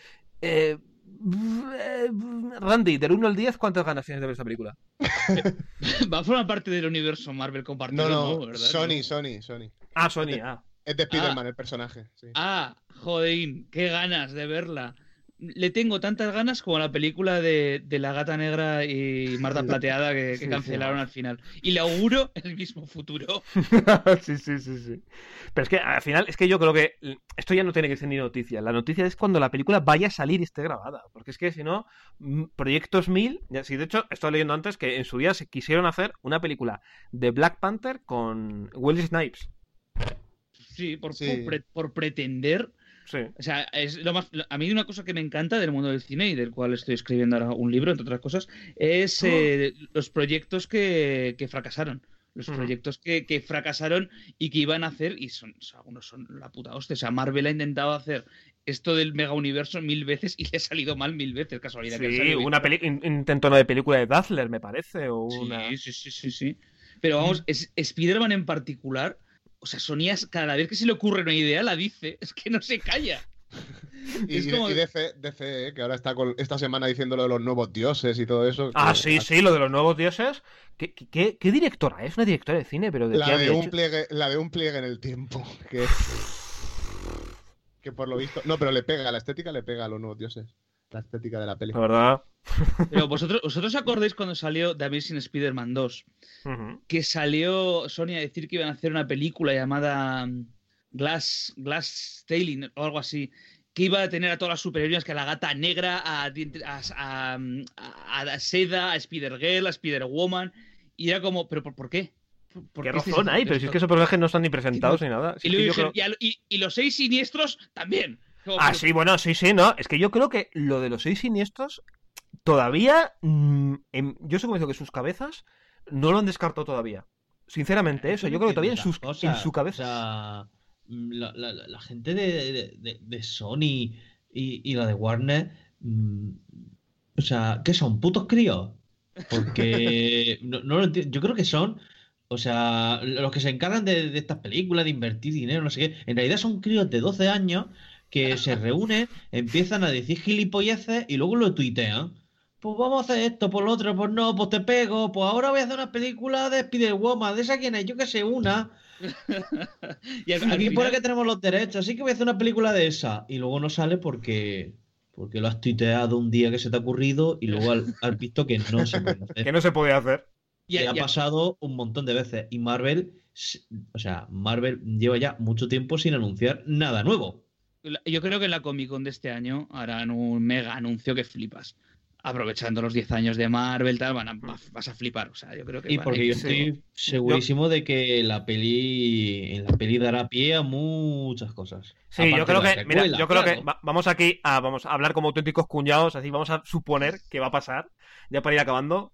Randy, del 1 al 10, ¿cuántas ganas tienes de ver esta película? Va a formar parte del universo Marvel compartido. No, ¿verdad? Sony. Ah, Sony, Es de Spider-Man el personaje. Sí. Joder, qué ganas de verla. Le tengo tantas ganas como la película de La Gata Negra y Marta Plateada que cancelaron al final. Y le auguro el mismo futuro. Sí. Pero es que al final, es que yo creo que esto ya no tiene que ser ni noticia. La noticia es cuando la película vaya a salir y esté grabada. Porque es que si no, Proyectos 1000... Sí, de hecho, estaba leyendo antes que en su día se quisieron hacer una película de Black Panther con Wesley Snipes. Sí, por pretender... Sí. O sea, a mí una cosa que me encanta del mundo del cine y del cual estoy escribiendo ahora un libro, entre otras cosas, es los proyectos que fracasaron. Los proyectos que fracasaron y que iban a hacer, y algunos son la puta hostia. O sea, Marvel ha intentado hacer esto del mega universo 1000 veces y le ha salido mal 1000 veces, casualidad. Sí, una intento de película de Dazzler, me parece, o una... Sí. Pero vamos, Spider-Man en particular, o sea, Sony cada vez que se le ocurre una idea la dice, es que no se calla. Y DC, que ahora está esta semana diciendo lo de los nuevos dioses y todo eso. Sí, lo de los nuevos dioses. ¿Qué directora? Es una directora de cine, pero la de un pliegue en el tiempo. Que por lo visto... No, pero la estética le pega a los nuevos dioses. La estética de la peli. La verdad. Pero vosotros acordáis cuando salió The Amazing Spider-Man 2, que salió Sony a decir que iban a hacer una película llamada Glass Tailing o algo así, que iba a tener a todas las superheroínas, que a la Gata Negra, a Seda, a Spider-Girl, a Spider-Woman, y era como, ¿pero por qué? ¿Qué razón hay? Pero si es que esos personajes no están ni presentados ni nada. Y los 6 siniestros también. Sí, bueno, sí, no. Es que yo creo que lo de los 6 siniestros todavía... yo sé convencido que sus cabezas no lo han descartado todavía. Sinceramente, eso. Yo creo que todavía en su cabeza... O sea, la gente de Sony y la de Warner... o sea, ¿qué son? ¿Putos críos? Porque no lo entiendo. Yo creo que son... O sea, los que se encargan de estas películas, de invertir dinero, no sé qué, en realidad son críos de 12 años que se reúnen, empiezan a decir gilipolleces y luego lo tuitean. Pues vamos a hacer esto, por lo otro, pues no, pues te pego, pues ahora voy a hacer una película de Spider-Woman, de esa quién es, yo que sé, una. Y aquí pone que tenemos los derechos, así que voy a hacer una película de esa. Y luego no sale porque lo has tuiteado un día que se te ha ocurrido y luego has visto que no se puede hacer. Que no se puede hacer. Y ha pasado un montón de veces. Y Marvel lleva ya mucho tiempo sin anunciar nada nuevo. Yo creo que en la Comic Con de este año harán un mega anuncio que flipas. Aprovechando los 10 años de Marvel, tal, vas a flipar. O sea, yo creo que. Y porque yo estoy segurísimo de que la peli dará pie a muchas cosas. Sí, yo creo que. Mira, yo creo que vamos aquí vamos a hablar como auténticos cuñados, así vamos a suponer que va a pasar, ya para ir acabando.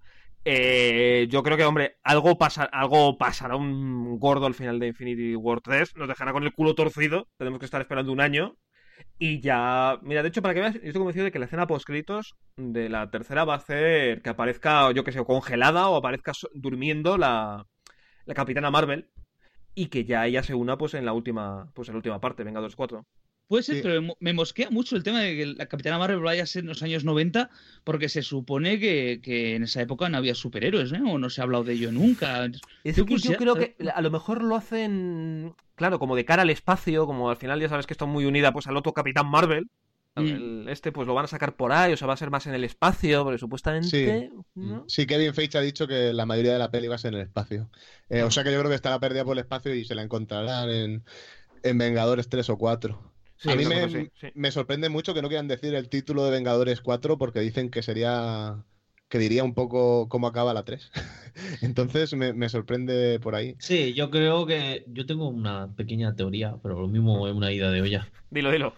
Yo creo que, hombre, algo pasará un gordo al final de Infinity War 3. Nos dejará con el culo torcido. Tenemos que estar esperando un año. Y ya... Mira, de hecho, para que veas, yo estoy convencido de que la escena post-créditos de la tercera va a hacer que aparezca, yo que sé, congelada o aparezca durmiendo la Capitana Marvel. Y que ya ella se una en la última parte, Vengadores 4. Puede ser, sí. Pero me mosquea mucho el tema de que la Capitana Marvel vaya a ser en los años 90, porque se supone que en esa época no había superhéroes, ¿no? O no se ha hablado de ello nunca. Yo creo que a lo mejor lo hacen, claro, como de cara al espacio, como al final ya sabes que está muy unida al otro Capitán Marvel. Pues lo van a sacar por ahí, o sea, va a ser más en el espacio, porque supuestamente... Sí, ¿no? Sí, Kevin Feige ha dicho que la mayoría de la peli va a ser en el espacio. O sea que yo creo que estará perdida por el espacio y se la encontrarán en Vengadores 3 o 4. Sí, a mí me sorprende mucho que no quieran decir el título de Vengadores 4 porque dicen que diría un poco cómo acaba la 3. Entonces me sorprende por ahí. Sí, yo creo que yo tengo una pequeña teoría, pero lo mismo es una ida de olla. Dilo.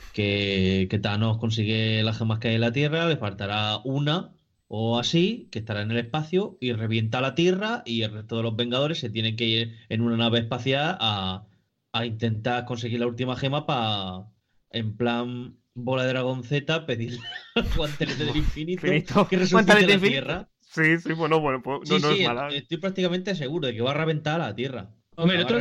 Que Thanos consigue las gemas que hay en la Tierra, le faltará una o así, que estará en el espacio y revienta la Tierra y el resto de los Vengadores se tienen que ir en una nave espacial a intentar conseguir la última gema para, en plan bola de dragón Z, pedir guantelete del infinito que resucite la Tierra. Sí, bueno, pues no es mala. Estoy prácticamente seguro de que va a reventar a la Tierra. Hombre, el otro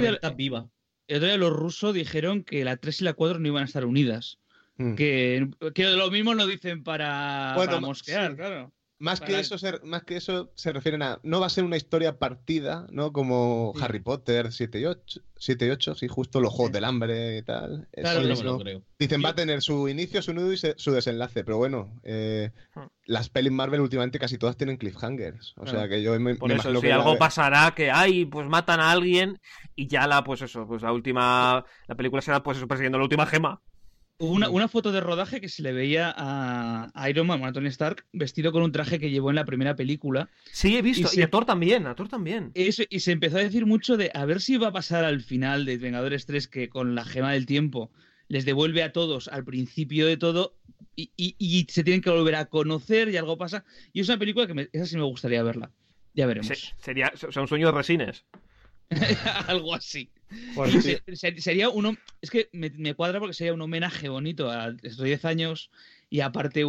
día los rusos dijeron que la 3 y la 4 no iban a estar unidas. Que lo mismo lo dicen para mosquear, sí. Claro. Más que eso se refieren a... No va a ser una historia partida, ¿no? Como Harry Potter 7 y 8, sí, justo los Juegos del Hambre y tal. Claro, no me lo creo. Dicen, va a tener su inicio, su nudo y su desenlace. Pero bueno, las pelis Marvel últimamente casi todas tienen cliffhangers. O sea que yo por eso, si algo pasará que pues matan a alguien y ya la película será pues eso, persiguiendo la última gema. Hubo una foto de rodaje que se le veía a Iron Man, a Tony Stark, vestido con un traje que llevó en la primera película. Sí, he visto. Y a Thor también. Eso, y se empezó a decir mucho de a ver si va a pasar al final de Vengadores 3 que con la gema del tiempo les devuelve a todos al principio de todo y se tienen que volver a conocer y algo pasa. Y es una película que esa sí me gustaría verla. Ya veremos. Sería un sueño de Resines. Algo así. Pues sí. Sería uno. Es que me cuadra porque sería un homenaje bonito a estos 10 años y aparte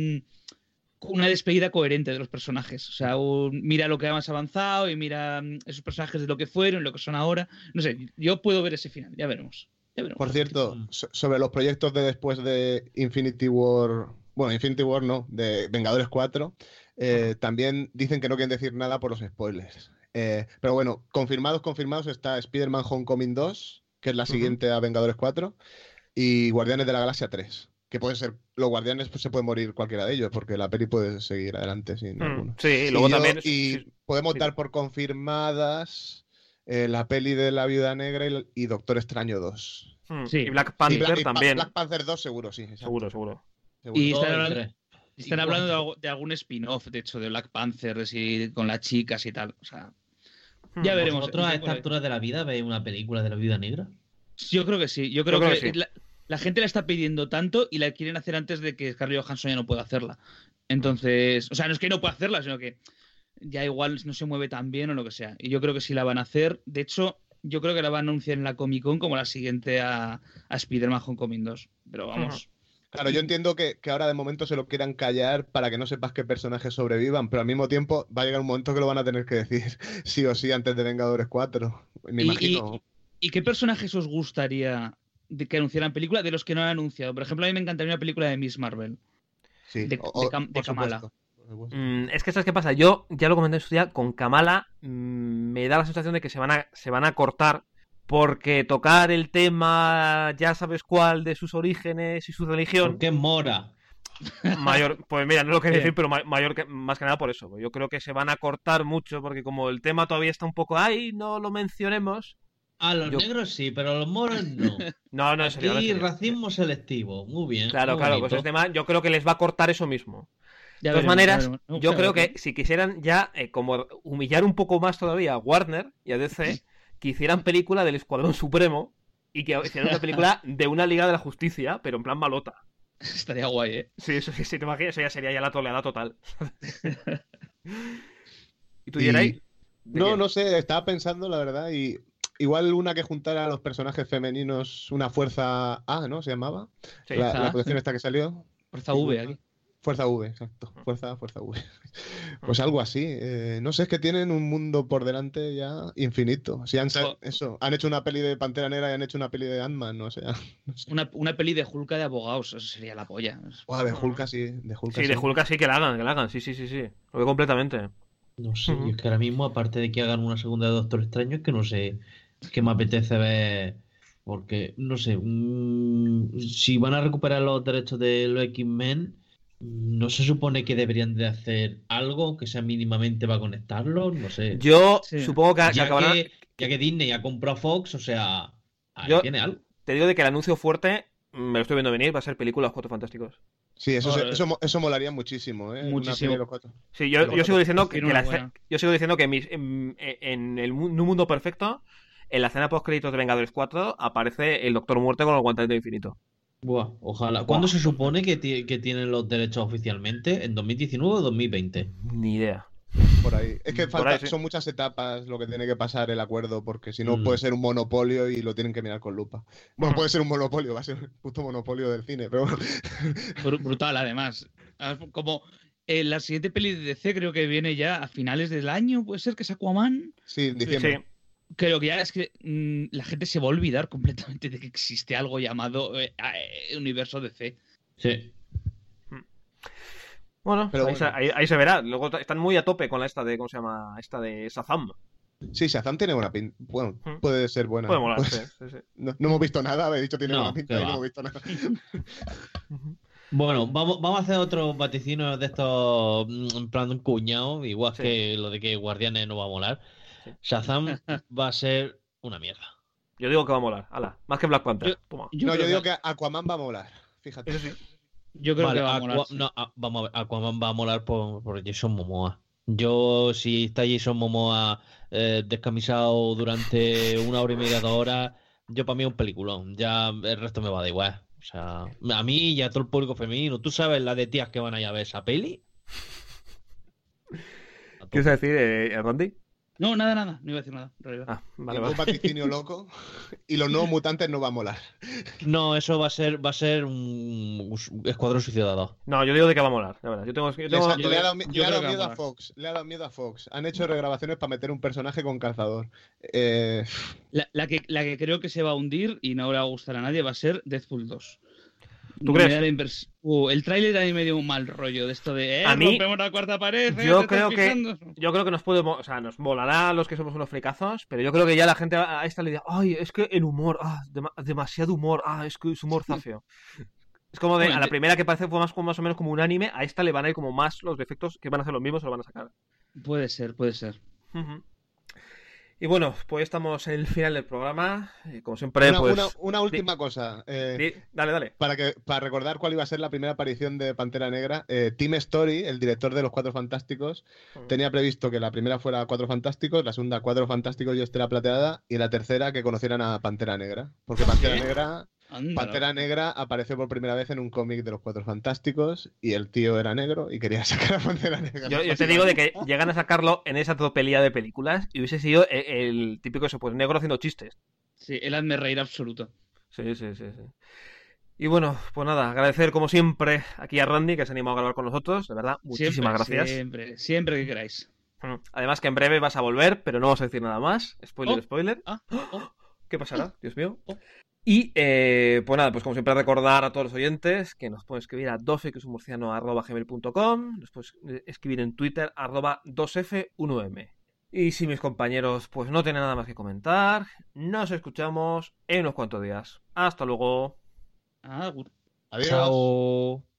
una despedida coherente de los personajes. O sea, mira lo que hemos avanzado y mira esos personajes de lo que fueron, lo que son ahora. No sé, yo puedo ver ese final, ya veremos. Por cierto, sobre los proyectos de después de Infinity War. Bueno, Infinity War no, de Vengadores 4. También dicen que no quieren decir nada por los spoilers. Pero bueno, confirmados está Spider-Man Homecoming 2, que es la siguiente a Vengadores 4, y Guardianes de la Galaxia 3. Que pueden ser, los Guardianes pues, se puede morir cualquiera de ellos, porque la peli puede seguir adelante sin alguno. Sí, y luego también. Podemos dar por confirmadas la peli de la Viuda Negra y Doctor Extraño 2. Sí. Y Black Panther también. Black Panther 2 seguro, sí. Exacto. Seguro. Y están hablando de algún spin-off, de hecho, de Black Panther, con las chicas y tal. O sea, ya veremos. ¿Vosotros a esta altura de la vida veis una película de la Viuda Negra? Yo creo que sí. Yo creo que sí. La gente la está pidiendo tanto y la quieren hacer antes de que Scarlett Johansson ya no pueda hacerla. Entonces, o sea, no es que no pueda hacerla, sino que ya igual no se mueve tan bien o lo que sea. Y yo creo que sí la van a hacer. De hecho, yo creo que la van a anunciar en la Comic Con como la siguiente a Spider-Man Homecoming 2. Pero vamos. Claro, yo entiendo que ahora de momento se lo quieran callar para que no sepas qué personajes sobrevivan, pero al mismo tiempo va a llegar un momento que lo van a tener que decir sí o sí antes de Vengadores 4. Me imagino. ¿Y qué personajes os gustaría de que anunciaran película de los que no han anunciado? Por ejemplo, a mí me encantaría una película de Miss Marvel. Sí, de Kamala. Es que ¿sabes qué pasa? Yo ya lo comenté en su día, con Kamala me da la sensación de que se van a cortar, porque tocar el tema, ya sabes cuál, de sus orígenes y su religión... Porque es mora. Pues mira, no lo quería decir, pero más que nada por eso. Yo creo que se van a cortar mucho, porque como el tema todavía está un poco ahí, no lo mencionemos... A los negros sí, pero a los moros no. No, en serio. Aquí racismo selectivo, muy bien. Claro, pues el tema yo creo que les va a cortar eso mismo. De todas maneras, yo creo que si quisieran ya como humillar un poco más todavía a Warner y a DC, que hicieran película del Escuadrón Supremo y que hicieran una película de una Liga de la Justicia, pero en plan malota. Estaría guay, ¿eh? Sí, eso sí, te imaginas, eso ya sería ya la toleada total. ¿Y tú, Yeray? No sé, estaba pensando, la verdad, y igual una que juntara a los personajes femeninos, una fuerza A, ¿no? ¿Se llamaba? Sí, la colección esta que salió. Fuerza V aquí. Fuerza V, exacto. Fuerza V. Pues algo así. No sé, es que tienen un mundo por delante ya infinito. Si han hecho una peli de Pantera Negra y han hecho una peli de Ant-Man, no sé. Una peli de Hulk de abogados, eso sería la polla. De Hulk sí. De Hulk sí que la hagan. Sí. Lo veo completamente. No sé, y es que ahora mismo, aparte de que hagan una segunda de Doctor Extraño, es que no sé qué me apetece ver. Porque, no sé, si van a recuperar los derechos de los X-Men, ¿no se supone que deberían de hacer algo que sea mínimamente para conectarlos? No sé. Yo supongo que ya acabarán... Ya que Disney ha comprado Fox, o sea, ahí tiene algo. Te digo de que el anuncio fuerte, me lo estoy viendo venir, va a ser película Los Cuatro Fantásticos. Sí, eso molaría muchísimo, ¿eh? Muchísimo. Sí, yo sigo diciendo que en un mundo perfecto, en la escena post-créditos de Vengadores 4 aparece el Doctor Muerte con el guantelete infinito. Buah, ojalá. ¿Cuándo se supone que tienen los derechos oficialmente? ¿En 2019 o 2020? Ni idea. Por ahí. Es que son muchas etapas lo que tiene que pasar el acuerdo, porque si no puede ser un monopolio y lo tienen que mirar con lupa. Bueno, puede ser un monopolio, va a ser un puto monopolio del cine, pero bueno. Brutal, además. Como la siguiente peli de DC creo que viene ya a finales del año, ¿puede ser que es Aquaman? Sí, en diciembre. Sí. Creo que ya es que la gente se va a olvidar completamente de que existe algo llamado universo DC. Sí. Bueno, ahí se verá. Luego están muy a tope con esta de, ¿cómo se llama? Esta de Shazam. Sí, Shazam tiene buena pinta. Bueno, puede ser buena. Puede molar, sí. No hemos visto nada, habéis dicho tiene buena pinta y no hemos visto nada. Bueno, vamos a hacer otros vaticinios de estos en plan un cuñado, igual que lo de que Guardianes no va a molar. Sí. Shazam va a ser una mierda. Yo digo que va a molar, más que Black Panther. Yo digo que Aquaman va a molar, fíjate. Eso sí. Yo creo que va a molar. No, vamos a ver, Aquaman va a molar por Jason Momoa. Si está Jason Momoa descamisado durante 1 hora y media, 2 horas, para mí es un peliculón. Ya el resto me va de igual. O sea, a mí y a todo el público femenino. ¿Tú sabes la de tías que van a ir a ver esa peli? ¿Qué vas a decir, Randy? No, nada. No iba a decir nada, en realidad. Ah, vale, Un vaticinio loco. Y los nuevos mutantes no va a molar. No, eso va a ser un Escuadrón Suicida 2. No, yo digo de que va a la verdad. Le ha dado creo miedo que a Fox. Le ha dado miedo a Fox. Han hecho regrabaciones para meter un personaje con calzador. La que creo que se va a hundir y no le va a gustar a nadie va a ser Deadpool 2. ¿Tú crees? El tráiler a mí me dio un mal rollo de esto de A mí, rompemos la cuarta pared. Yo creo que nos puede, o sea, nos molará a los que somos unos fricazos, pero yo creo que ya la gente a esta le dirá, ay, es que el humor, demasiado humor, es que es humor zafio. Es como a la primera que parece fue más o menos como un anime, a esta le van a ir como más los defectos que van a ser los mismos, se lo van a sacar. Puede ser. Uh-huh. Y bueno, pues estamos en el final del programa. Como siempre, una última cosa. Dale. Para recordar cuál iba a ser la primera aparición de Pantera Negra, Tim Story, el director de Los Cuatro Fantásticos, tenía previsto que la primera fuera Cuatro Fantásticos, la segunda Cuatro Fantásticos y Estela Plateada, y la tercera que conocieran a Pantera Negra. Porque Pantera Negra apareció por primera vez en un cómic de Los Cuatro Fantásticos y el tío era negro y quería sacar a Pantera Negra. Yo te digo de que llegan a sacarlo en esa tropelía de películas y hubiese sido el típico eso, pues negro haciendo chistes. Sí, el hazme reír absoluto. Sí. Y bueno, pues nada, agradecer como siempre aquí a Randy que se ha animado a grabar con nosotros, de verdad, muchísimas gracias. Siempre que queráis. Además que en breve vas a volver, pero no vamos a decir nada más. Spoiler. ¿Qué pasará? Dios mío. Y pues nada, pues como siempre recordar a todos los oyentes que nos pueden escribir a 2fxhumorciano@gmail.com, después escribir en Twitter @2f1m. Y si mis compañeros pues no tienen nada más que comentar, nos escuchamos en unos cuantos días. Hasta luego. Adiós. Adiós. Chao.